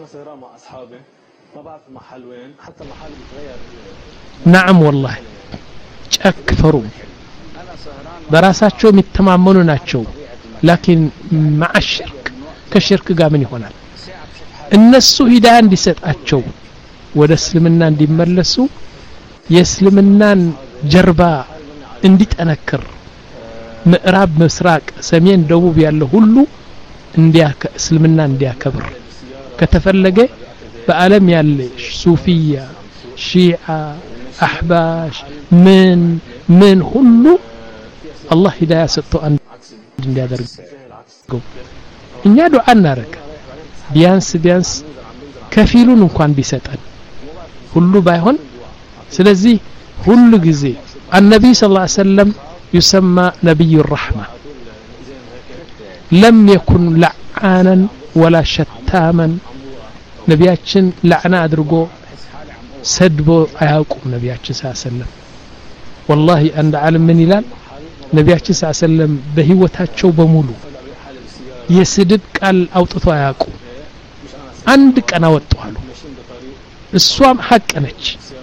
نعم والله ጨክፈሩ በራሳቸው የሚተማመኑ ናቸው لكن مع الشرك ከሽርክ ጋር ምን ይሆናል እነሱ ሂዳያ እንዲሰጣቸው ወደ እስልምና እንዲመለሱ የእስልምናን ጀርባ እንዲጠነክር ምዕራብ ምስራቅ ሰሜን ደቡብ ያለው ሁሉ እንዲያከ እስልምና እንዲያከብር ከተፈለገ በአለም ያለ ሱፊያ ሺዓ አህባሽ ምን ምን ሁሉ አላህ ሂዳያ ሰጥቶ እንዲያደርገው እኛ ዱዓ እናረግ ቢያንስ ቢያንስ ከፊሉን እንኳን ቢሰጠን ሁሉ ባይሆን ስለዚህ ሁሉ ጊዜ النبي صلى الله عليه وسلم يسمى نبي الرحمة لم يكن لعانا ولا شتاما نبياتشن لعنا أدرقو سدبو أياكم نبياتشن صلى الله عليه وسلم والله عند عالم من إلال نبياتشن صلى الله عليه وسلم بهيوتاتشو بمولو يسدد قال أوطتو أياكم عندك أنا وطوالو السوام حق أنج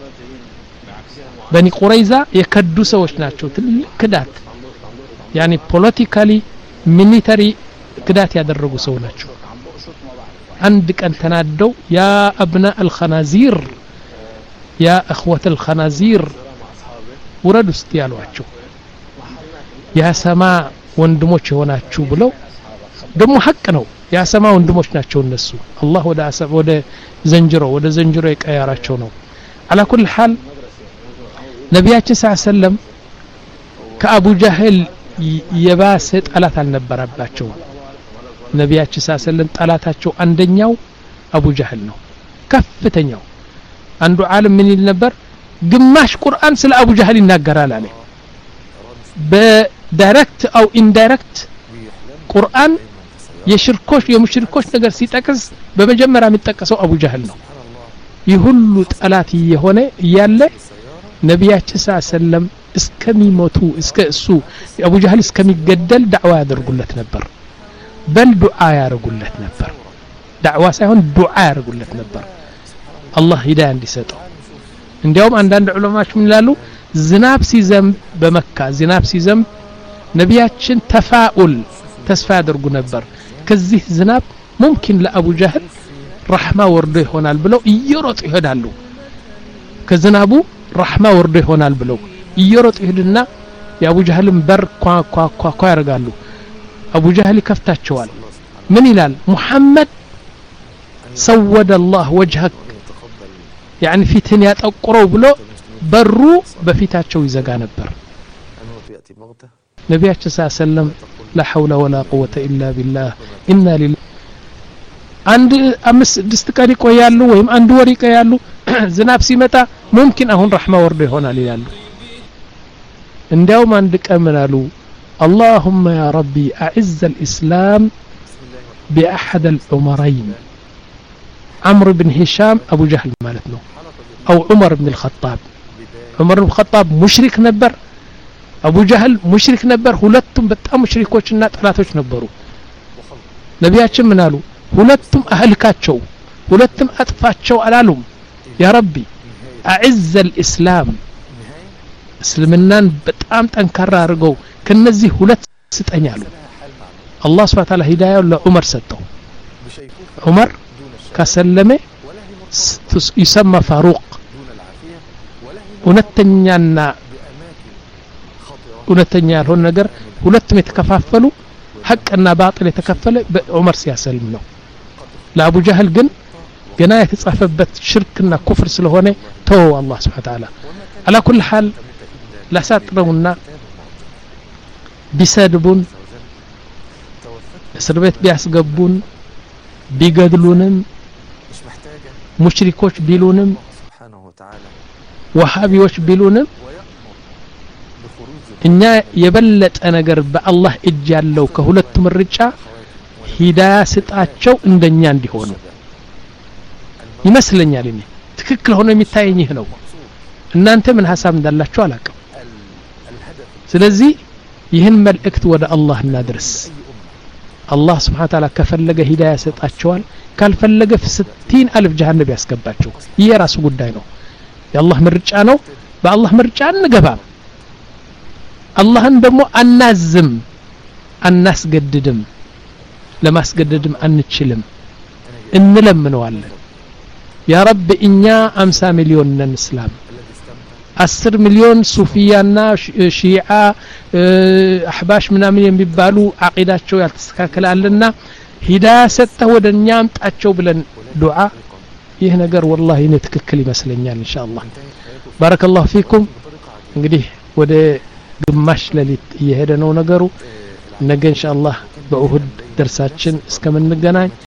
بني قريظة يكدو سوش ناتشو كدات يعني politically military كدات يدرقو سو ناتشو عندك أن تنادو يا أبناء الخنازير يا أخوة الخنازير وردو استيالو أتشو يا سماء وندموش هوناتشو بلو دمو حق نو يا سماء وندموش ناتشو النسو الله ودا أسف ودا زنجرو ودا زنجرو يك أياراتشو نو على كل حال ነቢያችን ሰለላሁ ዐለይሂ ወሰለም ከአቡ ጀህል የባሰ ጠላት አልነበረባቸው ነቢያችን ሰለላሁ ዐለይሂ ወሰለም ጠላታቸው አንደኛው አቡ ጀህል ነው ከፍተኛው አንዱ ዓለም ምን ይል ነበር ግማሽ ቁርአን ስለ አቡ ጀህል ይናገራል አለ በዳይሬክት አው ኢንዳይሬክት ቁርአን የሽርኮች የሙሽሪኮች ነገር ሲጠቅስ በመጀመሪያ የሚጠቀሰው አቡ ጀህል ነው ይሁሉ ጠላት የሆነ ያለ ነቢያችን ሰለላሁ ዐለይሂ ወሰለም እስከሚሞቱ እስከ እሱ አቡ ጀህል እስከሚገደል ዳዕዋ ያደርጉለት ነበር በል ዱዓ ያደርጉለት ነበር ዳዕዋ ሳይሆን ዱዓ ያደርጉለት ነበር አላህ ሂዳያ እንዲሰጠው እንዲያውም አንዳንድ ዑለማዎች ምን ይላሉ ዝናብ ሲዘንብ በመካ ዝናብ ሲዘንብ ነቢያችን ተፋኡል ተስፋ ያደርጉ ነበር ከዚህ ዝናብ ممكن ለአቡ ጀህል ረህማ ወርዶ ይሆናል ብለው እየሮጡ ይሄዳሉ ከዝናቡ ረህማ ወርዶ ይሆናል ብለው እየሮጡ ይሄድና የአቡ ጀህልን በር ኳ ኳ ኳ ኳ ያርጋሉ አቡ ጀህል ይከፍታቸዋል ምን ይላል ሙሐመድ سود الله وجهك يعني ፊትን ያጠቁረው ብሎ በሩ በፊታቸው ይዘጋ ነበር ነቢያችን ሰለላሁ ዐለይሂ ወሰለም لا حول ولا قوة إلا بالله إنا لله አንድ አምስት ስድስት ቀን ይቆያሉ ወይም አንድ ወር ይቆያሉ ዝናብ ሲመጣ ممكن አሁን ረህማ ወርዶ ይሆናል ይላሉ እንዲያውም አንድ ቀን ምን አሉ اللهم يا ربي أعز الإسلام بأحد العمرين عمرو بن هشام أبو جهل ማለት ነው أو عمر بن الخطاب عمر بن الخطاب مشرك ነበር أبو جهل مشرك ነበር ሁለቱም በጣም ሙሽሪኮችና ጠላቶች ነበሩ ነቢያችን ምን አሉ ሁለቱም አህልካቸው ሁለቱም አጥፋቸው አላሉም ያ ረቢ አዕዘ الاسلام እስልምናን በጣም ጠንካራ አድርገው ከነዚህ ሁለት ስጠኝ አሉ አላህ Subhanahu Wa Ta'ala ሂዳያው ለዑመር ሰጠው ዑመር ከሰለመ يسمى فاروق ሁለተኛና ሁለተኛ ያልሆነ ነገር ሁለቱም የተከፋፈሉ ሐቅና ባጥል የተከፈለ በዑመር ሲያሰልም ነው ለአቡ ጀህል ግን ገና የተጻፈበት ሽርክና ኩፍር ስለሆነ ተው አላህ Subhanahu Wa Ta'ala على كل حال ላሳጥረውና ቢሰድቡን እስር ቤት ቢያስገቡን ቢገድሉንም ሙሽሪኮች ቢሉንም ወሃቢዎች ቢሉንም እኛ የበለጠ ነገር በአላህ እጅ ያለው ከሁለቱ ምርጫ ሂዳያ ስጣቸው እንደኛ እንዲሆኑ ይመስለኛል እኔ ትክክል ሆኖ የሚታየኝ ይህ ነው እናንተ ምን ሐሳብ እንዳላችሁ አላውቅም ስለዚህ ይህን መልእክት ወደ አላህ እናድርስ አላህ Subhanahu Wa Ta'ala ከፈለገ ሂዳያ ሰጣቸዋል ካልፈለገ ስልሳ አልፍ ጀሃነም ያስገባቸው ይሄ ራሱ ጉዳይ ነው የአላህ ምርጫ ነው በአላህ ምርጫ እንገባም አላህን ደግሞ አናዝም አናስገድድም ለማስገደድም አንችልም እንለምነዋለን ያ ረብ እኛ አምሳ ሚሊዮን ነን እስላም አስር ሚሊዮን ሱፊያና ሺዓ አህባሽ ምናምን የሚባሉ አቂዳቸው ያልተስተካከለልና ሂዳያ ሰጠህ ወደኛ አምጣቸው ብለን ዱዓ ይህ ነገር والله እኔ ትክክል ይመስለኛል ኢንሻአላህ ባረከላሁ ፊኩም እንግዲህ ወደ ግማሽ ለሊት እየሄደ ነው ነገሩ ነገ ኢንሻአላህ በኡሁድ ደርሳችን እስከምንገናኝ